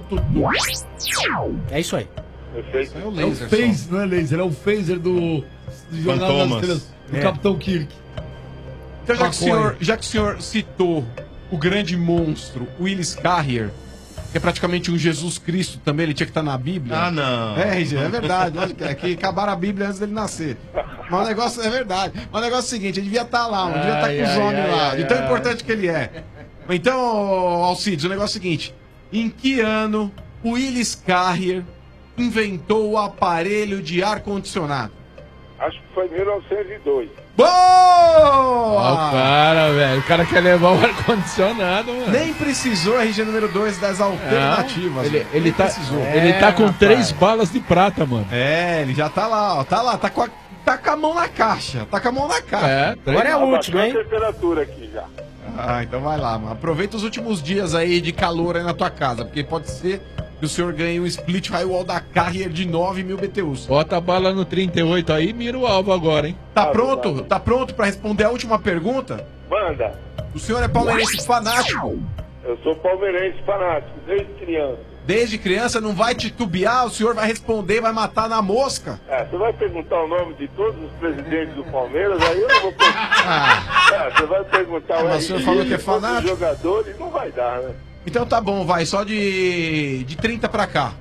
É isso aí. Perfeito. É o É o laser phaser, não é laser, é o phaser do, do Jornal das Fantomas. Estrelas, do É. Capitão Kirk. Então, já que, o Maconha. senhor, já que o senhor citou o grande monstro, Willis Carrier, que é praticamente um Jesus Cristo também, ele tinha que estar na Bíblia. Ah, não. É, R G, é verdade. Lógico que é que acabaram a Bíblia antes dele nascer. Mas o negócio é verdade. Mas o negócio é o seguinte, ele devia estar lá, ele devia estar Ai, com os ai, homens ai, lá, ai, de tão ai. importante que ele é. Então, Alcides, o negócio é o seguinte, em que ano o Willis Carrier inventou o aparelho de ar-condicionado? Acho que foi em mil novecentos e dois. Boa! Ó, o cara, velho. O cara quer levar o ar-condicionado, mano. Nem precisou R G número dois das alternativas. Ele, velho. ele, Nem tá, precisou. ele tá com rapaz. três balas de prata, mano. É, ele já tá lá, ó. Tá lá, tá com a, tá com a mão na caixa. Tá com a mão na caixa. É, Agora é a última, hein? A temperatura aqui já. Ah, então vai lá, mano. Aproveita os últimos dias aí de calor aí na tua casa, porque pode ser que o senhor ganhe um split highwall da Carrier de nove mil B T Us. Bota a bala no trinta e oito aí e mira o alvo agora, hein? Tá pronto? Tá pronto pra responder a última pergunta? Manda. O senhor é palmeirense fanático? Eu sou palmeirense fanático, desde criança. Desde criança não vai titubear, o senhor vai responder, vai matar na mosca. É, você vai perguntar o nome de todos os presidentes do Palmeiras, aí eu não vou perguntar. É, você vai perguntar Ah, o mas o senhor falou que é de todos os fanático. jogadores, não vai dar, né? Então tá bom, vai, só de, de trinta pra cá.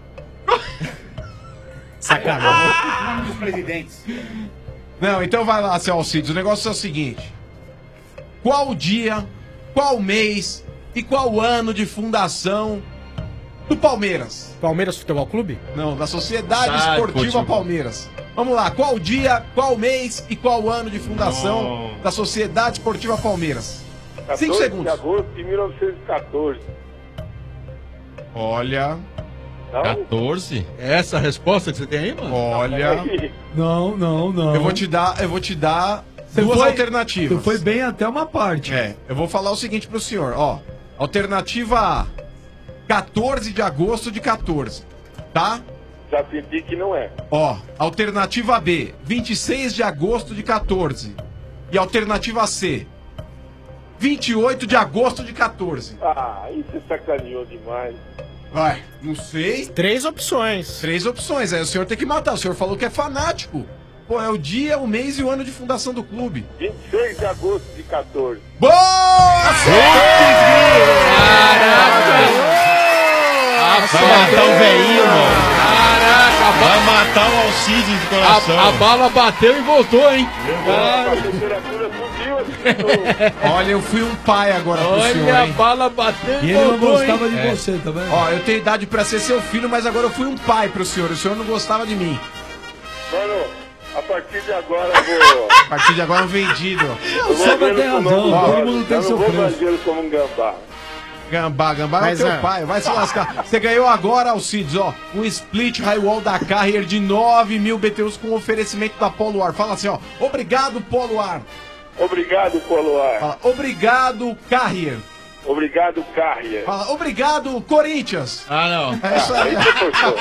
Sacanagem. Dos presidentes. Não, então vai lá, seu Alcides. O negócio é o seguinte: qual dia, qual mês e qual ano de fundação do Palmeiras? Palmeiras Futebol Clube? Não, da Sociedade Ah, Esportiva Esportiva. Palmeiras. Vamos lá, qual dia, qual mês e qual ano de fundação da Sociedade Esportiva Palmeiras? Cinco segundos. de agosto de mil novecentos e quatorze. Olha. quatorze? É essa a resposta que você tem aí, mano? Olha. Não, não, não. Eu vou te dar, eu vou te dar Você duas foi- alternativas. Você foi bem até uma parte. É, eu vou falar o seguinte pro senhor, ó. Alternativa A, quatorze de agosto de quatorze, tá? Já senti que não é. Ó, alternativa B, vinte e seis de agosto de quatorze. E alternativa C, vinte e oito de agosto de quatorze. Ah, aí você sacaneou demais. Vai, não sei. Três opções. Três opções, aí o senhor tem que matar. O senhor falou que é fanático. Pô, é o dia, o mês e o ano de fundação do clube. vinte e seis de agosto de quatorze. Boa! Vai matar o velhinho, mano. Caraca, vai matar o Alcides de coração. A, a bala bateu e voltou, hein? A temperatura subiu. Olha, eu fui um pai agora pro Olha, senhor, a hein? bala bateu E e ele não voltou, gostava hein? de É. você, tá vendo? Ó, eu tenho idade pra ser seu filho, mas agora eu fui um pai pro senhor. O senhor não gostava de mim. Mano, a partir de agora eu vou... A partir de agora é um vendido. Eu vou Samba vê-lo tem como razão, um todo bode, mundo tem eu seu não vou preço. vê-lo como um gambá. Gambá, Gambá Mas é o teu é. pai, vai se lascar. Você ganhou agora, Alcides, ó, um split highwall da Carrier de nove mil B T Us com oferecimento da Polo Ar. Fala assim, ó, obrigado, Polo Ar. Obrigado, Poloar. Fala, obrigado, Carrier. Obrigado, Carrier. Fala, obrigado, Corinthians. Ah, não. É isso aí. Aí você forçou.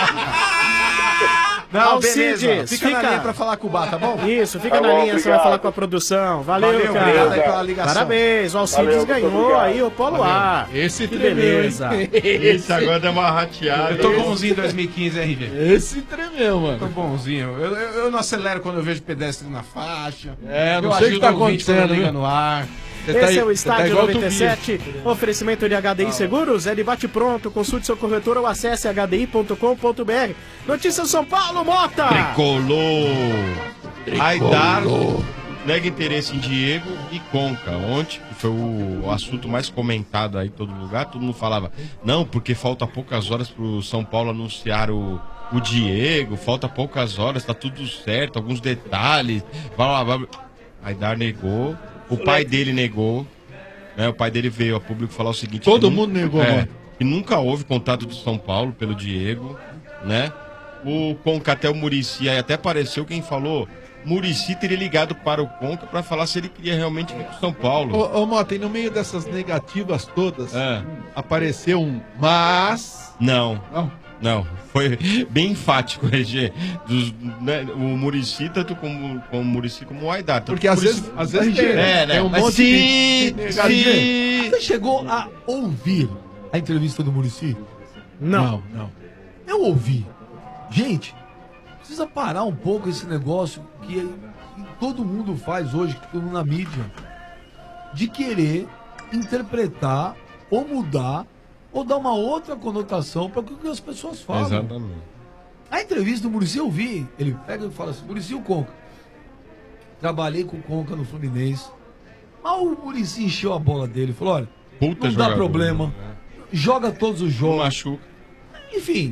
Não, Alcides, beleza. Fica, na fica- linha pra falar com o Bar, tá bom? Isso, fica Tá na bom, linha, você vai obrigado. falar com a produção. Valeu, Valeu, cara. obrigado aí pela ligação. Parabéns, o Alcides Valeu, muito ganhou obrigado. aí o Polo A. Esse Que tremeu, beleza. hein? Esse agora deu uma rateada. Eu tô bonzinho em dois mil e quinze, R G. Esse tremeu, Tô mano. bonzinho. Eu, eu, eu não acelero quando eu vejo pedestre na faixa. É, não eu sei o que ajudo tá o ouvinte quando acontecendo, liga viu? no ar. Você tá Esse é aí- o você tá Estádio igual noventa e Tumbia. sete, oferecimento de H D I Seguros, é de bate pronto, consulte seu corretor ou acesse h d i ponto com ponto b r. Notícias São Paulo, Mota! Tricolor. Aidar nega interesse em Diego e Conca. Ontem, que foi o, o assunto mais comentado aí em todo lugar, todo mundo falava, não, porque falta poucas horas pro São Paulo anunciar o, o Diego, falta poucas horas, tá tudo certo, alguns detalhes. Blá, blá, blá. Aidar negou, o pai dele negou, né? O pai dele veio a público falar o seguinte... Todo que nu- mundo negou, é, mano. que nunca houve contato do São Paulo pelo Diego, né? O Conca até o Muricy, aí até apareceu quem falou, Muricy teria ligado para o Conca para falar se ele queria realmente vir pro São Paulo. Ô, ô Mota, e no meio dessas negativas todas, É. apareceu um mas... Não, Não. Não, foi bem enfático, R G. Dos, né, o Muricy, tanto como, como o Muricy como o Aidar. Porque às vezes, às vezes tem, é, né? tem um Mas monte se, de... se... Você chegou a ouvir a entrevista do Muricy? Não. Não, não. Eu ouvi. Gente, precisa parar um pouco esse negócio que, que todo mundo faz hoje, que todo mundo na mídia, de querer interpretar ou mudar ou dar uma outra conotação para o que as pessoas falam. Exatamente. A entrevista do Muricy eu vi. Ele pega e fala assim: Muricy, o Conca. Trabalhei com o Conca no Fluminense. Mas o Muricy encheu a bola dele. Falou: olha, Puta não dá jogador, problema. né? Joga todos os jogos. Não machuca. Enfim.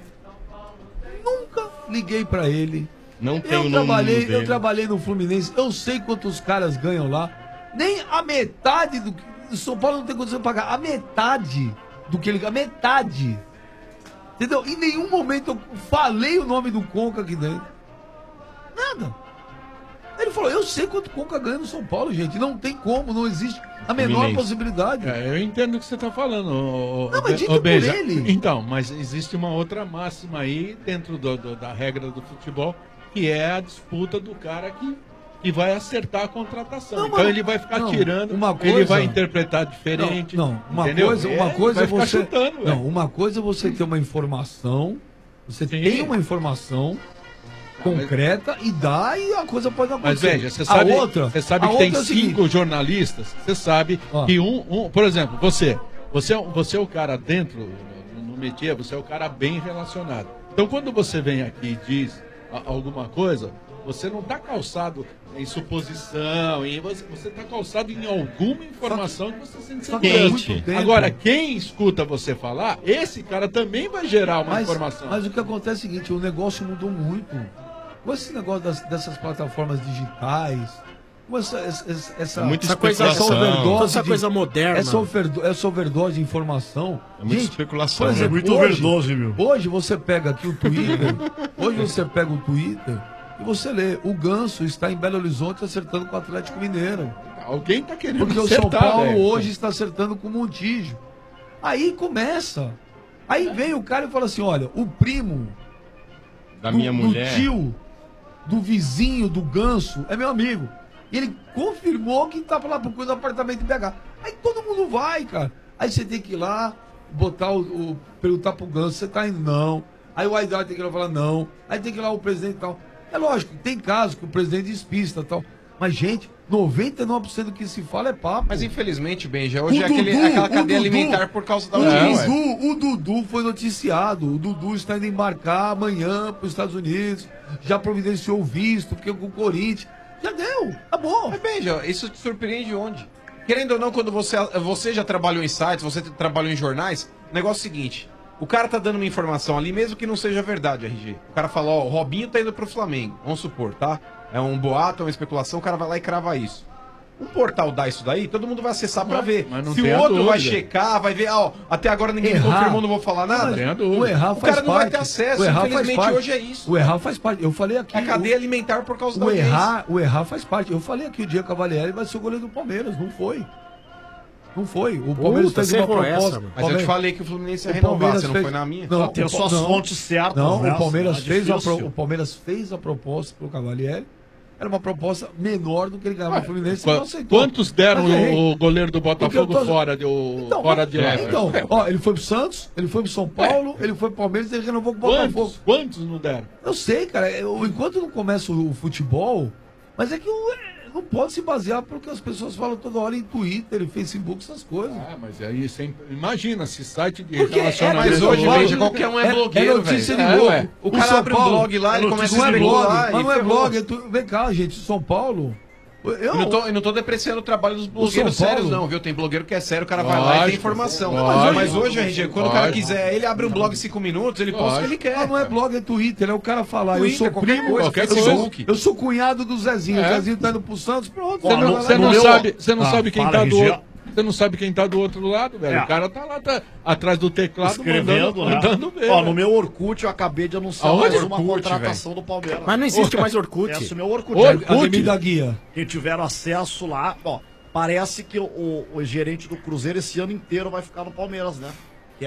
Nunca liguei pra ele. Não tem eu o nome trabalhei, dele. Eu trabalhei no Fluminense. Eu sei quantos caras ganham lá. Nem a metade do que. O São Paulo não tem condição de pagar. A metade do que ele. A metade. Entendeu? Em nenhum momento eu falei o nome do Conca aqui dentro. Nada. Ele falou: eu sei quanto o Conca ganha no São Paulo, gente. Não tem como, não existe a menor Fluminense. possibilidade. É, eu entendo o que você está falando. Ô, ô, Não, mas ô, dito ô, por Benja. ele. Então, mas existe uma outra máxima aí dentro do- do- da regra do futebol, que é a disputa do cara que, que vai acertar a contratação. Não, então mas- ele vai ficar não, tirando, uma ele coisa- vai interpretar diferente. Não, não, uma entendeu? coisa, uma É, coisa é vai ficar você. chutando, não, velho. uma coisa é você ter uma informação, você tem uma informação concreta e dá e a coisa pode Mas acontecer. veja, você sabe, a outra, você sabe a que tem outra é o seguinte, cinco jornalistas, você sabe que um, um, por exemplo, você, você, é um- você é o cara dentro no, no métier, você é o cara bem relacionado. Então quando você vem aqui e diz a- alguma coisa, você não está calçado em suposição, em, você está calçado em alguma informação que você sente Só que segurança. há muito tempo- Agora, quem escuta você falar, esse cara também vai gerar uma mas, informação. mas o que acontece é o seguinte, o negócio mudou muito. Com esse negócio das- dessas plataformas digitais, com essa, essa, essa, É muita essa coisa, essa especulação. overdose Essa de- coisa moderna. Essa, overdo- essa overdose de informação. É muita especulação. por exemplo, É muito hoje, overdose, meu. Hoje você pega aqui o Twitter, hoje você pega o Twitter e você lê, o Ganso está em Belo Horizonte acertando com o Atlético Mineiro. Alguém está querendo Porque o São acertar, Paulo velho. hoje está acertando com o Montijo. Aí começa. Aí vem o cara e fala assim: olha, o primo Da do, minha do mulher. tio, do vizinho, do Ganso, é meu amigo. E ele confirmou que estava lá procurando apartamento em B H. Aí todo mundo vai, cara. Aí você tem que ir lá, botar o. o perguntar pro Ganso, você tá indo? Não. Aí o Aidar tem que ir lá falar não. Aí tem que ir lá o presidente e tal. É lógico, tem casos que o presidente despista e tal. Mas, gente, noventa e nove por cento do que se fala é papo. Mas infelizmente, Benja, hoje O é, aquele, Dudu, aquela o cadeia Dudu, alimentar por causa da o audiência. Dudu, o Dudu foi noticiado. O Dudu está indo embarcar amanhã para os Estados Unidos. Já providenciou o visto, porque com o Corinthians. Já deu, acabou. Mas, Benja, isso te surpreende onde? Querendo ou não, quando você, você já trabalhou em sites, você trabalhou em jornais, o negócio é o seguinte: o cara tá dando uma informação ali, mesmo que não seja verdade, R G. O cara fala: ó, o Robinho tá indo pro Flamengo. Vamos supor, tá? É um boato, é uma especulação, o cara vai lá e crava isso. Um portal dá isso daí, todo mundo vai acessar pra Mas- ver. mas não Se tem o a outro vai dúvida. checar, vai ver, ó, até agora ninguém me Errar. confirmou, não vou falar nada. Mas Tem a dúvida. o errar O faz cara não vai parte. ter acesso, O errar faz infelizmente parte. hoje é isso. O errar faz parte. Eu falei aqui. É a cadeia o- alimentar por causa da O audiência. errar, o errar faz parte. Eu falei aqui o Diego Cavalieri vai ser o goleiro do Palmeiras. Não foi. Não foi. O Palmeiras Puta, fez você uma errou proposta. essa, mano. Mas eu te falei que o Fluminense ia O renovar, Palmeiras você não fez- foi na minha? Não, Tem o só as não. fontes certas. Não, né? o Palmeiras É fez a pro- difícil. o Palmeiras fez a proposta pro Cavalieri. Era uma proposta menor do que ele ganhava Ué, no Fluminense. Qu- Ele não aceitou. Quantos deram Mas errei. o, o goleiro do Porque Botafogo eu tô- fora de, o, Então, fora de lá? então, ó, ele foi pro Santos, ele foi pro São Paulo, ele foi pro Palmeiras e ele renovou com o Botafogo. Quantos, quantos não deram? Eu sei, cara. eu- enquanto não começa o, o futebol, mas é que o- não pode se basear pelo que as pessoas falam toda hora em Twitter, em Facebook, essas coisas. Ah, mas aí você imagina se site de Porque relacionamento... é- Mas hoje, eu falo- veja, qualquer um é blogueiro, é notícia velho. de É, louco. ué. O cara São abre um Paulo- blog lá, ele é começa notícia a de especular blog, e mas não é ferrou. blog. é tu- Vem cá, gente. São Paulo. Eu, Eu não, tô, eu não tô depreciando o trabalho dos blogueiros São Paulo- sérios, não, viu? Tem blogueiro que é sério, o cara vai lá e tem Lógico, informação. lógico, mas hoje, R G, quando o cara lógico. quiser, ele abre um blog em cinco minutos, ele posta o que ele quer. Mas não é blog, é Twitter. É o cara falar. eu Twitter, sou qualquer primo. coisa, qualquer eu, coisa. sou, eu sou cunhado do Zezinho. É. O Zezinho tá indo pro Santos. Pronto. Você não, Vai lá, você vai não lá. sabe, você não Ah, sabe quem fala, tá do R G. outro. Você não sabe quem tá do outro lado, velho. É. O cara tá lá tá, atrás do teclado Escrevendo, mandando, né? mandando ver. Ó, né? no meu Orkut eu acabei de anunciar Aonde? mais uma Orkut, contratação do Palmeiras. Mas não existe mais Orkut. Esse é o meu Orkut. Orkut? Orkut. Ademir da Guia. Quem tiver acesso lá, ó, parece que o, o- o gerente do Cruzeiro esse ano inteiro vai ficar no Palmeiras, né? Que era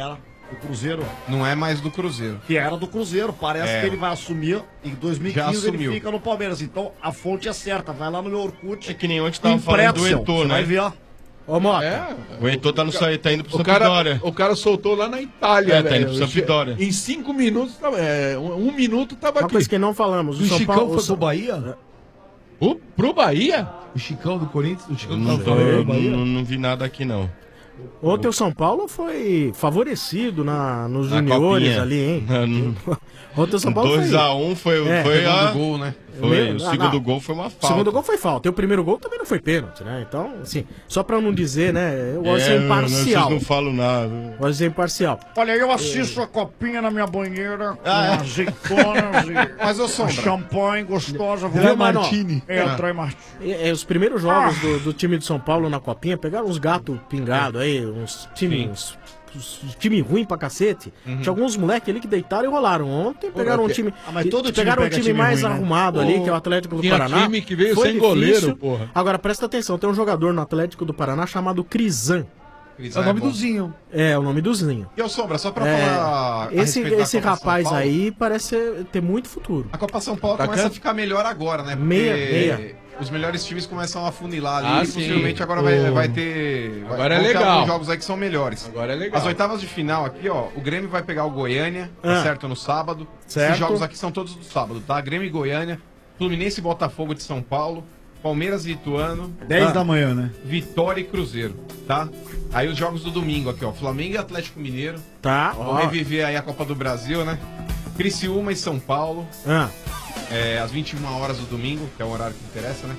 O Cruzeiro. Não é mais do Cruzeiro. Que era do Cruzeiro. Parece É. que ele vai assumir. Em dois mil e Já quinze ele assumiu. fica no Palmeiras. Então a fonte é certa. Vai lá no meu Orkut. É que nem ontem tava falando do Pretzel, Eto'o, você né? Vai ver, ó. Ô, Mota. É. O Eto'o tá, no, sa- tá indo pro O cara, Sampdoria. o cara soltou lá na Itália, É, tá velho. indo pro Sampdoria. Em cinco minutos, tava, é, um, um minuto tava Uma aqui. coisa que não falamos. O, O São Chicão Paulo, foi o São- pro Bahia? O, pro Bahia? O Chicão do Corinthians? O Chicão Eu não, do tô- eu Bahia? não, não vi nada aqui, não. Ontem o São Paulo foi favorecido na, nos Na juniores copinha. ali, hein? Não. Ontem o São Paulo dois foi... a um foi, É. foi Segundo a... gol, né? Foi, Meu- o ah, segundo não. gol foi uma O falta. segundo gol foi falta. E o primeiro gol também não foi pênalti, né? Então, assim, só pra não dizer, né? Eu gosto de ser É, não, imparcial. vocês não falam nada. Gosto de ser imparcial. Olha, eu assisto a copinha na minha banheira com Ah, é? azeitonas e Mas eu sombra. champanhe gostosa. Viu, Vou mano? É, Ah. Troy Martini. É, é, os primeiros jogos do, do time de São Paulo na Copinha pegaram uns gatos pingados aí, uns times. uns Time ruim pra cacete. Uhum. Tinha alguns moleques ali que deitaram e rolaram. Ontem pegaram um que- time. Ah, mas todo time pegaram um pega time time mais ruim, né? arrumado ali, Pô, que é o Atlético do tinha Paraná. time que veio Foi sem goleiro, difícil. porra. Agora presta atenção, tem um jogador no Atlético do Paraná chamado Crisan. É o nome do Zinho. É, o nome do Zinho. E eu Sombra, só pra É, falar. a esse respeito da esse Copa São rapaz Paulo, aí parece ter muito futuro. A Copa São Paulo Tá começa can- a ficar melhor agora, né? Porque Meia, meia. os melhores times começam a funilar ali. Ah, e sim. possivelmente agora vai, O- vai ter. vai- Agora é vão ter legal. alguns jogos aí que são melhores. Agora é legal. As oitavas de final aqui, ó. O Grêmio vai pegar o Goiânia, tá Ah. certo? No sábado. Certo. Esses jogos aqui são todos do sábado, tá? Grêmio e Goiânia, Fluminense e Botafogo de São Paulo, Palmeiras e Ituano, dez Ah. da manhã, né? Vitória e Cruzeiro, tá? Aí os jogos do domingo aqui, ó. Flamengo e Atlético Mineiro. Tá. Vão ó. reviver aí a Copa do Brasil, né? Criciúma e São Paulo. Ah, É, às vinte e uma horas do domingo, que é o horário que interessa, né?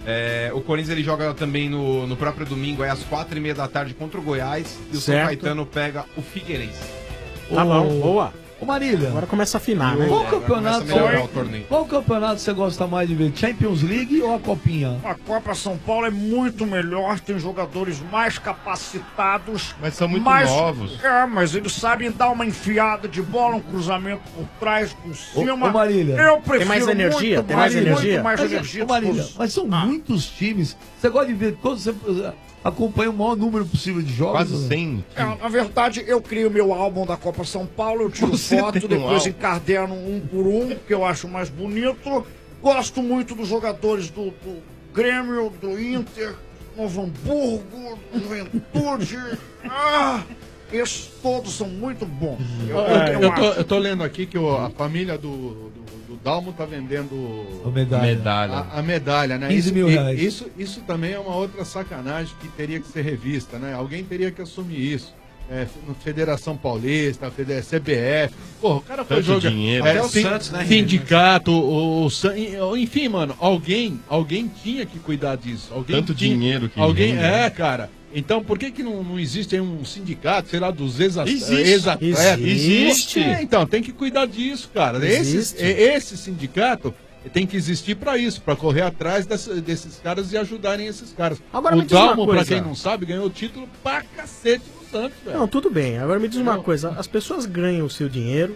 É, o Corinthians ele joga também no, no próprio domingo, aí às quatro e meia da tarde contra o Goiás. E o São Certo. Caetano pega o Figueirense. tá Ô, bom, boa. Ô Marília, Agora começa a afinar, né? qual É, campeonato, começa a melhorar o torneio. qual campeonato você gosta mais de ver? Champions League ou a Copinha? A Copa São Paulo é muito melhor, tem jogadores mais capacitados. Mas são muito mais- novos. É, mas eles sabem dar uma enfiada de bola, um cruzamento por trás, por cima. Ô, ô, Marília. Eu prefiro Tem mais energia? muito Tem mais muito energia? mais Mas, energia. ô, Marília, dos- mas são muitos times. Você gosta de ver quando você uh, acompanha o maior número possível de jogos? Quase cem. É, na verdade, eu crio meu álbum da Copa São Paulo, eu tiro Você foto, tem um depois álbum? encadeno um por um, que eu acho mais bonito. Gosto muito dos jogadores do, do Grêmio, do Inter, Novo Hamburgo, do Juventude. Ah, esses todos são muito bons. Eu, É, eu eu, tô, acho. eu tô lendo aqui que o- a família do, do, do Dalmo tá vendendo A medalha. Medalha. a, a medalha, né? quinze Isso, mil e- reais. Isso, isso também é uma outra sacanagem que teria que ser revista, né? Alguém teria que assumir isso. É, Federação Paulista, Fede- C B F. Porra, o cara foi Tanto jogar. dinheiro. É, Até o sin- Santos, né? Sindicato, o, o San- enfim, mano, alguém, alguém tinha que cuidar disso. Alguém Tanto tinha- dinheiro que alguém rende, é, né? cara. Então, por que que não, não existe aí um sindicato, sei lá, dos ex- Existe. ex-atletas? Existe. É, então, tem que cuidar disso, cara. Esse, Existe. esse sindicato tem que existir pra isso, pra correr atrás dessa- desses caras e ajudarem esses caras. Agora o me diz uma Dalmo, pra coisa. quem não sabe, ganhou o título pra cacete no Santos, velho. Não, tudo bem. Agora me diz uma coisa: as pessoas ganham o seu dinheiro,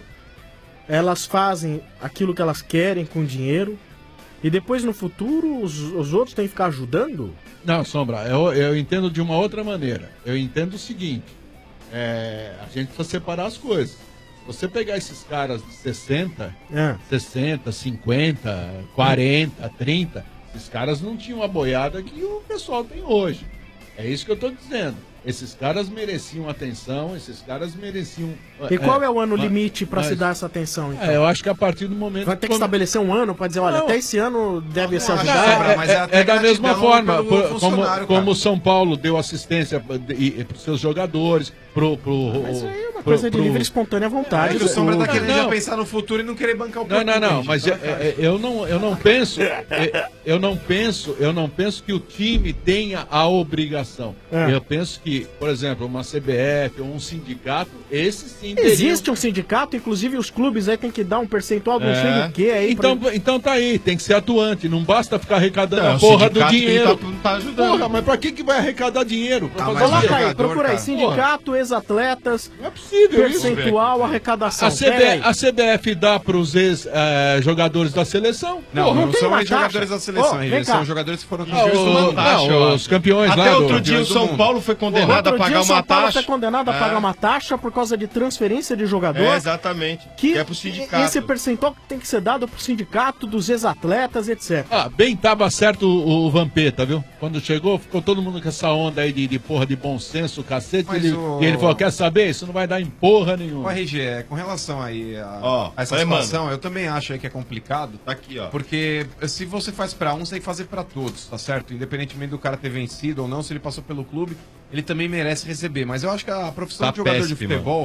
elas fazem aquilo que elas querem com o dinheiro, e depois no futuro os, os outros têm que ficar ajudando? Não, Sombra, eu, eu entendo de uma outra maneira. Eu entendo o seguinte: é, a gente precisa separar as coisas. Se você pegar esses caras de sessenta, É. sessenta, cinquenta, quarenta, trinta, esses caras não tinham a boiada que o pessoal tem hoje. É isso que eu tô dizendo. Esses caras mereciam atenção, esses caras mereciam. E qual é o ano mas- limite pra mas- se dar essa atenção? Então? É, eu acho que a partir do momento. Vai ter que come- estabelecer um ano pra dizer, olha, Não. até esse ano deve ser não, ajudado. Sombra, É, mas é- é até é da mesma gratidão forma, pelo por- como, funcionário, como cara. o São Paulo deu assistência para os seus jogadores, pro, pro, Mas aí é uma pro- coisa de pro- livre e espontânea vontade. Aí que o Sombra tá do- querendo Não. já pensar no futuro e não querer bancar o Não, não, não, presidente, mas tá, é- cara? é- eu não, eu não penso, é- eu não penso, eu não penso que o time tenha a obrigação. É. Eu penso que, por exemplo, uma C B F ou um sindicato, esse sim teriam- Existe um sindicato, inclusive os clubes aí tem que dar um percentual do não sei É. o que aí. Então, pra- então tá aí, tem que ser atuante, não basta ficar arrecadando Não, a o porra do sindicato que dinheiro. tá- não tá ajudando. Porra, mas pra que, que vai arrecadar dinheiro? Pra Ah, fazer mas o quê? Coloca aí, jogador, procura aí, cara. sindicato, ex-atletas. Não é possível, possível isso. Percentual, arrecadação. A, C B, Pera aí. a C B F dá pros ex-jogadores da seleção? Não, Porra, não, tem são uma ex-jogadores taxa. da seleção, Ô, R G, vem cá. são jogadores que foram Ah, campeões do o- mundo. não, eu acho. os campeões Até lá do- outro dia o campeões do São mundo. Paulo foi condenado Outro a dia pagar o São uma Paulo taxa. foi condenado a É. pagar uma taxa por causa de transferência de jogador. É, exatamente. Que, Que é pro sindicato. Esse percentual tem que ser dado pro sindicato dos ex-atletas, etcétera. Ah, bem tava certo o, o Vampeta, viu? Quando chegou, ficou todo mundo com essa onda aí de, de porra de bom senso, cacete. Mas Ele, o- E ele falou, quer saber? Isso não vai dar em porra nenhuma. O R G, é, com relação aí a, Ó, a essa vai, situação, eu também acho aí que é complicado. Tá aqui, ó. Porque se você faz pra um, você tem que fazer pra todos, tá certo? Independentemente do cara ter vencido ou não, se ele passou pelo clube, ele também merece receber. Mas eu acho que a profissão Tá de jogador de péssimo. futebol,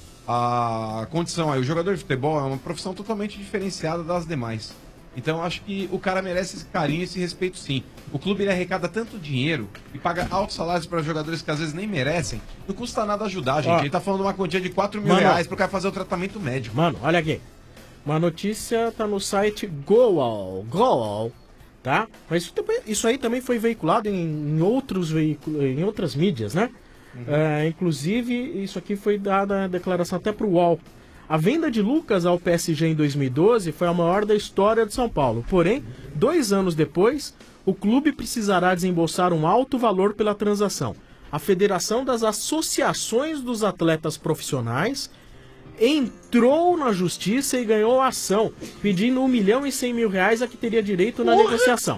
a condição aí, o jogador de futebol é uma profissão totalmente diferenciada das demais. Então eu acho que o cara merece esse carinho e esse respeito sim. O clube ele arrecada tanto dinheiro e paga altos salários para jogadores que às vezes nem merecem. Não custa nada ajudar, gente. Ó. Ele tá falando de uma quantia de quatro mil Mano. reais pro cara fazer o tratamento médico. Mano, olha aqui. Uma notícia tá no site Goal, Goal, tá? Mas isso, também- isso aí também foi veiculado em, em outros veículos, em outras mídias, né? É, inclusive, isso aqui foi dada a declaração até pro U O L. A venda de Lucas ao P S G em dois mil e doze foi a maior da história de São Paulo. Porém, dois anos depois, o clube precisará desembolsar um alto valor pela transação. A Federação das Associações dos Atletas Profissionais entrou na justiça e ganhou a ação, pedindo um milhão e cem mil reais a que teria direito na negociação.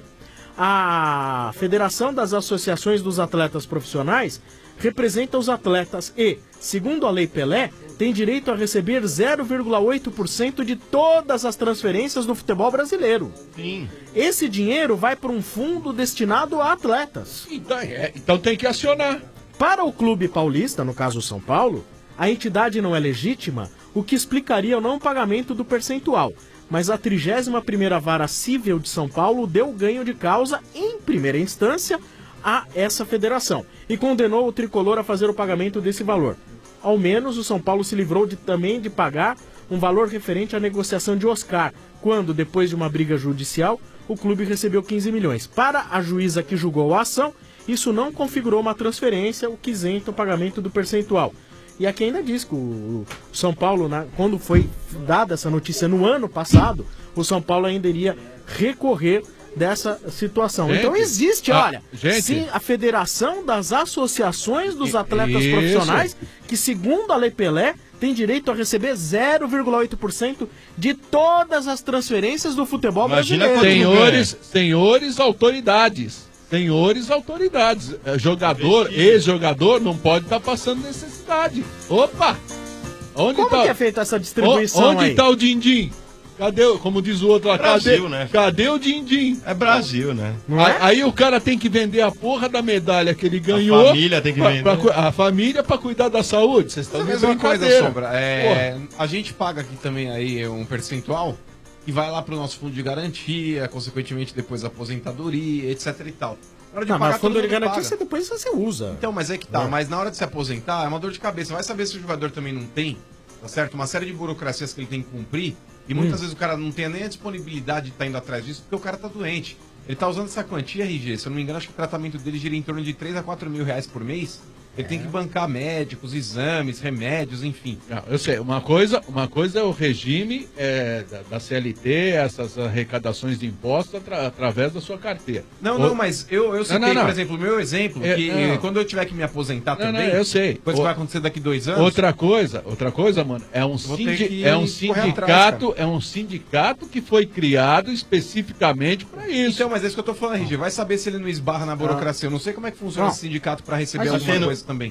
A Federação das Associações dos Atletas Profissionais representa os atletas e, segundo a Lei Pelé, tem direito a receber zero vírgula oito por cento de todas as transferências do futebol brasileiro. Sim. Esse dinheiro vai para um fundo destinado a atletas. Então, é, então tem que acionar. Para o clube paulista, no caso São Paulo, a entidade não é legítima, o que explicaria o não pagamento do percentual. Mas a trigésima primeira Vara Civil de São Paulo deu ganho de causa, em primeira instância, a essa federação e condenou o tricolor a fazer o pagamento desse valor. Ao menos o São Paulo se livrou de, também de pagar um valor referente à negociação de Oscar, quando, depois de uma briga judicial, o clube recebeu quinze milhões. Para a juíza que julgou a ação, isso não configurou uma transferência, o que isenta o pagamento do percentual. E aqui ainda diz que o São Paulo, né, quando foi dada essa notícia no ano passado, o São Paulo ainda iria recorrer dessa situação. Gente, então existe, ah, olha, gente. sim, a Federação das Associações dos Atletas Isso. Profissionais, que segundo a Lei Pelé, tem direito a receber zero vírgula oito por cento de todas as transferências do futebol Imagina brasileiro. Senhores, senhores autoridades. Senhores autoridades. É, Jogador, ex-jogador, não pode estar passando necessidade. Opa! Onde Como tá... que é feita essa distribuição O- Onde aí? está o din-din? Cadê, o- como diz o outro lá, Brasil, cadê, né? cadê o din-din? É Brasil, né? Aí, aí o cara tem que vender a porra da medalha que ele ganhou. família tem que pra- vender. pra cu- a família pra cuidar da saúde. Vocês estão É a de mesma coisa, brincadeira. Sombra. É, a gente paga aqui também aí um percentual e vai lá pro nosso fundo de garantia, consequentemente depois aposentadoria, etc e tal. Na hora de Não, mas pagar, o fundo todo de mundo garantia paga. você depois você usa. Então, mas é que tá. É. Mas na hora de se aposentar, é uma dor de cabeça. Vai saber se o jogador também não tem, tá certo? Uma série de burocracias que ele tem que cumprir. E muitas Hum. vezes o cara não tem nem a disponibilidade de estar indo atrás disso, porque o cara tá doente. Ele tá usando essa quantia, R G. Se eu não me engano, acho que o tratamento dele gira em torno de três a quatro mil reais por mês. Ele tem que bancar médicos, exames, remédios, enfim. Não, eu sei, uma coisa, uma coisa é o regime é, da, da C L T, essas arrecadações de impostos atra- através da sua carteira. Não, O- não, mas eu, eu citei, Não, não, não. por exemplo, o meu exemplo, É, que não. quando eu tiver que me aposentar Não, também, não, eu sei. coisa O- que vai acontecer daqui dois anos. Outra coisa, outra coisa, mano, é um, Vou ter sindi- que é um correr sindicato, atrás, é um sindicato que foi criado especificamente para isso. Então, mas é isso que eu tô falando, R G. Vai saber se ele não esbarra na burocracia. Eu não sei como é que funciona Não. esse sindicato pra receber Mas alguma tá tendo- coisa também.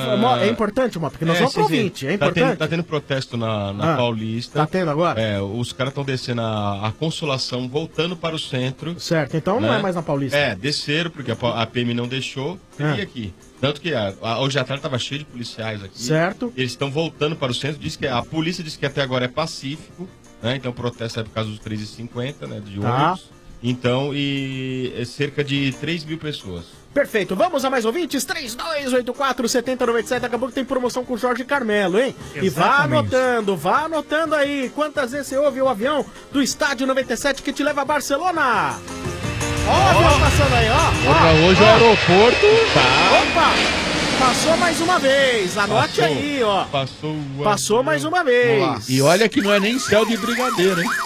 É importante, Mota, porque nós vamos pro ouvinte, é Tá importante. tendo, tá tendo protesto na, na Ah, Paulista. tá tendo agora? É, os caras estão descendo a, a Consolação, voltando para o centro. Certo, então não né? é mais na Paulista. É, desceram, porque a, Pa- a P M não deixou. É. E aqui. Tanto que a, a, hoje à tarde estava cheio de policiais aqui. Certo. Eles estão voltando para o centro. Diz que a polícia diz que até agora é pacífico. Né? Então o protesto é por causa dos três e cinquenta, né? De Tá. ônibus. Então, e é cerca de três mil pessoas. Perfeito, vamos a mais ouvintes? três dois oito quatro, sete zero nove sete. Acabou que tem promoção com o Jorge Carmelo, hein? E vá Exatamente. anotando, vá anotando aí. Quantas vezes você ouve o avião do Estádio noventa e sete que te leva a Barcelona? Ó o avião passando aí, ó. Porra, ó, hoje ó. o aeroporto Opa! Passou mais uma vez. Anote Passou. aí, ó. Passou o Passou ano. mais uma vez. E olha que não é nem céu de brigadeiro, hein?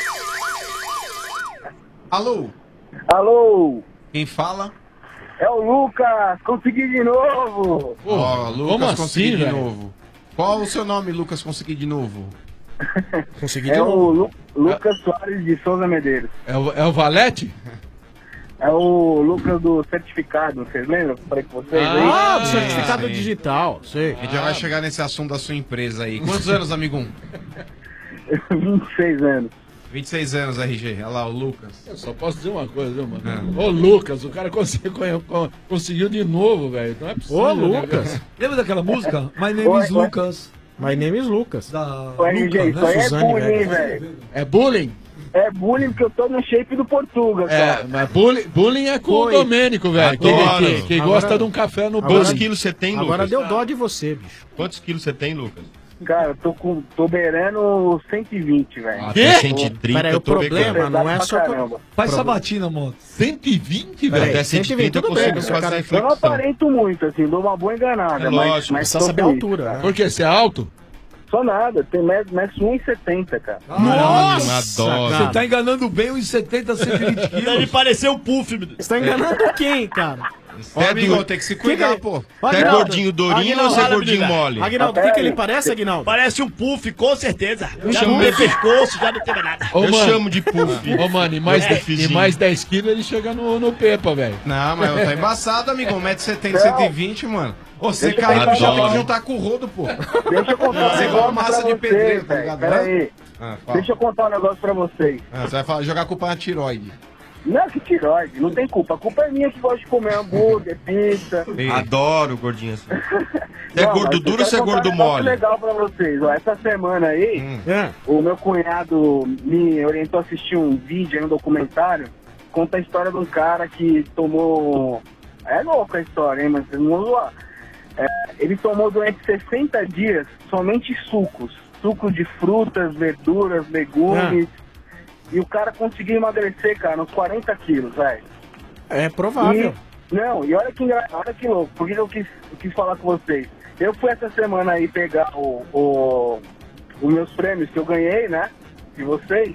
Alô? Alô? Quem fala? É o Lucas, consegui de novo. Ó, Lucas, como assim, consegui de velho? novo. Qual o seu nome, Lucas, consegui de novo? Consegui É o Lu- Lucas Soares de Souza Medeiros. É o, é o Valete? É o Lucas do certificado, vocês lembram? que eu Falei com vocês aí. Ah, do certificado sei. digital, sei. A gente já vai chegar nesse assunto da sua empresa aí. Quantos anos, amigum? vinte e seis anos. vinte e seis anos, R G. Olha lá, o Lucas. Eu só posso dizer uma coisa, viu, mano? Ô, Lucas, o cara conseguiu, conseguiu de novo, velho. Não é possível. Ô, né, Lucas. cara? Lembra daquela música? My name Oi, is oi. Lucas. My name is Lucas. Da Ô, R G, isso Luca, aí né? é Suzane, bullying, velho. velho. É bullying? É bullying porque eu tô no shape do Portugal, É, cara. mas bullying, bullying é com Foi. o Domênico, velho. Que, Adoro. que, que Agora- gosta de um café no Quantos bolso. quilos você tem, Lucas? Agora deu dó de você, bicho. Quantos quilos você tem, Lucas? Cara, eu tô, com, tô beirando cento e vinte, velho. Até cento e trinta, Pera aí, eu o tô problema pegando. não é Pesado só... pra caramba. Faz Pro- sabatina, moto. cento e vinte, Peraí, velho? Até cento e trinta eu tudo bem, consigo esse fazer cara- a Eu não reflexão. aparento muito, assim, dou uma boa enganada, É mas, lógico, mas Precisa tô saber a feliz, altura, cara. né? Porque você é alto? Só nada, tem metro um e setenta, cara. Nossa, Adoro. cara. Você tá enganando bem uns setenta, cento e vinte Ele quilos. pareceu o Puff. Você tá enganando quem, cara? Ô, amigo, tem que se cuidar, Que que- pô. Ô, Você é Aguinaldo, gordinho durinho Aguinaldo, ou você é fala, gordinho menina. mole? Aguinaldo, o que, que ele parece, Aguinaldo? Parece um Puff, com certeza. Já chamo não de- tem pescoço, já não tem mais nada. Ô, Eu mano. chamo de puff. Ô, mano, e mais, É, de- e fizinho. mais dez quilos ele chega no, no Pepa, velho. Não, mas tá embaçado, amigo. um metro e setenta, cento e vinte, mano. Ô, você Deixa eu caiu, contar já um tem que negócio. juntar com o rodo, pô. Deixa eu contar um Você é igual negócio pra massa de vocês, pedreiro, tá velho. ligado? Pera aí. Ah, fala. Deixa eu contar um negócio pra vocês. Ah, você vai falar, jogar a culpa na tiroide. Não, que tiroide, não tem culpa. A culpa é minha que gosta de comer hambúrguer, pizza. Adoro gordinho assim. Você é Não, gordo mas duro eu ou você é quero contar gordo um negócio mole? legal pra vocês. Ó, essa semana aí, Hum. É. o meu cunhado me orientou a assistir um vídeo, um documentário, conta a história de um cara que tomou... É louca a história, hein, mas vocês não vão zoar. É, ele tomou durante sessenta dias somente sucos. Sucos de frutas, verduras, legumes. E o cara conseguiu emagrecer, cara, uns quarenta quilos, velho. É provável. E, não, e olha que, engra- olha que louco, por que eu quis, eu quis falar com vocês? Eu fui essa semana aí pegar o, o, os meus prêmios que eu ganhei, né, de vocês,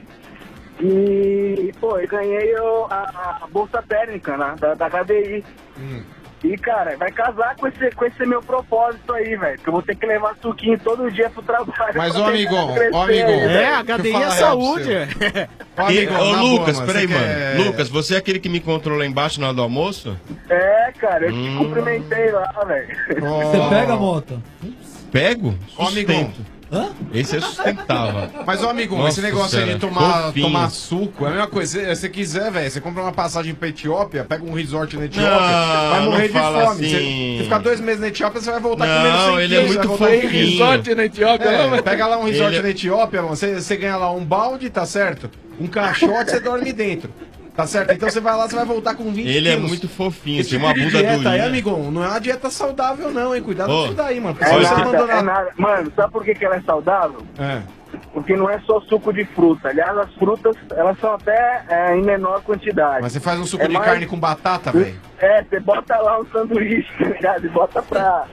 e, pô, eu ganhei o- a, a bolsa térmica, né, da, da H D I. E, cara, vai casar com esse, com esse meu propósito aí, velho, que eu vou ter que levar suquinho todo dia pro trabalho. Mas, pra ô, tentar amigão, crescer ô, amigão. aí, É, velho. H D I Deixa eu é falar real pra saúde. você. Ô, E, amigão, ô na Lucas, boa, peraí, você mano. quer- Lucas, você é aquele que me encontrou lá embaixo na hora do almoço? É, cara, eu te Hum. cumprimentei lá, velho. Você pega a moto? Pego? Ô, amigão. Sustento. Esse eu sustentava. Mas, ô, amigo, Nossa esse negócio aí de Senhora, tomar, fofinho. tomar suco é a mesma coisa. Se você quiser, velho, você compra uma passagem pra Etiópia, pega um resort na Etiópia, Não, vai morrer não de fala fome. Você, assim. você ficar dois meses na Etiópia, você vai voltar Não, comendo cem ele é quilos, muito vai voltar com fofinho. resort na Etiópia, É, não, mas- pega lá um resort Ele é- na Etiópia, mano, você, você ganha lá um balde, tá certo? Um caixote, você dorme dentro. Tá certo? Então você vai lá, você vai voltar com vinte Ele é quilos. muito fofinho, Esse tem tipo uma de bunda dieta aí, durinha. amigão, não é uma dieta saudável não, hein? Cuidado Ô, com isso daí, mano. É Se você nada, abandonar... é nada. Mano, sabe por que, que ela é saudável? É. Porque não é só suco de fruta. Aliás, as frutas, elas são até é, em menor quantidade. Mas você faz um suco É de mais- carne com batata, velho? É, você bota lá um sanduíche, tá ligado? E bota pra...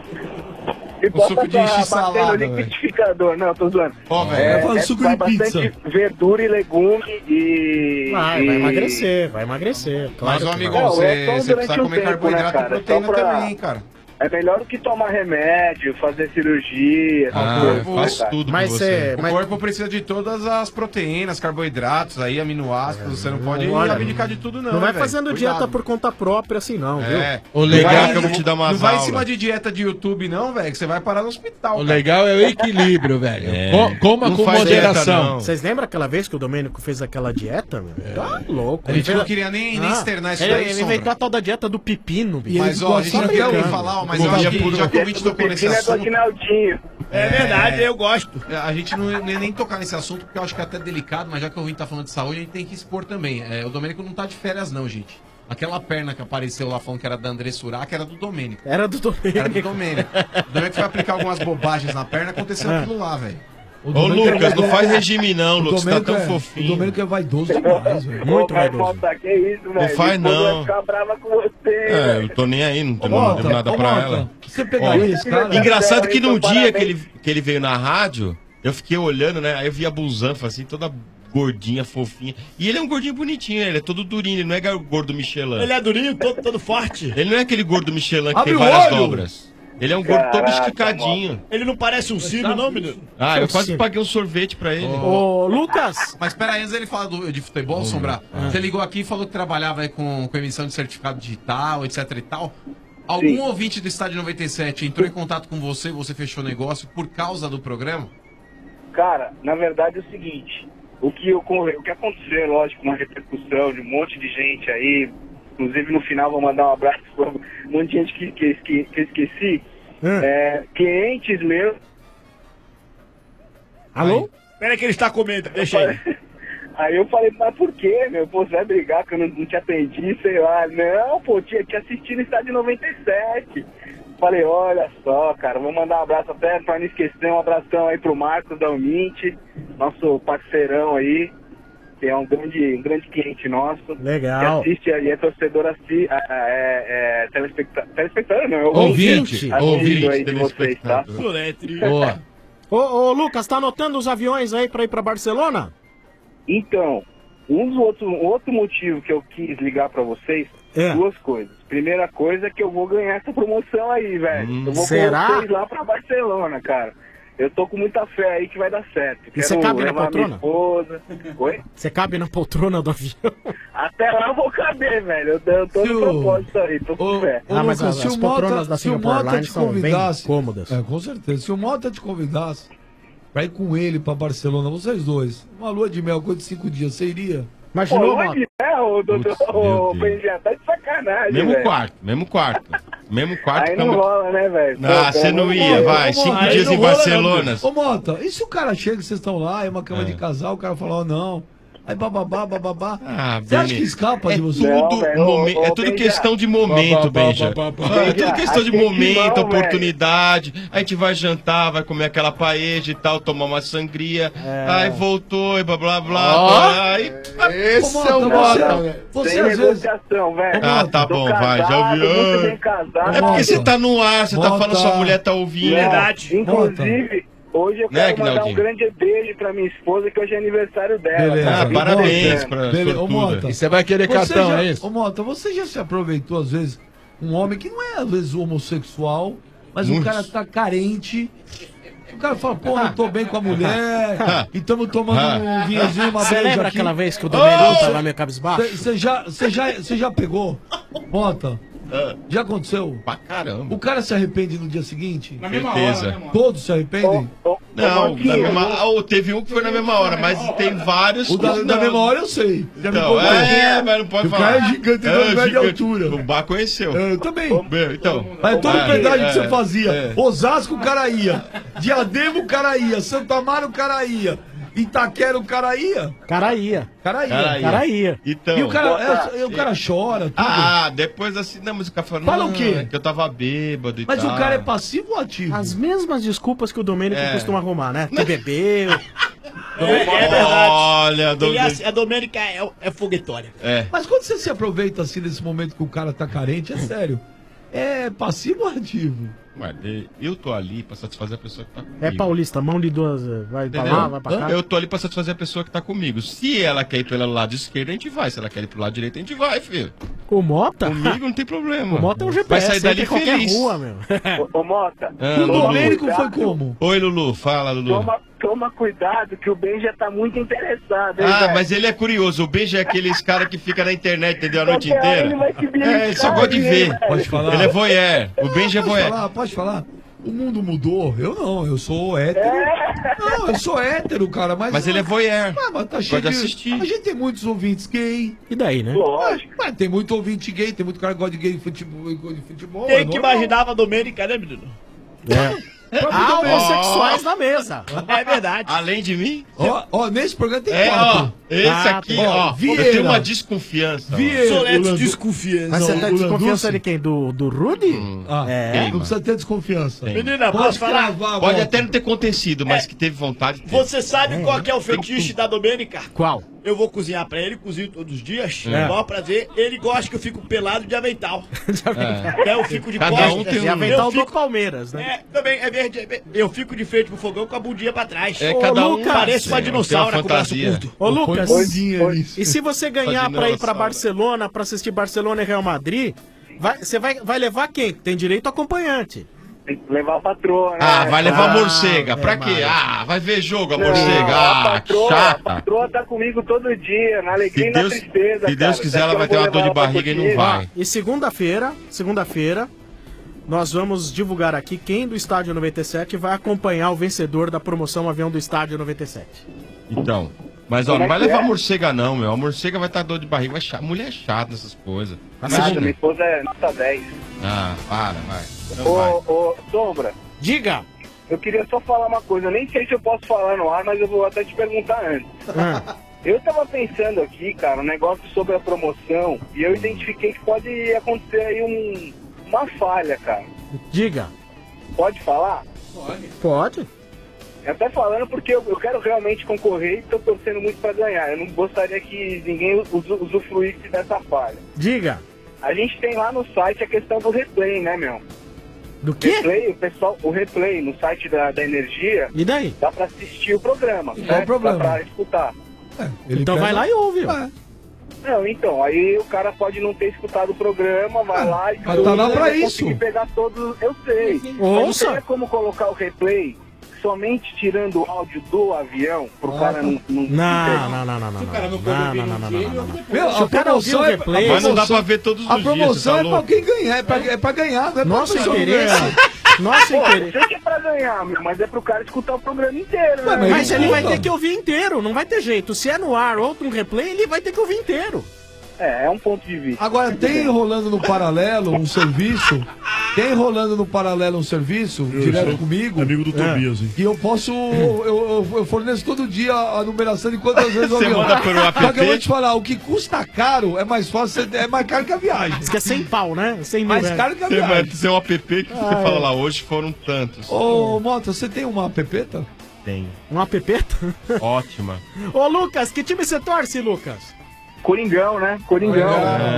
E bota suco de pra x bater salada, no liquidificador. Não, tô zoando. Ó, velho. É, Vai fazer é, suco vai de bastante pizza. verdura e legume e... Vai, e... vai emagrecer, vai emagrecer. Claro Mas, ô, que amigo, vai. Não, você, é só você durante precisa um comer tempo, carboidrato né, e cara? proteína Só pra- também, cara. É melhor do que tomar remédio, fazer cirurgia, essas Ah, coisas, eu né, faço cara? tudo Mas por você- você. O Mas- corpo precisa de todas as proteínas, carboidratos, aí, aminoácidos. Você não pode olha, abdicar de tudo, não. Não vai velho. fazendo Cuidado. dieta por conta própria assim, não, viu? É. O Não legal vai- que eu vou te dar umas Não vai em aulas. cima de dieta de YouTube, não, velho, que você vai parar no hospital. O cara. legal é o equilíbrio, velho. É. Co- Coma Não com faz dieta, moderação. não. Vocês lembram aquela vez que o Domênico fez aquela dieta, meu? Tá louco. A gente Ele não fez- queria nem, nem Ah, externar isso ele, daí, ele Sombra. inventou a tal da dieta do pepino, bicho. Mas, ó, a gente não Só quer ouvir brincando. falar, ó, mas Bom eu acho dia, que puro. já que o ouvinte tocou nesse Pepino é do assunto... Aguinaldinho. É verdade, eu gosto. A gente não ia nem tocar nesse assunto, porque eu acho que é até delicado, mas já que o ouvinte tá falando de saúde, a gente tem que expor também. É, o Domênico não tá de férias, não, gente. Aquela perna que apareceu lá falando que era da André Surak era do Domênico. Era do Domênico. Era do Domênico. O Domênico foi aplicar algumas bobagens na perna, aconteceu É. aquilo lá, velho. O Ô, Domênico Lucas, é- não faz regime não, o Lucas, tá Domênico tão é- fofinho. O Domênico é vaidoso demais, velho. Muito Ô, mas, vaidoso. Mota, que isso, velho? Não faz, Minha esposa não. vai ficar brava com você. É, eu tô nem aí, não tô não devo nada pra ela. Você pegaria Ó, esse cara? Engraçado que no Então, dia parabéns. que ele, que ele veio na rádio, eu fiquei olhando, né? Aí eu vi a Busanfa, assim, toda gordinha, fofinha. E ele é um gordinho bonitinho, ele é todo durinho, ele não é gordo Michelin. Ele é durinho, todo, todo forte. Ele não é aquele gordo Michelin que Abre tem o várias olho. dobras. Ele é um gordo todo Caraca, esticadinho. Ele não parece um sino, não, menino? Ah, eu quase paguei um sorvete pra ele. Ô, Lucas! Mas pera aí, antes ele fala do- de futebol, Sombra. Você ligou aqui e falou que trabalhava aí com, com emissão de certificado digital, etc e tal. Algum Sim. ouvinte do Estádio noventa e sete entrou em contato com você, você fechou negócio por causa do programa? Cara, na verdade é o seguinte, o que, ocorreu, o que aconteceu, lógico, uma repercussão de um monte de gente aí, inclusive no final vou mandar um abraço para um monte de gente que, que, que, que eu esqueci, é, clientes meus. Alô? Pera aí que ele está comendo, deixa aí. Aí eu falei, mas por quê, meu? Pô, você vai brigar que eu não, não te atendi, sei lá. Não, pô, tinha que assistir no Estádio noventa e sete. Falei, olha só, cara, vou mandar um abraço até pra não esquecer, um abração aí pro Marcos da Uninte, nosso parceirão aí, que é um grande, um grande cliente nosso. Legal. Que assiste aí, é torcedor, assi, é, é, é telespectador, telespectador não, é Ouvinte. assíduo Ouvinte, aí de vocês, tá? Boa. Ô, ô, Lucas, tá anotando os aviões aí pra ir pra Barcelona? Então, um dos outro, um outro motivo que eu quis ligar pra vocês, É. duas coisas. Primeira coisa é que eu vou ganhar essa promoção aí, velho. eu vou será? com vocês lá pra Barcelona, cara. Eu tô com muita fé aí que vai dar certo. E você cabe na levar minha poltrona? esposa. Oi? Você cabe na poltrona do avião? Até lá eu vou caber, velho. Eu, eu tô no propósito aí, tô com fé. Ah, mas as, se as o poltronas Mota, da se o Singapore Mota Airlines te são bem convidasse, cômodas. É, com certeza. Se o Mota te convidasse pra ir com ele pra Barcelona, vocês dois, uma lua de mel, coisa de cinco dias, você iria? Pô, onde é, ô, doutor? Ô, Benjamin, tá de sacanagem, Mesmo velho. quarto, mesmo quarto. Mesmo quarto. Aí não cama- rola, né, velho? Ah, Pô, você pelo não amor de ia, Deus. vai. Ô, Cinco Mota, dias aí em não rola, Barcelona. Ô, Mota, e se o cara chega, vocês estão lá, é uma cama É. de casal, o cara fala, ó, não. Aí bababá, bababá. Ah, Você acha Beni, que escapa é de você? tudo momen- é tudo questão de momento, Benja. É tudo questão de momento, oportunidade. A gente vai jantar, vai comer aquela paella e tal, tomar uma sangria. Aí voltou e blá blá blá. Ó, blá, aí- esse Ô, é o Mota, Mota, você- velho. Você Sem às vezes. negociação, velho. Ah, tá Tô bom, vai, já casado, ouvi. muito bem Ah. casado. É porque você tá no ar, você tá Mota. falando, sua mulher tá ouvindo. Verdade. Inclusive, hoje eu Né, quero mandar um Guinaldinho? grande beijo pra minha esposa, que hoje é aniversário dela. Beleza. cara. Ah, parabéns Muito pra Beleza, ô, sortuda. Mota. E você vai querer Você cartão, já- é isso? Ô, Mota, você já se aproveitou, às vezes, um homem que não é, às vezes, homossexual, mas o Muitos. cara tá carente. O cara fala, pô, eu tô bem com a mulher, e estamos tomando um vinhozinho, uma Você breja lembra aqui. aquela vez que o Domênico Ô, tava meio cabisbaixo? Você já, você já, você já pegou? Mota, já aconteceu? Pra caramba. O cara se arrepende no dia seguinte? Na mesma Certeza. hora, né, mano? Todos se arrependem? Não, na mesma, ou teve um que foi na mesma hora, mas tem vários. O da, que da não. mesma hora eu sei. Já me Então, contou. é, mas não pode o falar. cara é gigante, É, dois metros de gigante. altura. O Bar conheceu. Eu também. Bem, Então, Mas todo é, pedágio que é, você fazia, é. Osasco o cara ia, Diadema o cara ia, Santa Amaro o cara ia, Itaquera o cara ia. Cara ia. Cara ia. Cara ia. Cara ia. Então, E o cara, é, o cara chora, tudo. Ah, depois assim, na música falando. Fala não, o quê? é Que eu tava bêbado e Mas tal. o cara é passivo ou ativo? As mesmas desculpas que o Domênico É. costuma arrumar, né? Tu bebeu. É, é verdade. Olha, Ele é, Domênico. assim, a Domênica é, é foguetória. É. Mas quando você se aproveita assim nesse momento que o cara tá carente, é sério. É passivo ou ativo? Ué, eu tô ali pra satisfazer a pessoa que tá comigo. É paulista, mão de duas. eh, Vai pra Entendeu? lá, vai pra cá. Eu tô ali pra satisfazer a pessoa que tá comigo. Se ela quer ir pelo lado esquerdo, a gente vai. Se ela quer ir pro lado direito, a gente vai, filho. O Mota? Comigo não tem problema. O Mota é um G P Vai S, sair dali entra em qualquer feliz. rua, meu. Ô, ô, Mota, Ah, O Lulu. Domênico foi como? Oi, Lulu. Fala, Lulu. toma, toma cuidado que o Ben já tá muito interessado, hein, Ah, velho? mas ele é curioso. O beijo é aqueles caras que fica na internet, entendeu? A noite Qualquer hora inteira. ele vai te beliscar, É, ele só gosta de hein, ver. velho? Pode falar? Ele é voyeur. O Benji é Pode voyeur. falar, pode falar. O mundo mudou. Eu não, eu sou hétero. Não, eu sou hétero, cara. Mas, Mas ele é voyeur. Ah, mas tá Gosta cheio de de... assistir. A gente tem muitos ouvintes gay. E daí, né? Lógico. Mas tem muito ouvinte gay, tem muito cara que gosta de gay de futebol. De futebol Quem é que normal. imaginava a Domênica, né, menino? É. Há homossexuais na mesa. É verdade. Além de mim? Ó, ó, nesse programa tem É, quatro. ó, esse Ah, aqui, ó, ó, Vieira. eu tenho uma desconfiança. Vieira. Solete o Landu- desconfiança. Mas você tá o desconfiança Landucci? de quem? Do, do Rudy? Ah, É. não precisa ter desconfiança. Tem. Menina, Pode posso falar? cravar, Pode Walter. até não ter acontecido, mas que teve vontade. Teve. Você sabe qual que é o fetiche da Domênica? Qual? Eu vou cozinhar pra ele, cozinho todos os dias. É. É. Maior prazer. Ele gosta que eu fico pelado de avental. É. É, eu fico de Cada costas. um tem um- E avental eu do fico, Palmeiras, né? é, também é verde. é verde. Eu fico de frente pro fogão com a bundinha pra trás. É, Ô, cada um Lucas. Parece uma tem dinossauro uma com o braço fantasia. curto. Ô, Lucas, Põe bundinha nisso. e se você ganhar pra ir pra Barcelona, pra assistir Barcelona e Real Madrid, vai- você vai, vai levar quem? Tem direito ao acompanhante. Tem que levar a patroa, né? Ah, vai levar Ah, morcega. é, Pra quê? mano. Ah, vai ver jogo a Não, morcega. a Ah, patroa, a chata. patroa tá comigo todo dia, na alegria Se e na Deus, tristeza, se Deus cara. quiser, Daqui ela eu vai vou ter uma levar dor de ela pra barriga e não curtir. vai. E segunda-feira, segunda-feira, nós vamos divulgar aqui quem do Estádio noventa e sete vai acompanhar o vencedor da promoção Avião do Estádio noventa e sete. Então. Mas, ó, Como não é vai que levar é? morcega, não, meu. A morcega vai estar dor de barriga. Vai chato. Mulher é chata nessas coisas. Nada, minha esposa é nota dez. Ah, para, vai. Não vai. Ô, ô, Sombra, Diga! eu queria só falar uma coisa. Eu nem sei se eu posso falar no ar, mas eu vou até te perguntar antes. Ah, Eu tava pensando aqui, cara, um negócio sobre a promoção, e eu identifiquei que pode acontecer aí um, uma falha, cara. diga! Pode falar? Pode? Eu até falando porque eu, eu quero realmente concorrer e tô torcendo muito pra ganhar. Eu não gostaria que ninguém usu- usufruísse dessa falha. Diga! A gente tem lá no site a questão do replay, né, meu? Do quê? Replay, o pessoal, o replay no site da, da Energia, E daí? dá pra assistir o programa, E né? qual o problema? Dá pra escutar. Ele Então pega- vai lá e ouve, ó. É. Não, então, aí o cara pode não ter escutado o programa, vai lá e... mas tá lá pra vai isso. conseguir pegar todos, eu sei. Mas não Ouça. teria como colocar o replay somente tirando o áudio do avião, pro cara não... Não, Não, não, não, não, não. Se o cara não Não, pode não, ouvir não, não, no não, dia, não, não, não. Meu, Se o cara ouvir o promoção é- replay- Mas não dá promoção- pra ver todos os A dias, você promoção tá é pra louco? quem ganhar, é pra, é pra ganhar, não é Nosso pra pessoa não interesse. ganhar. Nosso Pô, interesse. sei que é pra ganhar, meu, mas é pro cara escutar o programa inteiro, né? Ué, mas Mas ele vai escuta. ter que ouvir inteiro, não vai ter jeito. Se é no ar ou no replay, ele vai ter que ouvir inteiro. É, é um ponto de vista. Agora, tem rolando no paralelo um serviço, tem rolando no paralelo um serviço, direto sou comigo, amigo do Tobias, hein? que eu posso, eu, eu, eu forneço todo dia a numeração de quantas vezes eu Você manda por um app? Só que eu vou te falar, o que custa caro é mais fácil, é mais caro que a viagem. Isso que é cem pau, né? cem mil Mais reais. caro que a Tem vai viagem. ser um app que você Ah, fala é. lá, hoje foram tantos. Ô, Mota, você tem uma pepeta? Tem. Uma pepeta? Ótima. Ô, Lucas, que time você torce, Lucas? Coringão, né? Coringão.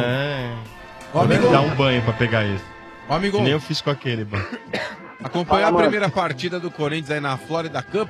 É. Ó, Deve amigo. dar um banho pra pegar esse. Ó, amigo, Que nem eu fiz com aquele, mano. acompanhou a Fala, mano. primeira partida do Corinthians aí na Florida Cup?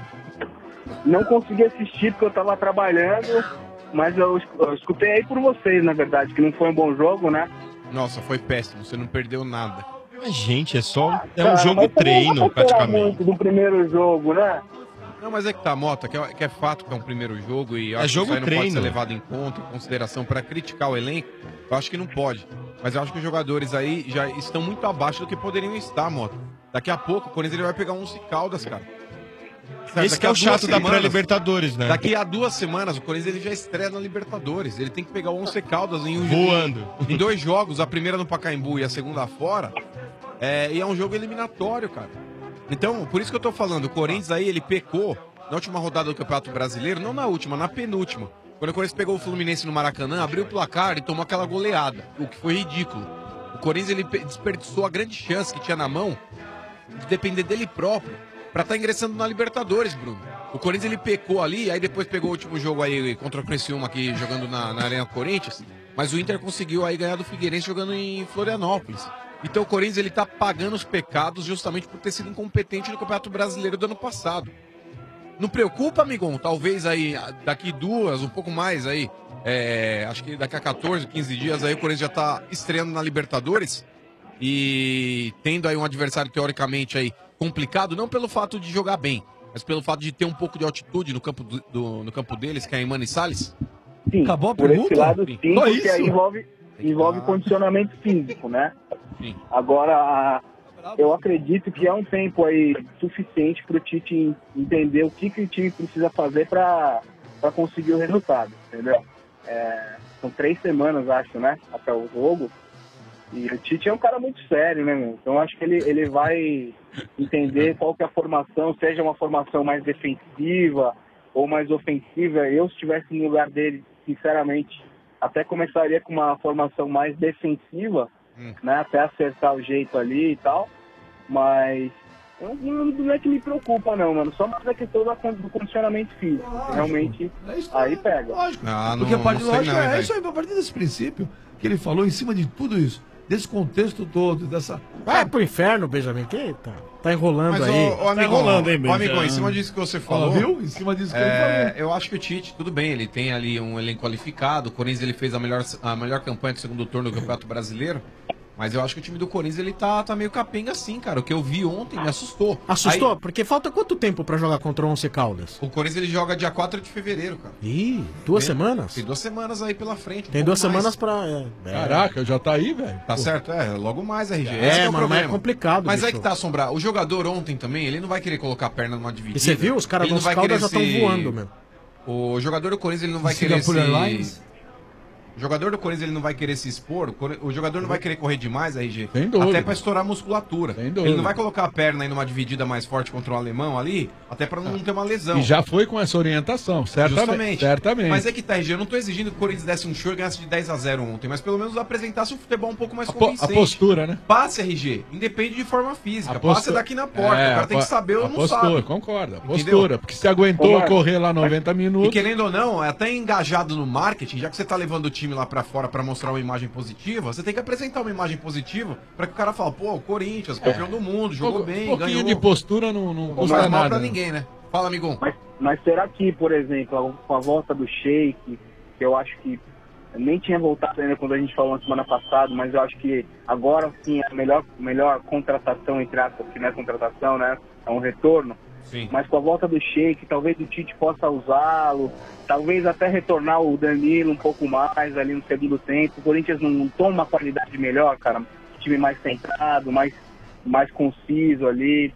Não consegui assistir porque eu tava trabalhando, mas eu, es- eu escutei aí por vocês, na verdade, que não foi um bom jogo, né? Nossa, foi péssimo, você não perdeu nada. Mas, gente, é só. É Cara, um jogo mas também não treino, dá pra esperar praticamente. muito do primeiro jogo, né? Não, mas é que tá, Mota, que é, que é fato que é um primeiro jogo e eu É acho jogo que isso aí não pode treino. ser levado em conta, em consideração para criticar o elenco. Eu acho que não pode. Mas eu acho que os jogadores aí já estão muito abaixo do que poderiam estar, Mota. Daqui a pouco o Corinthians ele vai pegar onze Caldas, cara. Sabe, Esse daqui que é a o duas chato da semanas- pré-Libertadores, né? Daqui a duas semanas o Corinthians ele já estreia na Libertadores. Ele tem que pegar o onze Caldas em um Voando. Em dois jogos, a primeira no Pacaembu e a segunda fora. É, e é um jogo eliminatório, cara. Então, por isso que eu tô falando, o Corinthians aí, ele pecou na última rodada do Campeonato Brasileiro, não na última, na penúltima. Quando o Corinthians pegou o Fluminense no Maracanã, abriu o placar e tomou aquela goleada, o que foi ridículo. O Corinthians, ele pe- desperdiçou a grande chance que tinha na mão de depender dele próprio pra estar ingressando na Libertadores, Bruno. O Corinthians, ele pecou ali, aí depois pegou o último jogo aí contra o Criciúma aqui, jogando na, na Arena Corinthians, mas o Inter conseguiu aí ganhar do Figueirense jogando em Florianópolis. Então o Corinthians, ele tá pagando os pecados justamente por ter sido incompetente no Campeonato Brasileiro do ano passado. Não preocupa, amigão, talvez aí daqui duas, um pouco mais aí, é, acho que daqui a quatorze, quinze dias aí o Corinthians já tá estreando na Libertadores e tendo aí um adversário teoricamente aí complicado, não pelo fato de jogar bem, mas pelo fato de ter um pouco de altitude no campo, do, do- no campo deles, que é a Imani Salles. Sim, Acabou a por pergunta? esse lado sim, Só porque isso? aí envolve, envolve condicionamento físico, né? Sim. Agora, a- eu acredito que é um tempo aí suficiente para o Tite entender o que, que o time precisa fazer para conseguir o resultado, entendeu? É, são três semanas, acho, né? Até o jogo. E o Tite é um cara muito sério, né, meu? Então acho que ele, ele vai entender qual que é a formação, seja uma formação mais defensiva ou mais ofensiva. Eu, se estivesse no lugar dele, sinceramente, até começaria com uma formação mais defensiva, hum. né? Até acertar o jeito ali e tal. Mas não, não é que me preocupa, não, mano. Só mais a questão do condicionamento físico. Lógico. Realmente, é aí pega. Lógico. Ah, Porque não, a partir não sei lógico, não, é, velho. isso aí, a partir desse princípio que ele falou, em cima de tudo isso, desse contexto todo, dessa. Vai pro inferno, Benjamin. Que tá, tá enrolando Mas, aí. ô, ô, amigão, tá enrolando, hein, ô, amigão, em cima disso que você falou. Ó, viu? Em cima disso que é, ele falou. Eu acho que o Tite, tudo bem, ele tem ali um elenco qualificado. O Corinthians ele fez a melhor, a melhor campanha do segundo turno do Campeonato Brasileiro. Mas eu acho que o time do Corinthians ele tá, tá meio capenga assim, cara. O que eu vi ontem me assustou. Assustou? Aí, Porque falta quanto tempo pra jogar contra o Once Caldas? o Corinthians ele joga dia quatro de fevereiro, cara. Ih, duas Tem- semanas? Tem duas semanas aí pela frente. um Tem pouco duas mais. semanas pra. é, é. Caraca, já tá aí, velho. Tá Pô. certo? É, logo mais, R G. É, Esse que é o mano, problema. mas é complicado, Mas é bicho. que tá, Assombrar. O jogador ontem também, ele não vai querer colocar a perna numa dividida. E você viu? Os caras Ele do não Once vai Caldas querer já estão se- voando, meu. O jogador do Corinthians ele não vai querer se... Singapore Airlines? O jogador do Corinthians ele não vai querer se expor, o Cor- o jogador não vai querer correr demais, R G. Sem dúvida. Até pra estourar a musculatura. dúvida. Ele não vai colocar a perna aí numa dividida mais forte contra o alemão ali, até pra não ter uma lesão. E já foi com essa orientação, certamente. Justamente. Certamente. Mas é que tá, R G, eu não tô exigindo que o Corinthians desse um show e ganhasse de dez a zero ontem, mas pelo menos apresentasse um futebol um pouco mais po- convincente. a postura, né? Passe, R G, independe de forma física. A Passe postura- daqui na porta, É, o cara a tem que po- saber ou a não postura, sabe. concorda. A Entendeu? postura, porque se aguentou Ô, Marcos, correr lá noventa minutos... E querendo ou não, é até engajado no marketing, já que você tá levando o time lá pra fora pra mostrar uma imagem positiva, você tem que apresentar uma imagem positiva pra que o cara fale, pô, o Corinthians, campeão do mundo, jogou Um bem, pouquinho ganhou. de postura não, não Não custa faz mal nada. pra ninguém, né? Fala, amigão. Mas, mas será que, por exemplo, com a volta do Sheik, que eu acho que nem tinha voltado ainda quando a gente falou na semana passada, mas eu acho que agora sim é a melhor, melhor contratação, entre aspas, que não é contratação, né? É um retorno. Sim. Mas com a volta do Sheik, talvez o Tite possa usá-lo, talvez até retornar o Danilo um pouco mais ali no segundo tempo. O Corinthians não, não toma uma qualidade melhor, cara. Time mais centrado, mais, mais conciso ali.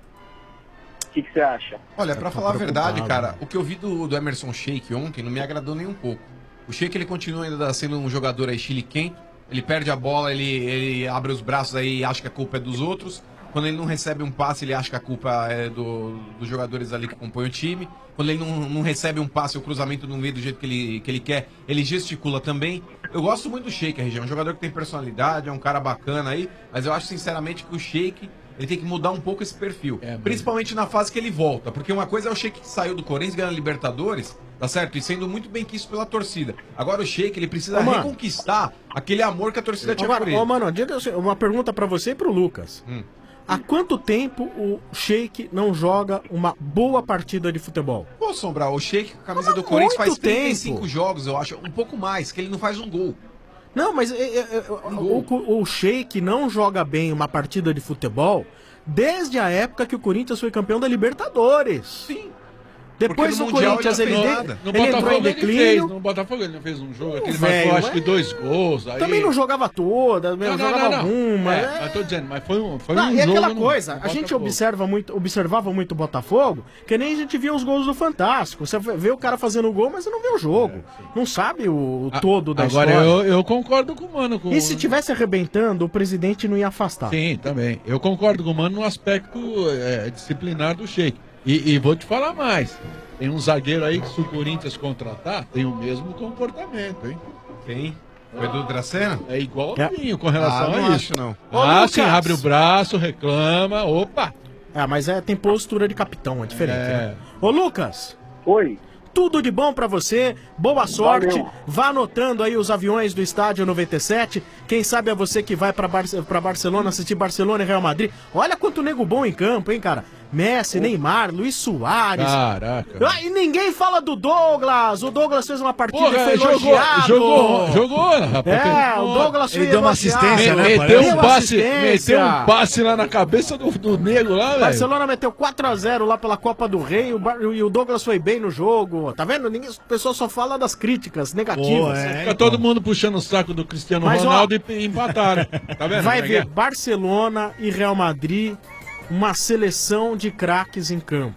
O que que você acha? Olha, pra falar a verdade, cara, o que eu vi do, do Emerson Sheik ontem não me agradou nem um pouco. O Sheik, ele continua ainda sendo um jogador aí chiliquento, ele perde a bola, ele, ele abre os braços aí e acha que a culpa é dos outros. Quando ele não recebe um passe, ele acha que a culpa é do, dos jogadores ali que compõem o time. Quando ele não, não recebe um passe, o cruzamento não veio do jeito que ele, que ele quer, ele gesticula também. Eu gosto muito do Sheik, R G, é um jogador que tem personalidade, é um cara bacana aí, mas eu acho sinceramente que o Sheik, ele tem que mudar um pouco esse perfil. É, Principalmente na fase que ele volta, porque uma coisa é o Sheik que saiu do Corinthians ganhando Libertadores, tá certo? E sendo muito bem quisto pela torcida. Agora o Sheik, ele precisa Ô, mano. reconquistar aquele amor que a torcida tinha Agora, por ele. ó, mano, diga assim, uma pergunta pra você e pro Lucas. Hum. Há quanto tempo o Sheik não joga uma boa partida de futebol? Pô, Sombra, o Sheik com a camisa Mas do Corinthians muito faz trinta e cinco tempo. jogos, eu acho, um pouco mais, que ele não faz um gol. Não, mas é, é, é, o, o Sheik não joga bem uma partida de futebol desde a época que o Corinthians foi campeão da Libertadores. Sim. Depois Porque o no Mundial Corinthians ele ele, não de- fez nada. No ele entrou em Botafogo ele fez, declínio. no Botafogo ele não fez um jogo, aquele velho, marcou acho que é- dois gols. Aí... Também não jogava toda, Não, não, jogava não, não. alguma. É, é- mas tô dizendo, mas foi um, foi Não, um e jogo aquela no- coisa, no a gente Botafogo. observa muito, observava muito o Botafogo, que nem a gente via os gols do Fantástico. Você vê o cara fazendo gol, mas você não vê o jogo. não sabe o, o A- todo da Agora história. eu, eu concordo com o Mano. Com... E se tivesse arrebentando, o presidente não ia afastar. Sim, também. Eu concordo com o Mano no aspecto é, disciplinar do Sheik. E, e vou te falar mais. Tem um zagueiro aí que se o Corinthians contratar, tem o mesmo comportamento, hein? Quem? O Edu Dracena? É igualzinho com relação Ah, a não isso. acho, não. Ô, Ah, Lucas! sim, abre o braço, reclama, opa! É, mas é, tem postura de capitão, é diferente. É. Né? Ô, Lucas! Oi. Tudo de bom pra você, boa sorte. Valeu. Vá anotando aí os aviões do Estádio noventa e sete. Quem sabe é você que vai pra, Barce pra Barcelona assistir Barcelona e Real Madrid. Olha quanto nego bom em campo, hein, cara? Messi, Neymar, Luiz Soares. Caraca. Ah, e ninguém fala do Douglas. O Douglas fez uma partida Porra, e foi jogou, elogiado. jogou, jogou, rapaz. É, o Douglas foi Ele deu uma elogiado. assistência, né, Meteu parece. um Deu passe, assistência. meteu um passe lá na cabeça do, do nego lá, velho. Barcelona meteu quatro a zero lá pela Copa do Rei o Bar- e o Douglas foi bem no jogo. Tá vendo? Ninguém, o pessoal só fala das críticas negativas. Pô, é. Fica todo mundo puxando o saco do Cristiano Mas, ó, Ronaldo e empataram. Tá vendo? Vai como é que ver Barcelona e Real Madrid, uma seleção de craques em campo.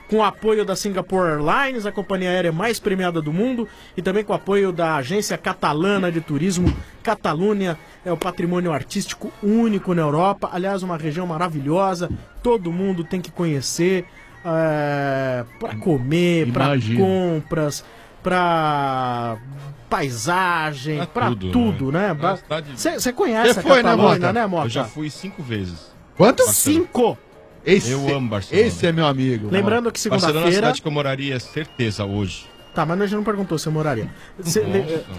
com o apoio da Singapore Airlines, a companhia aérea mais premiada do mundo, e também com o apoio da Agência Catalana de Turismo. Catalunha é o patrimônio artístico único na Europa, aliás, uma região maravilhosa, todo mundo tem que conhecer, é, para comer, para compras, para paisagem, para tudo, tudo, né? Você conhece Você a foi, Catalunha, né, né, Mota? Eu já fui cinco vezes. Quanto? Cinco! Esse, eu amo Barcelona. Esse é meu amigo. Lembrando que Barcelona é a segunda-feira... cidade que eu moraria, certeza, hoje. Tá, mas a gente não perguntou se eu moraria. Se- Nossa.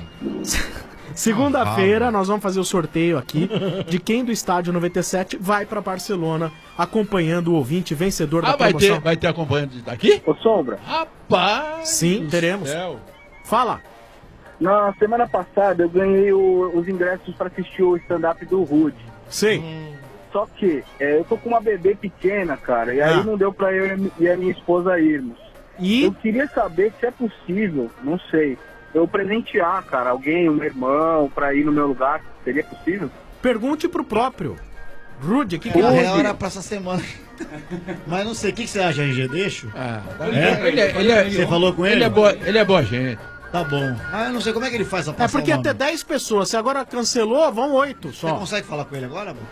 le- Segunda-feira nós vamos fazer o sorteio aqui de quem do Estádio noventa e sete vai pra Barcelona acompanhando o ouvinte vencedor da Ah, vai promoção. ter, vai ter acompanhante daqui? Ô, Sombra. Rapaz! Sim, teremos. céu. Fala. Na semana passada eu ganhei o- os ingressos pra assistir o stand-up do Rude. Sim. Só que é, eu tô com uma bebê pequena, cara, e aí Ah. não deu pra eu e a minha esposa irmos. E? Eu queria saber se é possível, não sei, eu presentear, cara, alguém, um irmão, pra ir no meu lugar. Seria possível? Pergunte pro próprio. Rude, o que que Na ele real era pra essa semana. Mas não sei, o que, que você acha, R G? Deixo? Ele é- ele é- ele é- Você falou com ele? ele é boa- ele é boa gente. Tá bom. Ah, eu não sei como é que ele faz a É porque até dez pessoas, se agora cancelou, vão oito Você só. consegue falar com ele agora, amor?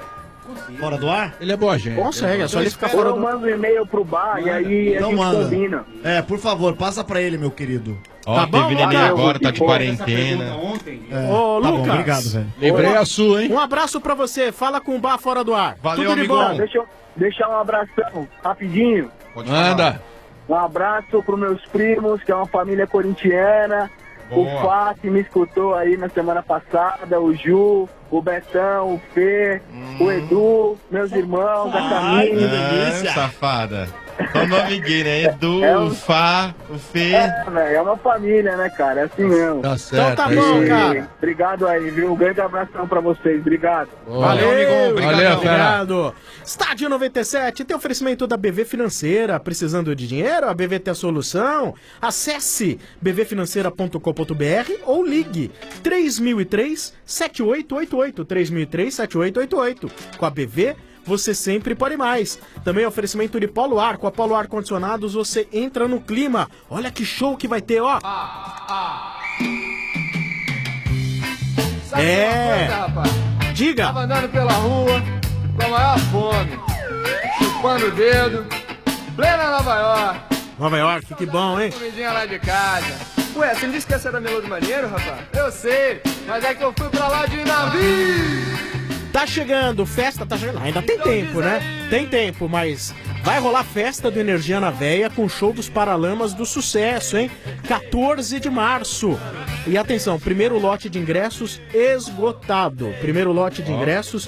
Fora do ar? Ele é boa gente. Consegue, é só ele ficar Ou fora eu do... mando um e-mail pro bar e aí a Então gente manda. combina. É, por favor, passa pra ele, meu querido. Ó, Tá bom, teve neném Mota? agora, tá de quarentena. É, Ô, tá bom, Lucas. obrigado, velho. Lembrei a sua, hein? Um abraço pra você, fala com o bar fora do ar. Valeu, Tudo de amigão. bom. Deixa eu deixar um abração, rapidinho. Manda. Um abraço pros meus primos, que é uma família corintiana. Boa. O Fá, que me escutou aí na semana passada, o Ju, o Betão, o Fê, o Edu, meus irmãos, a Camille. Ah, safada. Só nome gay, né? Edu, É um- o Fá, o Fê. É, velho, é uma família, né, cara? É assim mesmo. Tá certo, Então tá é bom, isso aí. cara. Obrigado aí, viu? Um grande abração pra vocês. Obrigado. Valeu, amigão. obrigado, Valeu, obrigado. Estádio noventa e sete tem oferecimento da B V Financeira. Precisando de dinheiro? A B V tem a solução. Acesse b v financeira ponto com ponto b r ou ligue três mil e três, sete oito oito oito. três mil e três, sete oito oito oito. Com a B V, você sempre pode mais. Também oferecimento de Polo Ar. Com a Polo Ar Condicionados, você entra no clima. Olha que show que vai ter, ó. É. Diga. Tava andando pela rua, com a maior fome, chupando o dedo, plena Nova York, Nova York, que bom, hein? comidinha lá de casa. Ué, você não disse que essa era Melô do Maneiro, rapaz? Eu sei, mas é que eu fui pra lá de navio. Tá chegando, festa tá chegando. Ainda tem tempo, né? Tem tempo, mas vai rolar festa do Energia na Veia com show dos Paralamas do Sucesso, hein? quatorze de março. E atenção, primeiro lote de ingressos esgotado. Primeiro lote de ingressos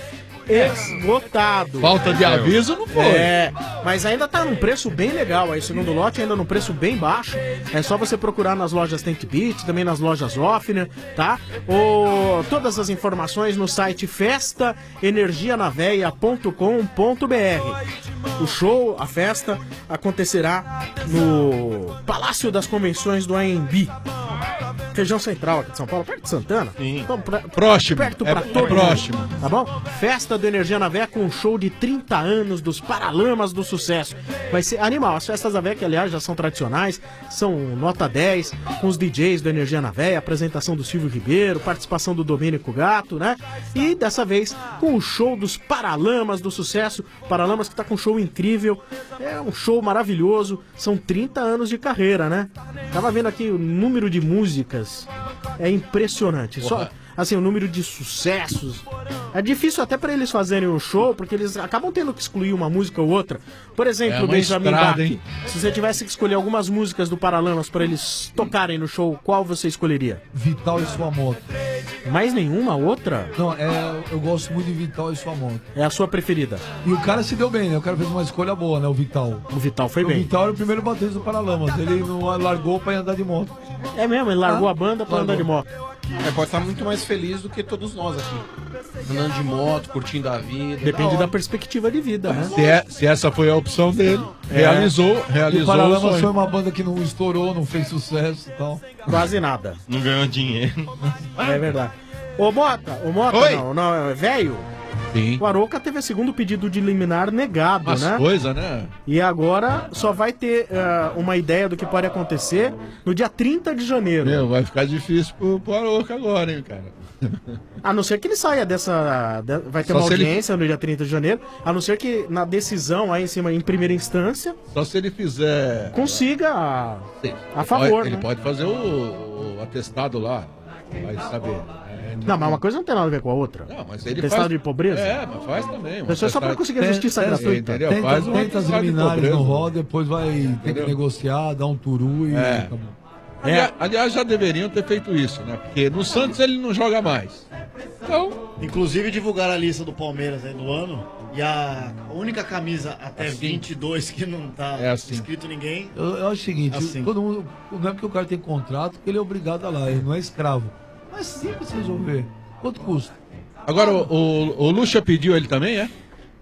esgotado. Falta de aviso não foi. É, mas ainda tá num preço bem legal aí. Segundo lote ainda num preço bem baixo. É só você procurar nas lojas Tank Beat, também nas lojas Offner, tá? Ou todas as informações no site festa energia na veia ponto com ponto b r. O show, a festa, acontecerá no Palácio das Convenções do A M B. Região central aqui de São Paulo, perto de Santana. Então, pra- Próximo. Perto É- pra é todo próximo. mundo, tá bom? Festa do Energia na Veia com um show de trinta anos dos Paralamas do Sucesso. Vai ser animal. As festas da Veia, que aliás já são tradicionais, são nota dez, com os D Js do Energia na Veia, apresentação do Silvio Ribeiro, participação do Domênico Gato, né? E dessa vez com o show dos Paralamas do Sucesso. Paralamas que tá com um show incrível. É um show maravilhoso. São trinta anos de carreira, né? Tava vendo aqui o número de músicas. É impressionante. Só, Porra. assim, o número de sucessos. É difícil até pra eles fazerem um show, porque eles acabam tendo que excluir uma música ou outra. Por exemplo, É uma Benjamin estrada, Bach. hein? Se você tivesse que escolher algumas músicas do Paralamas pra eles tocarem no show, qual você escolheria? Vital e sua moto. Mais nenhuma outra? Não, é, eu gosto muito de Vital e sua moto. É a sua preferida? E o cara se deu bem, né? O cara fez uma escolha boa, né? O Vital. O Vital foi o bem. O Vital era o primeiro baterista do Paralamas. Ele não largou pra ir andar de moto. É mesmo, ele largou Ah, a banda pra largou. andar de moto. É, pode estar muito mais feliz do que todos nós aqui. Andando de moto, curtindo a vida. Depende hora. da perspectiva de vida, né? Se, é- se essa foi a opção dele, É. realizou, E realizou o o Paralamas sonho. foi uma banda que não estourou, não fez sucesso e tal. Quase nada. Não ganhou dinheiro. É verdade. Ô Mota, ô Mota Oi. não, não, é velho? Sim. O Arouca teve o segundo pedido de liminar negado, Umas né? coisa, né? E agora só vai ter uh, uma ideia do que pode acontecer no dia trinta de janeiro. Meu, vai ficar difícil pro, pro Arouca agora, hein, cara. A não ser que ele saia dessa... de- vai ter Só uma se ele- audiência no dia trinta de janeiro. A não ser que na decisão aí em cima, em primeira instância, Só se ele fizer... consiga a, a favor, Ele né? pode fazer o, o atestado lá, vai saber. É, Não, mas uma coisa não tem nada a ver com a outra. Não, mas ele Atestado faz... de pobreza? É, mas faz também. um Isso é só pra atestado- conseguir a justiça Tem- gratuita. Entendeu? Tenta, Faz um tenta as atestado de liminares pobreza. no roda, depois vai ter que Entendeu? negociar, dar um turu e É. acabou. Ali- Aliás, já deveriam ter feito isso, né? Porque no Santos ele não joga mais. Então... Inclusive divulgaram a lista do Palmeiras aí do ano. E a única camisa até Assim. vinte e dois que não tá É assim. escrito ninguém. Eu, eu acho o seguinte, Assim. todo mundo, não é porque o cara tem contrato que ele é obrigado a lá, ele não é escravo. Mas simples resolver. Quanto custa? Agora, o, o, o Lucha pediu ele também, é?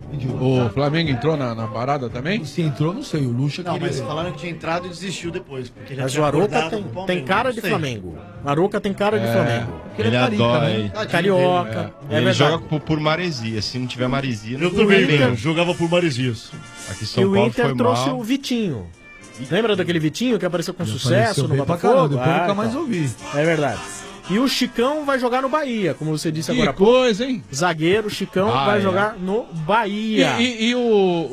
O Flamengo entrou na, na parada também? Se entrou, não sei. O Lucha Não, queria... mas falaram que tinha entrado e desistiu depois. Porque já Mas tinha o Arouca acordado tem, com o tem Palmeiras, cara não de sei. Flamengo. O Arouca tem cara de É, Flamengo. Porque ele adora, hein? Tadinho Carioca. dele, É ele verdade. joga por, por maresia. Se não tiver maresia, não Eu também, bem. eu jogava por Maresias. Aqui em E São o Paulo Inter foi trouxe mal. o Vitinho. Lembra daquele Vitinho que apareceu com Ele sucesso apareceu no bem pra Botafogo? caramba, depois Ah, nunca mais então. ouvi. É verdade. E o Chicão vai jogar no Bahia, como você disse Que agora há pouco. coisa, hein? Zagueiro, Chicão, Ah, vai é. jogar no E, Bahia. e- e o,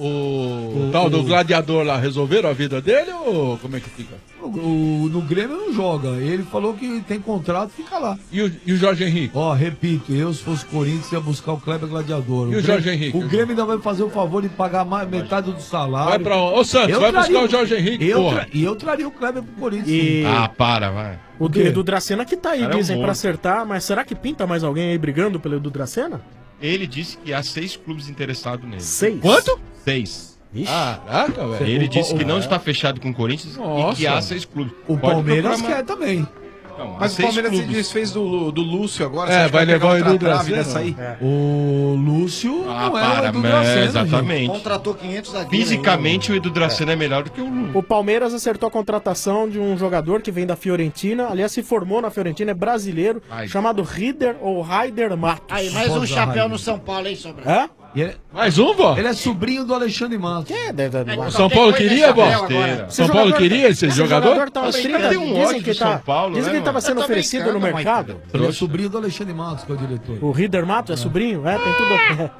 o, O- tal do o- gladiador lá, resolveram a vida dele ou como é que fica? O, o- no Grêmio não joga. Ele falou que tem contrato, fica lá. E o, e o Jorge Henrique? Ó, repito, eu se fosse Corinthians ia buscar o Kleber Gladiador. E o Grêmio- Jorge Henrique? O Grêmio ainda vai fazer o favor de pagar mais, metade do salário. Vai pra onde? Ô, Santos, Eu vai traria buscar o Jorge Henrique, eu porra. tra- E eu traria o Kleber pro Corinthians. E- sim. Ah, para, vai. O O quê? Edu Dracena que tá aí, Cara, é um dizem, pra monstro. acertar. Mas será que pinta mais alguém aí brigando pelo Edu Dracena? Ele disse que há seis clubes interessados nele. Seis? Quanto? Seis. Ixi. Caraca, velho. Ele O- disse que o- não está fechado com o Corinthians Nossa. e que há seis clubes. O Pode Palmeiras procurar quer também. Não, há Mas o seis Palmeiras se clubes. desfez do, do Lúcio agora. É, você acha que vai levar pegar o Edu outra trave Dracena? dessa aí? O Lúcio Ah, não é para, o Edu mas- Dracena, exatamente. Contratou quinhentos zagueiros. Fisicamente, o Edu Dracena é melhor do que o Lu. O Palmeiras acertou a contratação de um jogador que vem da Fiorentina. Aliás, se formou na Fiorentina, é brasileiro, Ai. chamado Rider ou Raider Matos. Aí, mais um Posa chapéu Raio. no São Paulo, hein, Sobra? Hã? E ele, Mais um, vó? ele é sobrinho do Alexandre Matos. É, deve, deve, O São Paulo queria, vó? Besteira. Esse São Paulo jogador- queria esse jogador? tá aos Os trinta, caras têm um dizem ódio que do tá, São Paulo, dizem né, que ele tava mano? sendo Eu tô oferecido no brincando, mercado. Ele é sobrinho do Alexandre Matos, que é o diretor. O Rider Matos é sobrinho? É, tem tudo.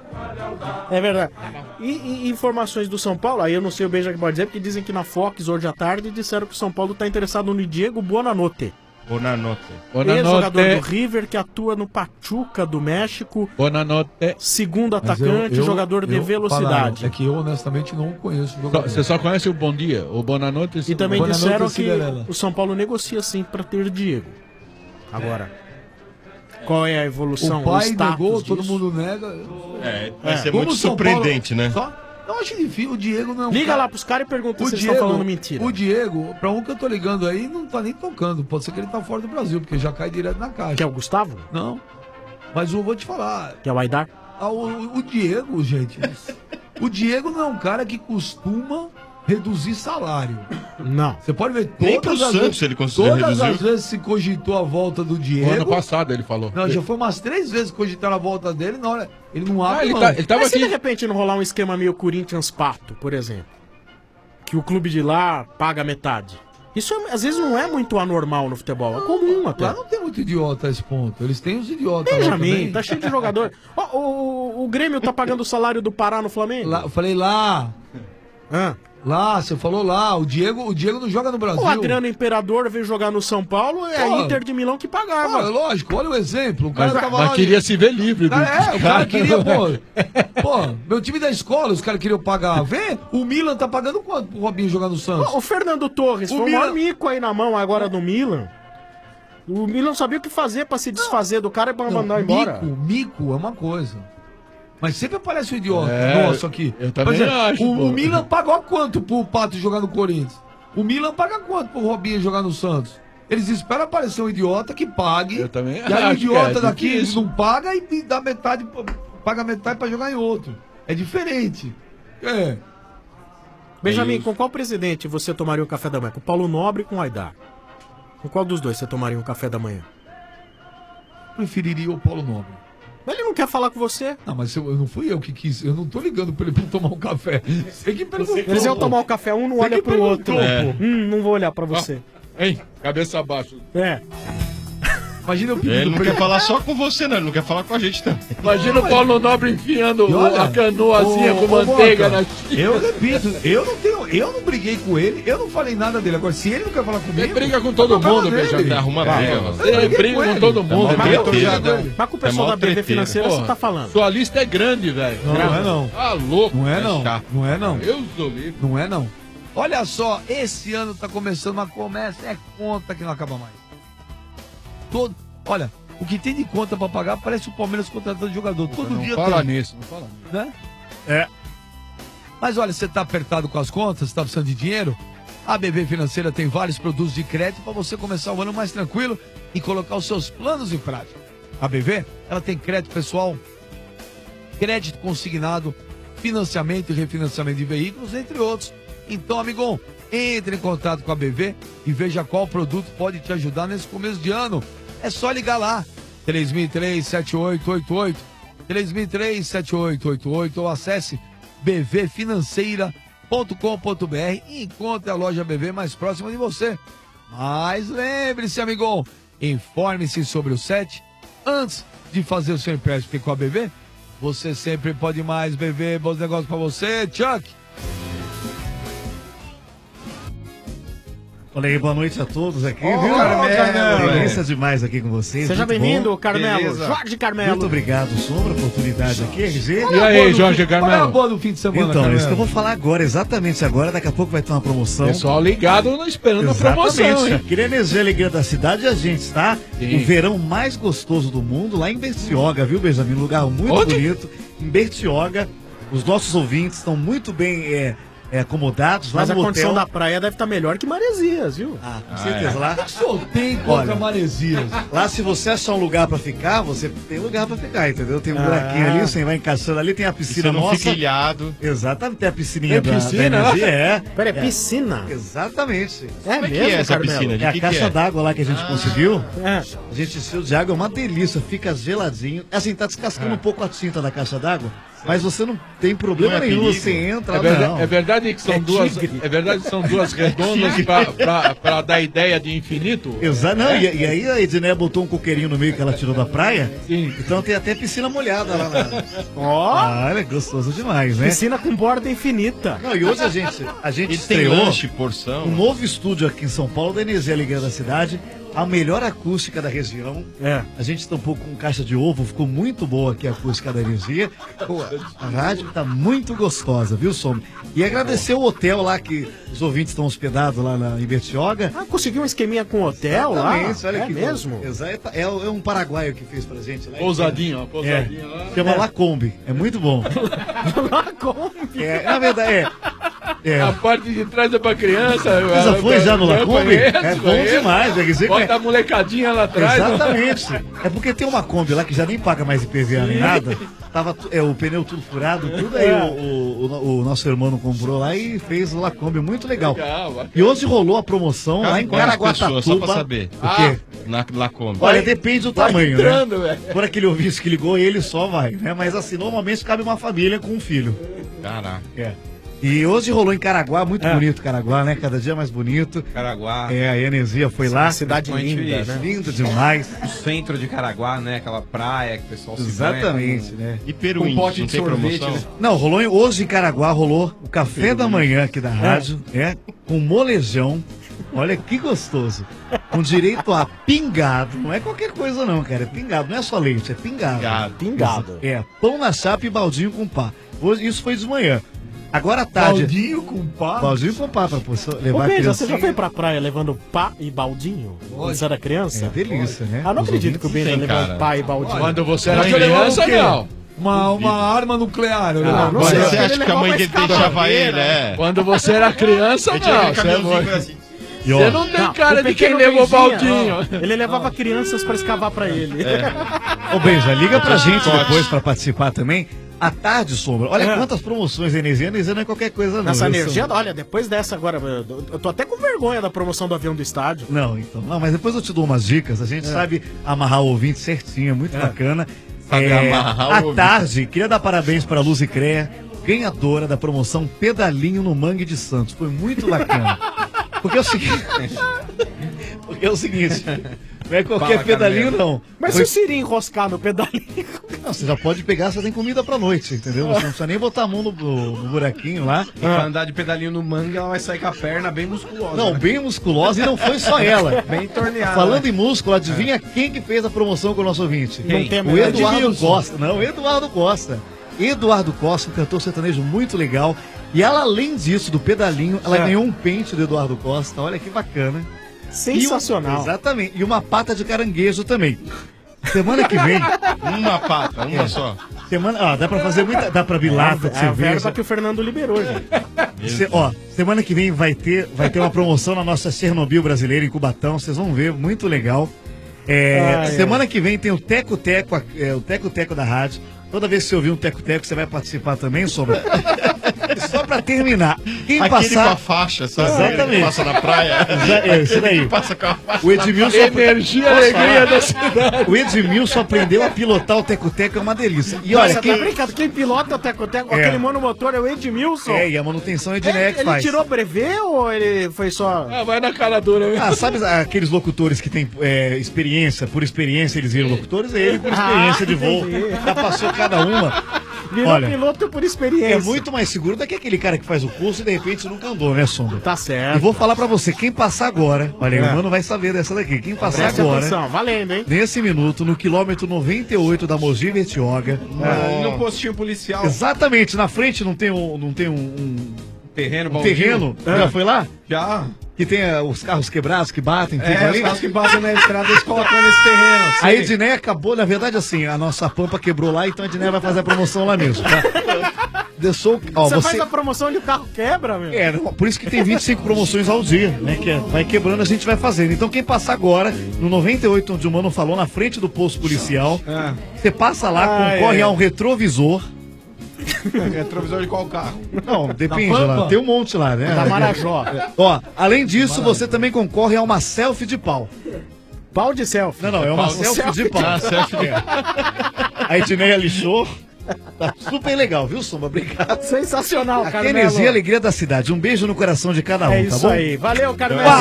É verdade. E, e informações do São Paulo, aí eu não sei o Beija que pode dizer, porque dizem que na Fox hoje à tarde disseram que o São Paulo tá interessado no Diego Buonanotte. Bonanote. Ex-jogador do Bonanote. River que atua no Pachuca do México. Bonanote. Segundo Mas eu- atacante, eu- jogador de eu- velocidade. falaram, É que eu honestamente não conheço o Só- jogador. Você só conhece o Bom Dia, o Bonanote. E também Buonanotte disseram e que Cinderela. o São Paulo negocia sim pra ter Diego. Agora, qual é a evolução? O pai status negou, disso? todo mundo nega. É, vai É. ser Como muito o São surpreendente, Paulo- né? Só, não acho difícil, o Diego não é um Liga cara- lá pros caras e pergunta O se eles Diego, estão falando mentira. o Diego, pra um que eu tô ligando aí, não tá nem tocando. Pode ser que ele tá fora do Brasil, porque já cai direto na caixa. Que é o Gustavo? Não. Mas eu vou te falar. Que é o Aidar? ah, O, o Diego, gente. o Diego não é um cara que costuma reduzir salário. Não. Você pode ver Nem pro todas as Santos vezes, ele conseguiu todas reduzir. as vezes se cogitou a volta do Diego. O ano passado ele falou. Não, já foi umas três vezes que cogitaram a volta dele, na hora. Ele não abre, Ah, ele mão. tá- ele tava Mas se aqui. de repente não rolar um esquema meio Corinthians-Pato, por exemplo, que o clube de lá paga metade. Isso é- às vezes não é muito anormal no futebol, é comum até. Lá não tem muito idiota a esse ponto. Eles têm os idiotas lá Benjamin, também. tá cheio de jogador. Ó, o, o Grêmio tá pagando o salário do Pará no Flamengo? Lá, eu falei lá. Hã? Lá, você falou lá. O Diego, o Diego não joga no Brasil. O Adriano Imperador veio jogar no São Paulo, é a Pô. Inter de Milão que pagava. Ah, lógico, olha o exemplo. O cara Mas, tava mas lá. queria se ver livre. Cara, dos é, o cara caras. queria, pô. Pô, meu time da escola, os caras queriam pagar. Vê, o Milan tá pagando quanto pro Robinho jogar no Santos? Ó, o Fernando Torres O foi um Milan- maior mico aí na mão agora do Milan. O Milan sabia o que fazer pra se desfazer do cara e pra Não, mandar embora. Mico, mico é uma coisa. Mas sempre aparece o idiota É, nosso aqui. eu também Por exemplo, acho, O, pô. o Milan pagou quanto pro Pato jogar no Corinthians? O Milan paga quanto pro Robinho jogar no Santos? Eles esperam aparecer um idiota que pague. Eu também E aí o acho idiota que é daqui difícil. não paga e e dá metade, paga metade pra jogar em outro. É diferente. É. Benjamin, com qual presidente você tomaria um café da manhã? Com o Paulo Nobre ou com o Aidar? Com qual dos dois você tomaria um café da manhã? Preferiria o Paulo Nobre. Mas ele não quer falar com você. Não, mas eu, eu não fui eu que quis. Eu não tô ligando pra ele pra tomar um café. Você que perguntou. Eles iam tomar um café, um não Você olha que pro outro. perguntou, É. pô. Hum, não vou olhar pra você. Ah, hein? Cabeça abaixo. É. Imagina o pedido Ele não pra quer ele. falar só com você, não. Ele não quer falar com a gente também. Imagina o Paulo Nobre enfiando E olha, a canoazinha ô, com ô, manteiga Boca, na xícara. Eu repito, eu não tenho, eu não briguei com ele, eu não falei nada dele. Agora, se ele não quer falar comigo. Você briga com todo problema mundo, dele. Benjamin. Arruma Vai, briga, ó. mano. Você Eu briga com com ele. todo mundo. É mó briga treteiro, com né? Mas com o É pessoal mó da B V treteiro. Financeira você Porra, tá falando. Sua lista é grande, velho. Não, não é não. Ah, louco. Não é É não. chato. Não é não. Eu sou livre. Não é não. Olha só, esse ano tá começando, mas começa é conta que não acaba mais. Todo, olha, o que tem de conta pra pagar parece o Palmeiras contratando jogador. Todo Não dia fala tem. nisso, não fala nisso. Né? É. Mas olha, você tá apertado com as contas, tá precisando de dinheiro? A B V Financeira tem vários produtos de crédito para você começar o ano mais tranquilo e colocar os seus planos em prática. A B V, ela tem crédito pessoal, crédito consignado, financiamento e refinanciamento de veículos, entre outros. Então, amigão, entre em contato com a B V e veja qual produto pode te ajudar nesse começo de ano. É só ligar lá, três mil e três, sete oito oito oito, três mil e três, sete oito oito oito ou acesse b v financeira ponto com ponto b r e encontre a loja B V mais próxima de você. Mas lembre-se, amigão, informe-se sobre o S E T antes de fazer o seu empréstimo, porque com a B V você sempre pode mais. B V, bons negócios pra você, Chuck. Olha aí, boa noite a todos aqui, Ô, viu? Carmelo. Delícia demais aqui com vocês. Seja muito bem-vindo, bom. Carmelo. Beleza. Jorge Carmelo. Muito obrigado, Sombra, oportunidade aqui, R G. E aí, Jorge Carmelo? Olha a boa do fim de semana, Então, é Carmelo. isso que eu vou falar agora, exatamente agora. Daqui a pouco vai ter uma promoção. Pessoal ligado esperando a promoção, hein? Queria energia e alegria da cidade, a gente está Sim. o verão mais gostoso do mundo, lá em Bertioga, viu, Benjamin? Um lugar muito Onde? bonito. Em Bertioga, os nossos ouvintes estão muito bem é, é, acomodados lá Mas a no condição hotel. da praia deve estar melhor que Maresias, viu? Ah, com certeza. Lá, Só tem contra Olha, maresias. lá, se você achar um lugar pra ficar, você tem lugar pra ficar, entendeu? Tem um Ah. buraquinho ali, você vai encaixando ali, tem a E piscina você não nossa. fica ilhado. Exatamente, tem a piscininha Tem da, piscina da lá? energia, é. Pera, é É. piscina? Exatamente. É Como é que mesmo, é essa Carmelo? piscina? De É a que caixa que é? d'água lá que a gente conseguiu. É. A gente encheu de água, é uma delícia, fica geladinho. Assim, tá descascando um pouco a tinta da caixa d'água, mas você não tem problema Não é nenhum, perigo. você entra, É verdade, não. é verdade que são É duas. tigre. É verdade que são duas redondas pra, pra, pra dar ideia de infinito? Exato, não, e, e aí a Edneia botou um coqueirinho no meio que ela tirou da praia, Sim. então tem até piscina molhada lá na... Ó, Ah, é gostoso demais, né? piscina com borda infinita. Não, e hoje a gente, a gente E tem estreou lanche, porção. um novo estúdio aqui em São Paulo da Energia Ligada da cidade, a melhor acústica da região. É. A gente tampou com caixa de ovo, ficou muito boa aqui a acústica da energia. Pô, a rádio tá muito gostosa, viu, Som? E agradecer o hotel lá que os ouvintes estão hospedados lá na, em Bertioga. Ah, conseguiu um esqueminha com hotel lá? Exatamente, olha é que mesmo? Exato, é, é um paraguaio que fez pra gente lá. Pousadinho, ó, É, pousadinha lá. chama Lacombe, é muito bom. Lacombe. É, na verdade, é. é. A parte de trás é pra criança. Você já foi já no Eu Lacombe? conheço, É bom conheço. demais, quer dizer que Bota é- a molecadinha lá atrás. Exatamente. É porque tem uma Kombi lá que já nem paga mais I P V A nem nada. Tava tu- é, o pneu tudo furado, tudo aí. É. O, o- o- o nosso irmão comprou lá e fez o Lacombe, muito legal. Legal, bacana. E hoje rolou a promoção lá em Quantas Caraguatatuba. pessoas, só pra saber. O quê? Na Lacombe. Olha, depende do Vai tamanho, entrando, né? velho. Por aquele ouvinte que ligou, ele só vai, né? Mas assim, normalmente cabe uma família com um filho. Caraca. É. E hoje rolou em Caraguá, muito É. bonito Caraguá, né? Cada dia mais bonito. Caraguá. É, a Energia foi lá. Cidade linda, né? Lindo demais. O centro de Caraguá, né? Aquela praia que o pessoal se Exatamente, banha né? E com, Peru com um Índio, pote não de tem sorvete, promoção? né? Não, rolou em- hoje em Caraguá, rolou o café da manhã aqui da rádio, é, com molejão. Olha que gostoso. Com direito a pingado. Não é qualquer coisa não, cara. É pingado. Não é só leite, é pingado. Pingado. Pingado. É, pão na chapa e baldinho com pá. Hoje, isso foi de manhã. Agora à tarde... Baldinho com pá. Baldinho com pá, pra você Ô, levar a Beija, criança. você já foi pra praia levando pá e baldinho? Quando você era criança? É delícia, né? Ah, não Os acredito que o Benja tem, levou cara. pá e baldinho. Quando você era Mas eu levava criança, o quê? não. Uma, uma arma nuclear, eu Ah, levava. não Mas sei. você Ele acha que a levou mãe uma dele deixava escavadeira. ele, é? Quando você era criança, Eu tinha não. aquele Você, caminhãozinho foi- assim. E, ó, você não tem Não, cara o de quem pequeno levou Benjinha, baldinho. ó, ele levava crianças pra escavar pra ele. Ô, Benja, liga pra gente Chicote. depois pra participar também. À tarde, Sombra. Olha É. quantas promoções de energia. Energia não é qualquer coisa, não. Nessa viu, energia, Sombra? olha, depois dessa agora, eu eu tô até com vergonha da promoção do avião do estádio. Não, então. Não, mas depois eu te dou umas dicas. A gente sabe amarrar o ouvinte certinho, é muito bacana. É, Sabe amarrar o à ouvido. tarde, queria dar parabéns para a Luz e Crea, ganhadora da promoção Pedalinho no Mangue de Santos. Foi muito bacana. Porque é o seguinte. Porque é o seguinte. Não é qualquer Fala, pedalinho, Carneiro. não. Mas Foi- se o Siri enroscar no pedalinho. Não, você já pode pegar, você tem comida pra noite, entendeu? Você não precisa nem botar a mão no, no- no buraquinho lá. E pra andar de pedalinho no mangue, ela vai sair com a perna bem musculosa. Não, né? bem musculosa e não foi só ela. Bem torneada. Falando né? em músculo, adivinha quem que fez a promoção com o nosso ouvinte? Quem? Não tem a O menor Eduardo Edmilson. Costa. Não, o Eduardo Costa. Eduardo Costa, um cantor sertanejo muito legal. E ela, além disso, do pedalinho, ela É. ganhou um pente do Eduardo Costa. Olha que bacana. Sensacional. E um- exatamente. E uma pata de caranguejo também. Semana que vem. Uma pata, uma É. só. Semana, ó, dá pra fazer muita. Dá pra abrir lata de É a cerveja. verba que o Fernando liberou, gente. Se- ó, semana que vem vai ter, vai ter uma promoção na nossa Chernobyl brasileira em Cubatão, vocês vão ver, muito legal. É, Ai, semana que vem tem o Teco Teco, é, o Teco Teco da rádio. Toda vez que você ouvir um Teco Teco, você vai participar também, Sombra. E só pra terminar, quem Aquele passar... com a faixa, sabe? Exatamente. Que passa na praia. Já, é, isso Aquele daí. que passa com a faixa O na Edmilson... praia. Energia e alegria da cidade. O Edmilson aprendeu a pilotar o Teco Teco, é uma delícia. E Nossa, olha, tá quem... brincando? Quem pilota o teco-teco, É. aquele monomotor é o Edmilson. É, e a manutenção é de Ele, Edneia que ele faz. tirou brevet ou ele foi só... Ah, vai na cara dura. mesmo. Ah, sabe aqueles locutores que têm é, experiência, por experiência eles viram locutores? É ele por Ah, experiência de voo. entendi. Já passou cada uma. Virou Olha, piloto por experiência. é muito mais seguro do que aquele cara que faz o curso e de repente nunca andou, né, Sombra? Tá certo. E vou falar pra você, quem passar agora, olha aí, É. o mano vai saber dessa daqui. Quem passar Preste agora, atenção, valendo, hein? nesse minuto, no quilômetro noventa e oito da Mogi Bertioga. Ah, no postinho policial. Exatamente, na frente não tem um, não tem um, um Terreno, um baldio. terreno. É. Já foi lá? Já. Que tem ah, os carros quebrados que batem, tudo É, ali. os carros que batem na estrada, eles colocam nesse terreno. A sim. Edneia acabou, na verdade, assim, a nossa pampa quebrou lá, então a Edneia vai fazer a promoção lá mesmo, tá? Deixou, ó, você, você... faz a promoção de o carro quebra, meu? É, por isso que tem vinte e cinco promoções ao dia, né? Que é- vai quebrando, a gente vai fazendo. Então quem passar agora, no noventa e oito, onde o Mano falou, na frente do posto policial, É. você passa lá, Ah, concorre é. a um retrovisor. Retrovisor de qual carro? Não, depende Da lá. Pampa? Tem um monte lá, né? Da Marajó. Ó, além disso, você também concorre a uma selfie de pau. Pau de selfie. Não, não, é uma Pau- selfie, de pau. Ah, selfie de- É. A Edneia lixou. Tá super legal, viu, Sombra? Obrigado. Sensacional, A Carmelo. energia e a alegria da cidade. Um beijo no coração de cada um, É tá isso bom? aí. Valeu, Carmelo. Uau!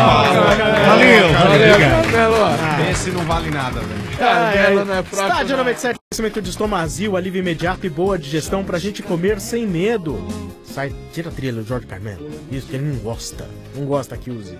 Valeu, valeu, obrigado. Ah. Esse não vale nada, velho. Carmelo não é fraco, Estádio não. noventa e sete, oferecimento de estomazil, alívio imediato e boa digestão pra gente comer sem medo. Sai, tira a trilha do Jorge Carmelo. Isso que ele não gosta. Não gosta que use.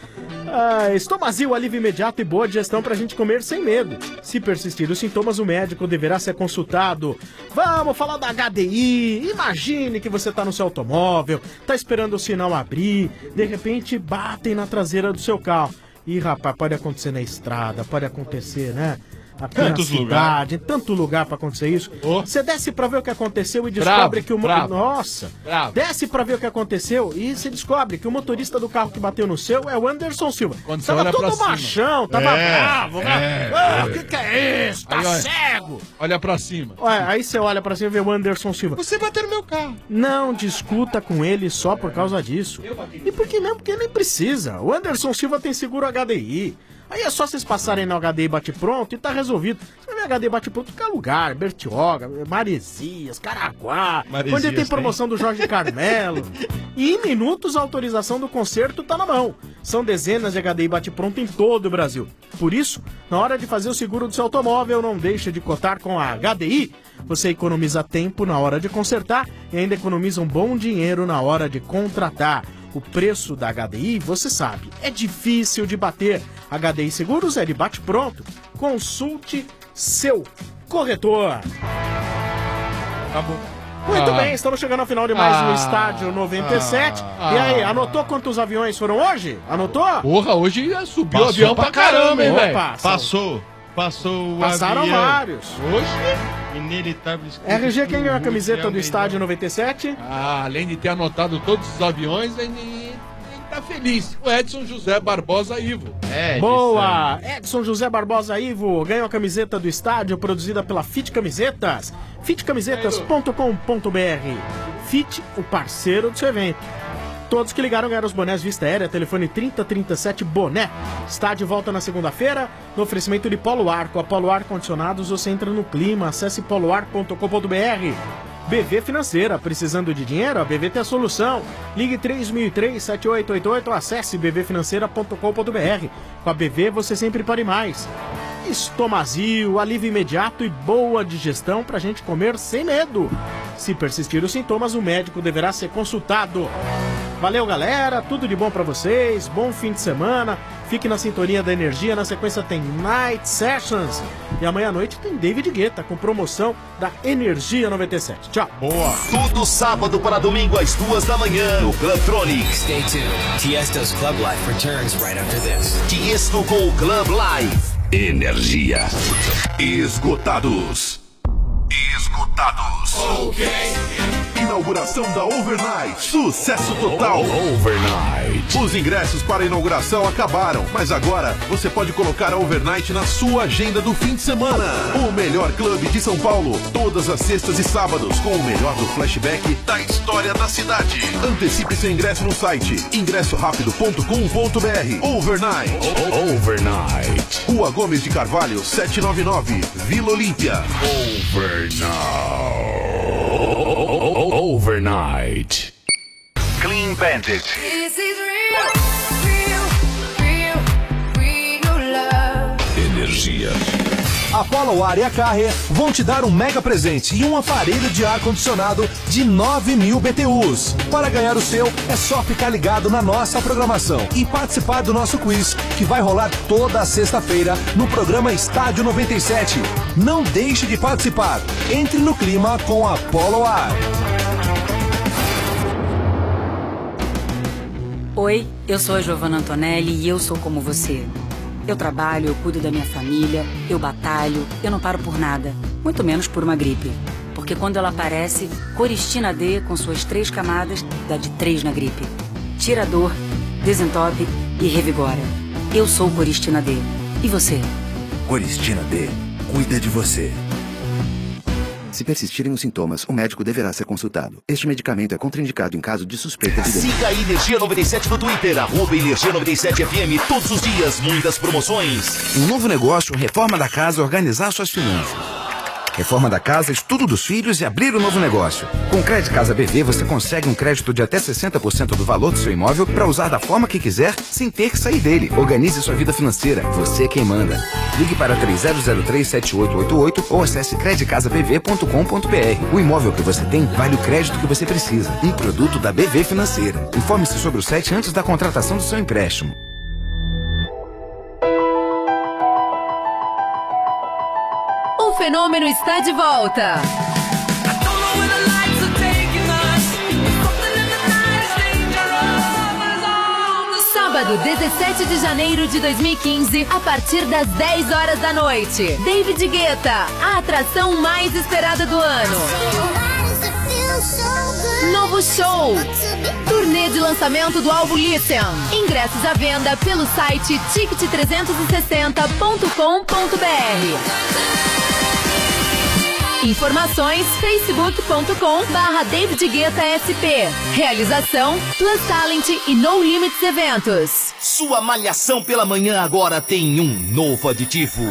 Ah, estomazil, alívio imediato e boa digestão pra gente comer sem medo. Se persistir os sintomas, o médico deverá ser consultado. Vamos falar da H D I. Imagine que você tá no seu automóvel, tá esperando o sinal abrir, de repente batem na traseira do seu carro. Ih, rapaz, pode acontecer na estrada, pode acontecer, né? Aqui Tantos na cidade, em tanto lugar pra acontecer isso. Você desce pra ver o que aconteceu e descobre Bravo, que o mo- bravo. Nossa! Bravo. Desce pra ver o que aconteceu e você descobre que o motorista do carro que bateu no seu é o Anderson Silva. Quando você Tava olha todo pra cima. machão, tava É, bravo, né? é, Ah, é. o que, que é isso? Tá Aí, olha. cego! Olha pra cima. Olha, aí você olha pra cima e vê o Anderson Silva. Você bateu no meu carro. Não discuta com ele só por causa disso. E por que mesmo? Porque nem precisa. O Anderson Silva tem seguro H D I. Aí é só vocês passarem no H D I Bate Pronto e tá resolvido. Você vai ver H D I Bate Pronto em qualquer lugar. Bertioga, Maresias, Caraguá. Maresias onde tem promoção do Jorge Carmelo. E em minutos a autorização do conserto tá na mão. São dezenas de H D I Bate Pronto em todo o Brasil. Por isso, na hora de fazer o seguro do seu automóvel, não deixe de cotar com a H D I. Você economiza tempo na hora de consertar e ainda economiza um bom dinheiro na hora de contratar. O preço da H D I, você sabe, é difícil de bater. H D I Seguros é de bate pronto. Consulte seu corretor. Tá bom. Muito Ah. bem, estamos chegando ao final de mais um Ah. Estádio noventa e sete. Ah. E aí, anotou quantos aviões foram hoje? Anotou? Porra, hoje subiu o Passou avião pra caramba, hein, velho? Opa, são- Passou. Passou o passaram avião. vários. Hoje? Inevitáveis. R G, quem ganhou a camiseta do Estádio noventa e sete? Ah, além de ter anotado todos os aviões, ele, ele tá feliz. O Edson José Barbosa Ivo. É, Boa! Edson José Barbosa Ivo ganhou a camiseta do estádio produzida pela Fit Camisetas. fit camisetas ponto com ponto b r. Fit, o parceiro do seu evento. todos que ligaram ganharam os bonés Vista Aérea, telefone trinta trinta e sete Boné. Está de volta na segunda-feira, no oferecimento de Polo Ar. Com a Polo Ar Condicionados, você entra no clima. Acesse poloar ponto com ponto br. B V Financeira, precisando de dinheiro? A B V tem a solução. Ligue três mil e três, sete oito oito oito, acesse b v financeira ponto com ponto br. Com a B V você sempre pode mais. Estomazil, alívio imediato e boa digestão pra gente comer sem medo. Se persistir os sintomas, o médico deverá ser consultado. Valeu, galera, tudo de bom pra vocês, bom fim de semana. Fique na sintonia da Energia, na sequência tem Night Sessions. E amanhã à noite tem David Guetta com promoção da Energia noventa e sete. Tchau. Boa. Todo sábado para domingo às duas da manhã no Clubtronic. Stay tuned. Tiesto's Club Life returns right after this. Tiesto com o Club Live. Energia. Esgotados. Esgotados. Ok. Inauguração da Overnight. Sucesso total. Overnight. Os ingressos para a inauguração acabaram, mas agora você pode colocar a Overnight na sua agenda do fim de semana. O melhor clube de São Paulo, todas as sextas e sábados, com o melhor do flashback da história da cidade. Antecipe seu ingresso no site ingresso rápido ponto com ponto br. Overnight. Overnight. Rua Gomes de Carvalho, setecentos e noventa e nove, Vila Olímpia. Overnight. Overnight. Clean Bandit. This is real, real, real, real love. Energia. A Polo Ar e a Carrier vão te dar um mega presente e um aparelho de ar-condicionado de nove mil B T Us. Para ganhar o seu, é só ficar ligado na nossa programação e participar do nosso quiz, que vai rolar toda sexta-feira no programa Estádio noventa e sete. Não deixe de participar. Entre no clima com a Polo Ar. Oi, eu sou a Giovanna Antonelli e eu sou como você. Eu trabalho, eu cuido da minha família, eu batalho, eu não paro por nada, muito menos por uma gripe. Porque quando ela aparece, Coristina D, com suas três camadas, dá de três na gripe. Tira a dor, desentope e revigora. Eu sou Coristina D. E você? Coristina D, cuida de você. Se persistirem os sintomas, o médico deverá ser consultado. Este medicamento é contraindicado em caso de suspeita de dengue. Siga a Energia noventa e sete no Twitter, arroba Energia noventa e sete F M, todos os dias, muitas promoções. Um novo negócio, reforma da casa, organizar suas finanças. Reforma da casa, estudo dos filhos e abrir um novo negócio. Com o Crédito Casa B V, você consegue um crédito de até sessenta por cento do valor do seu imóvel para usar da forma que quiser, sem ter que sair dele. Organize sua vida financeira. Você é quem manda. Ligue para três zero zero três, sete oito oito oito ou acesse credit casa b v ponto com ponto b r. O imóvel que você tem vale o crédito que você precisa. Um produto da B V Financeira. Informe-se sobre o site antes da contratação do seu empréstimo. O fenômeno está de volta. Sábado, dezessete de janeiro de dois mil e quinze, a partir das dez horas da noite. David Guetta, a atração mais esperada do ano. Novo show. Turnê de lançamento do álbum Listen. Ingressos à venda pelo site ticket trezentos e sessenta ponto com ponto b r. Informações facebook ponto com barra David Guetta S P. Realização Plus Talent e No Limits Eventos. Sua malhação pela manhã agora tem um novo aditivo.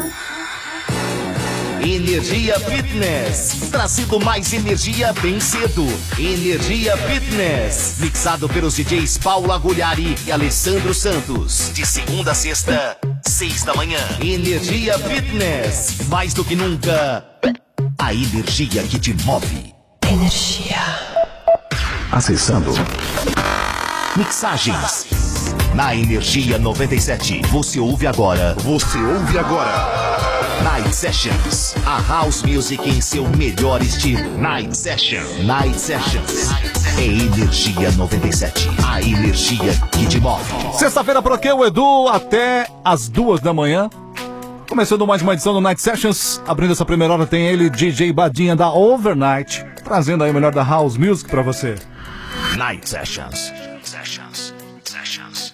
Energia Fitness, trazendo mais energia bem cedo. Energia Fitness, mixado pelos D Js Paulo Agulhari e Alessandro Santos. De segunda a sexta, seis da manhã. Energia Fitness, mais do que nunca, a energia que te move. Energia. Acessando mixagens. Na Energia noventa e sete, você ouve agora. Você ouve agora. Night Sessions, a House Music em seu melhor estilo. Night Sessions, Night Sessions, é Energia noventa e sete, a energia que te move. Sexta-feira por aqui, o Edu, até as duas da manhã. Começando mais uma edição do Night Sessions. Abrindo essa primeira hora tem ele, D J Badinha da Overnight, trazendo aí o melhor da House Music pra você. Night Sessions, Sessions, Sessions.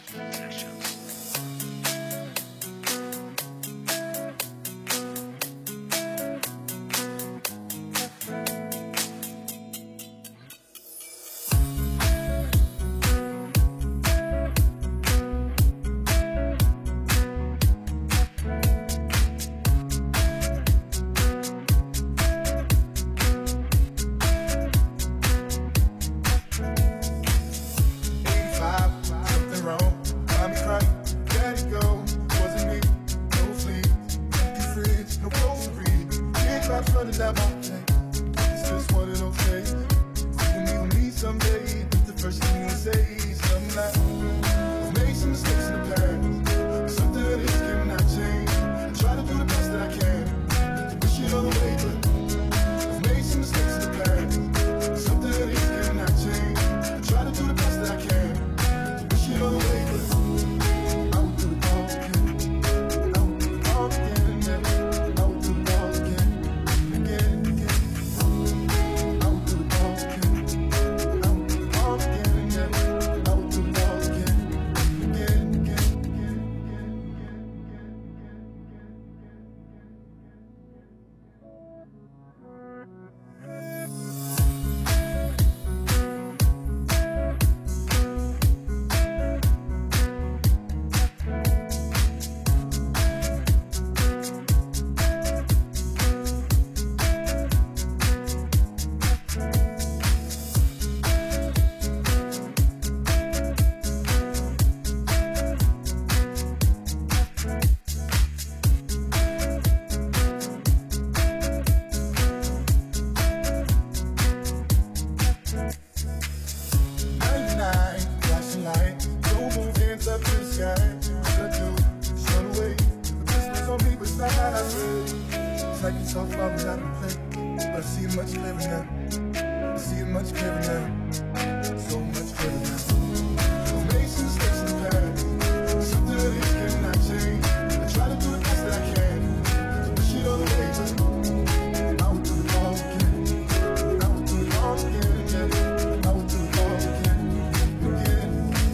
Raindrops running down my face. It's just one of those days. You meet with me someday. That's the first thing you'll say. Something like, I've made some mistakes in the past. Something that is cannot change. I try to do the best that I can. Wish it all away, but I've made some mistakes in the past. Something that is cannot change. I try to do the best that I can. Wish it all away, but I will do it all again. I will do it all again, yeah. I will do it all again, again, again. I will do it all again. I will do it all again, yeah. I will do it all again, again, again. ninety-nine, flashing light. Don't move, hands up to the sky. What I do, just run away. The business on me, but it's not how I feel. It's like it's all falling out of play. But I see it much clearer now. I see it much clearer now. So much clearer now. I've made some mistakes in the past. Something that is cannot change. I try to do the best that I can. Wish it all away, but I will do it all again. I will do it all again, yeah. I will do it all again.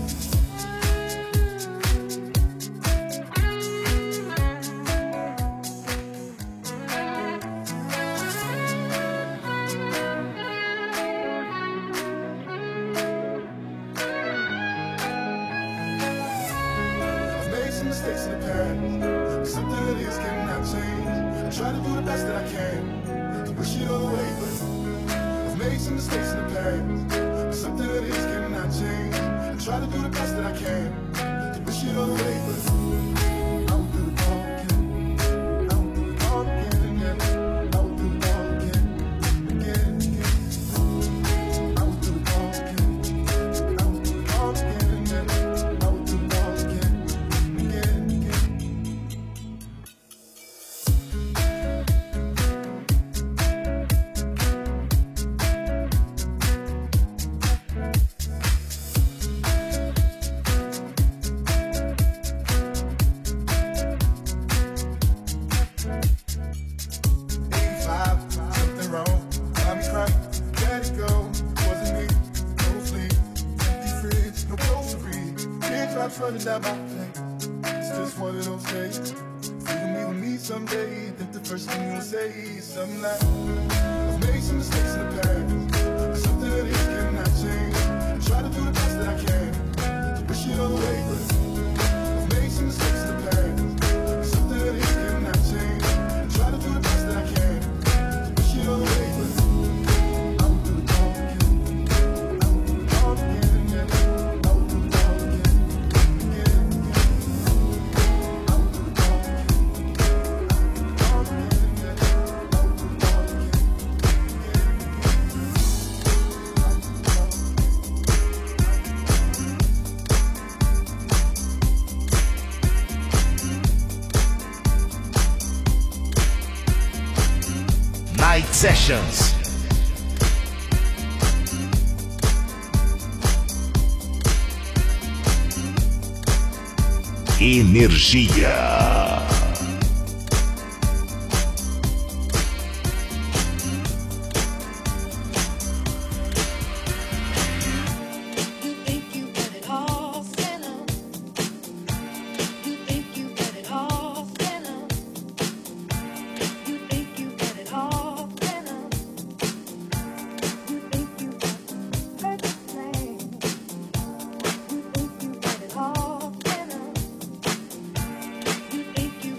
I've made some mistakes in the past. Something that is cannot change. I try to do the best that I can. Wish it all away, but I've made some mistakes in the past. Something that is cannot change. I try to do the best that I can. Wish it all away, but I will do it all again. I will do it all again, yeah. I will do it all again, again, again. I will do it all again. I will do it all again, yeah. I will do it all again, again, again. eighty-five, something wrong. Got me crying. Let it go. Wasn't me. No sleep. Empty fridge. No clothes to read. Raindrops running down my face. It's just one of those days. If you meet with me someday, think the first thing you'll say is something like, I've made some mistakes in the past. Something that is cannot change. Try to do the best that I can. Wish it all away, but I've made some mistakes in the past. Something that is cannot change. Try to do the best that I can. Wish it all away, but I will do it all again. I will do it all again, yeah. I will do it all again, again, again. I will do it all again. I will do it all again, yeah. I will do it all again, Night Sessions. Energia. You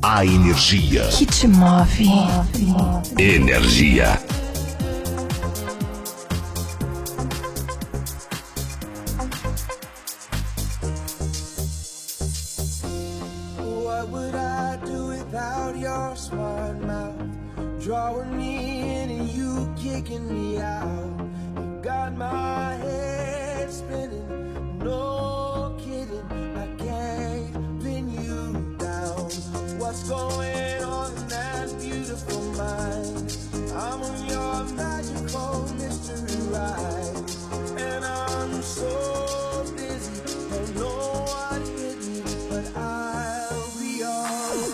a energia. Que te move. Energia. What would I do without your smart mouth? Drawing me in and you kicking me out. You got my head spinning, no kidding. I can't pin you down. What's going on in that beautiful mind? I'm on your magical mystery ride, and I'm so busy, don't know what hit me, but I'll be all.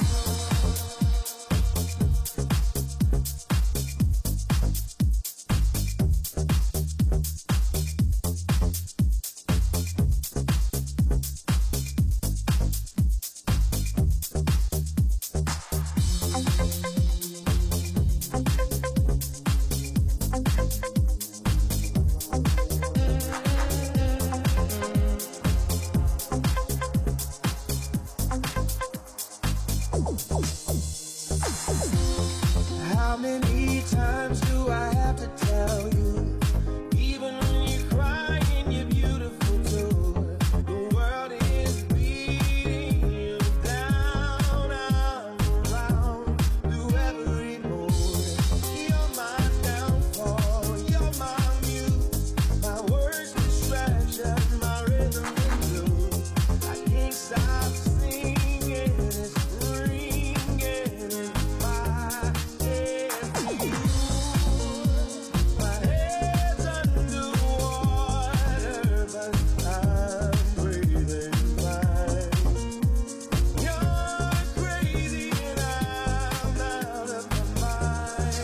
How many times do I have to tell you? Even when you're crying, you're beautiful too. The world is beating you down. I'm around through every mood. You're my downfall, you're my muse, my worst distraction, my rhythm and blues. I can't stop singing, it's ringing in my head. My head's underwater, but I'm breathing fine. You're crazy and I'm out of my mind.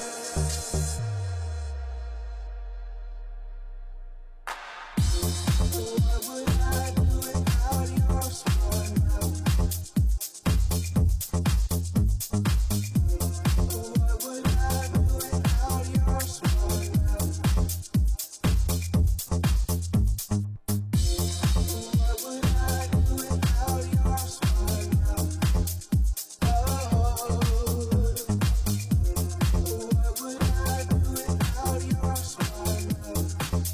What would I do without your smart mouth? What would I do without your smart mouth? What would I do without your smart mouth? Oh, what would I do without your smart mouth?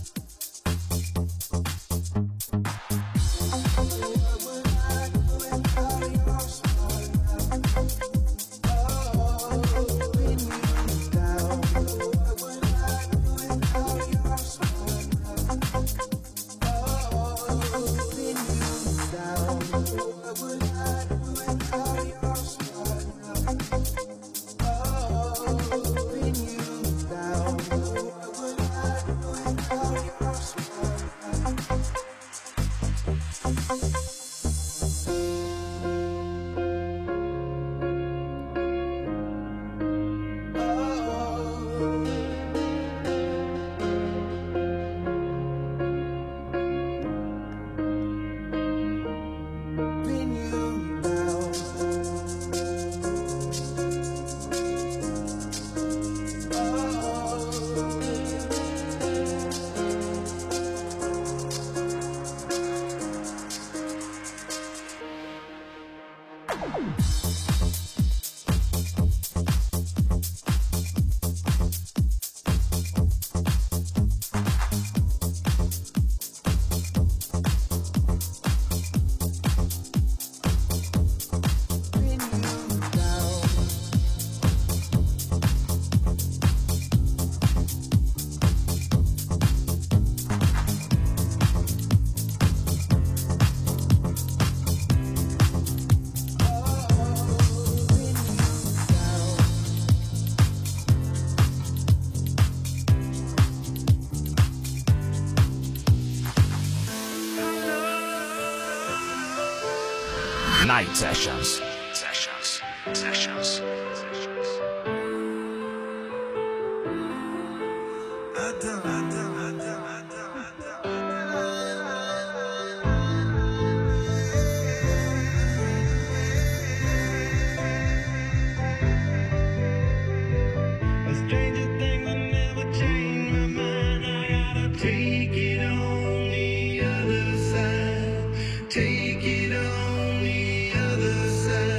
Night Sessions. Sessions. Sessions. Take it on the other side. Take it on the other side.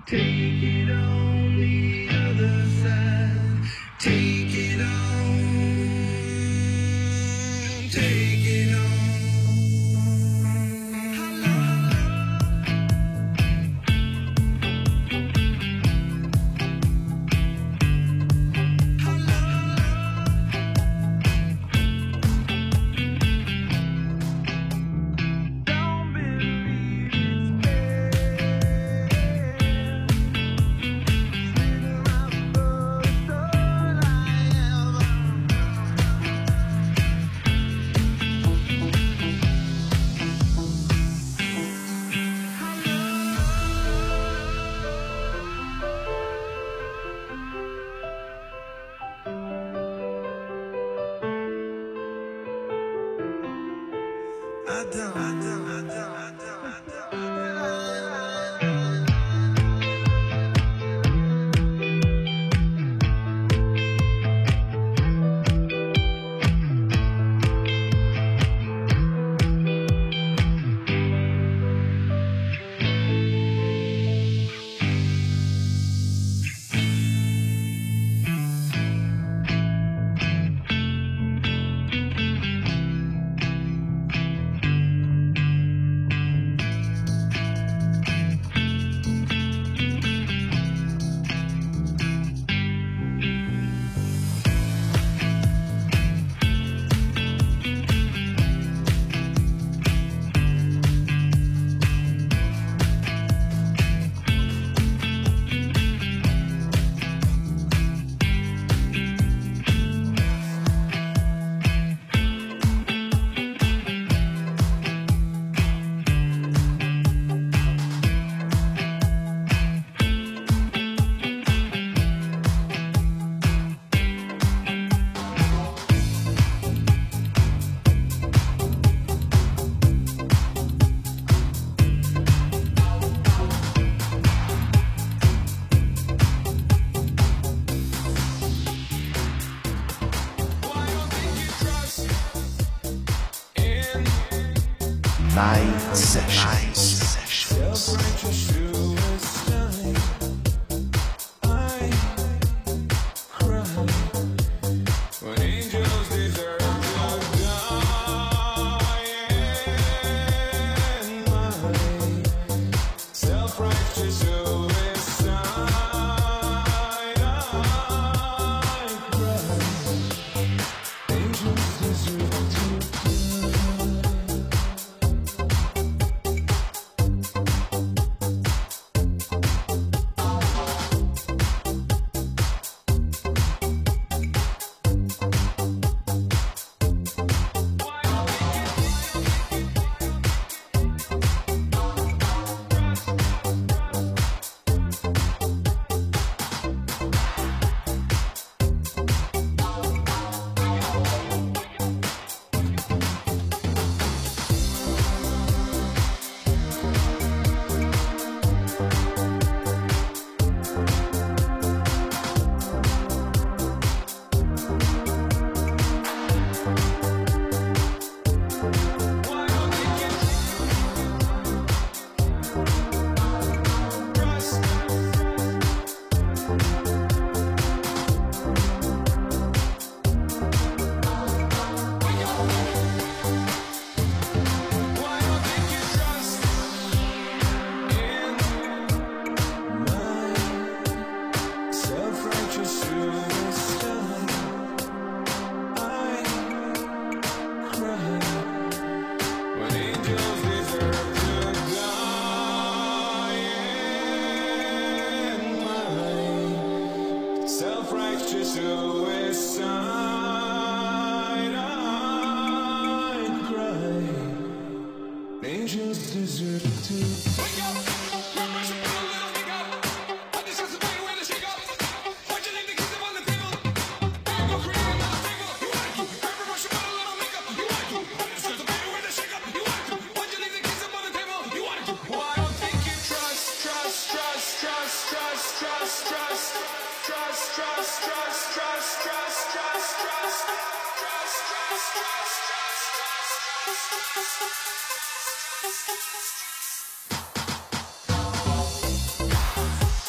Take it on the other side. Take it on. Take it on. Night Sessions. Self-righteous suicide, I cry. Angels deserve to wake up. Repression, put a little wake up. I just have to find a way to shake up. Why'd you leave the kids up on the table? There you go, creating another table. You want to? Repression, put a little makeup. You want to? I just have to find a way to shake up. You want to? Why'd you leave the kids up on the table? You want to? Well, I don't think you trust, trust, trust, trust, trust, trust, trust. Trust, trust, trust, trust, trust, trust, trust, trust, trust, trust, trust, trust, trust.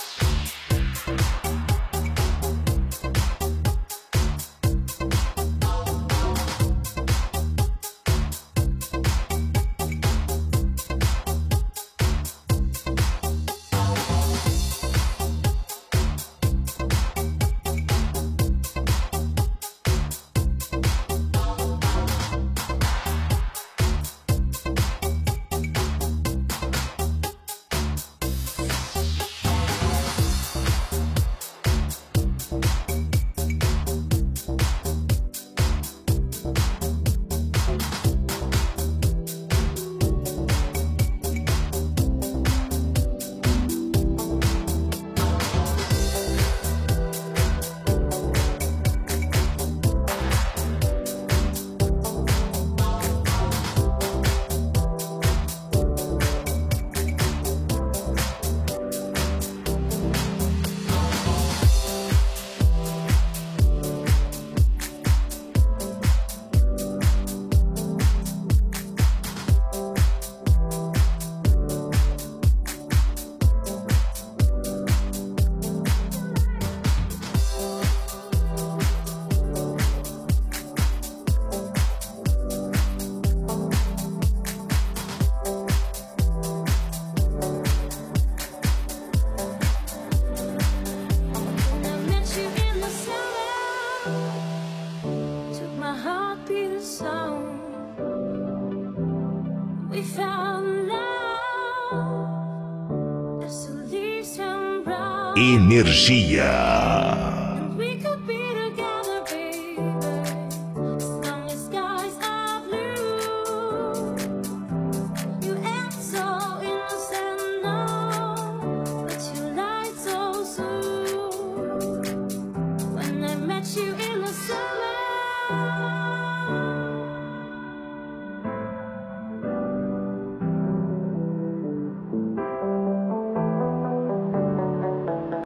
Energia.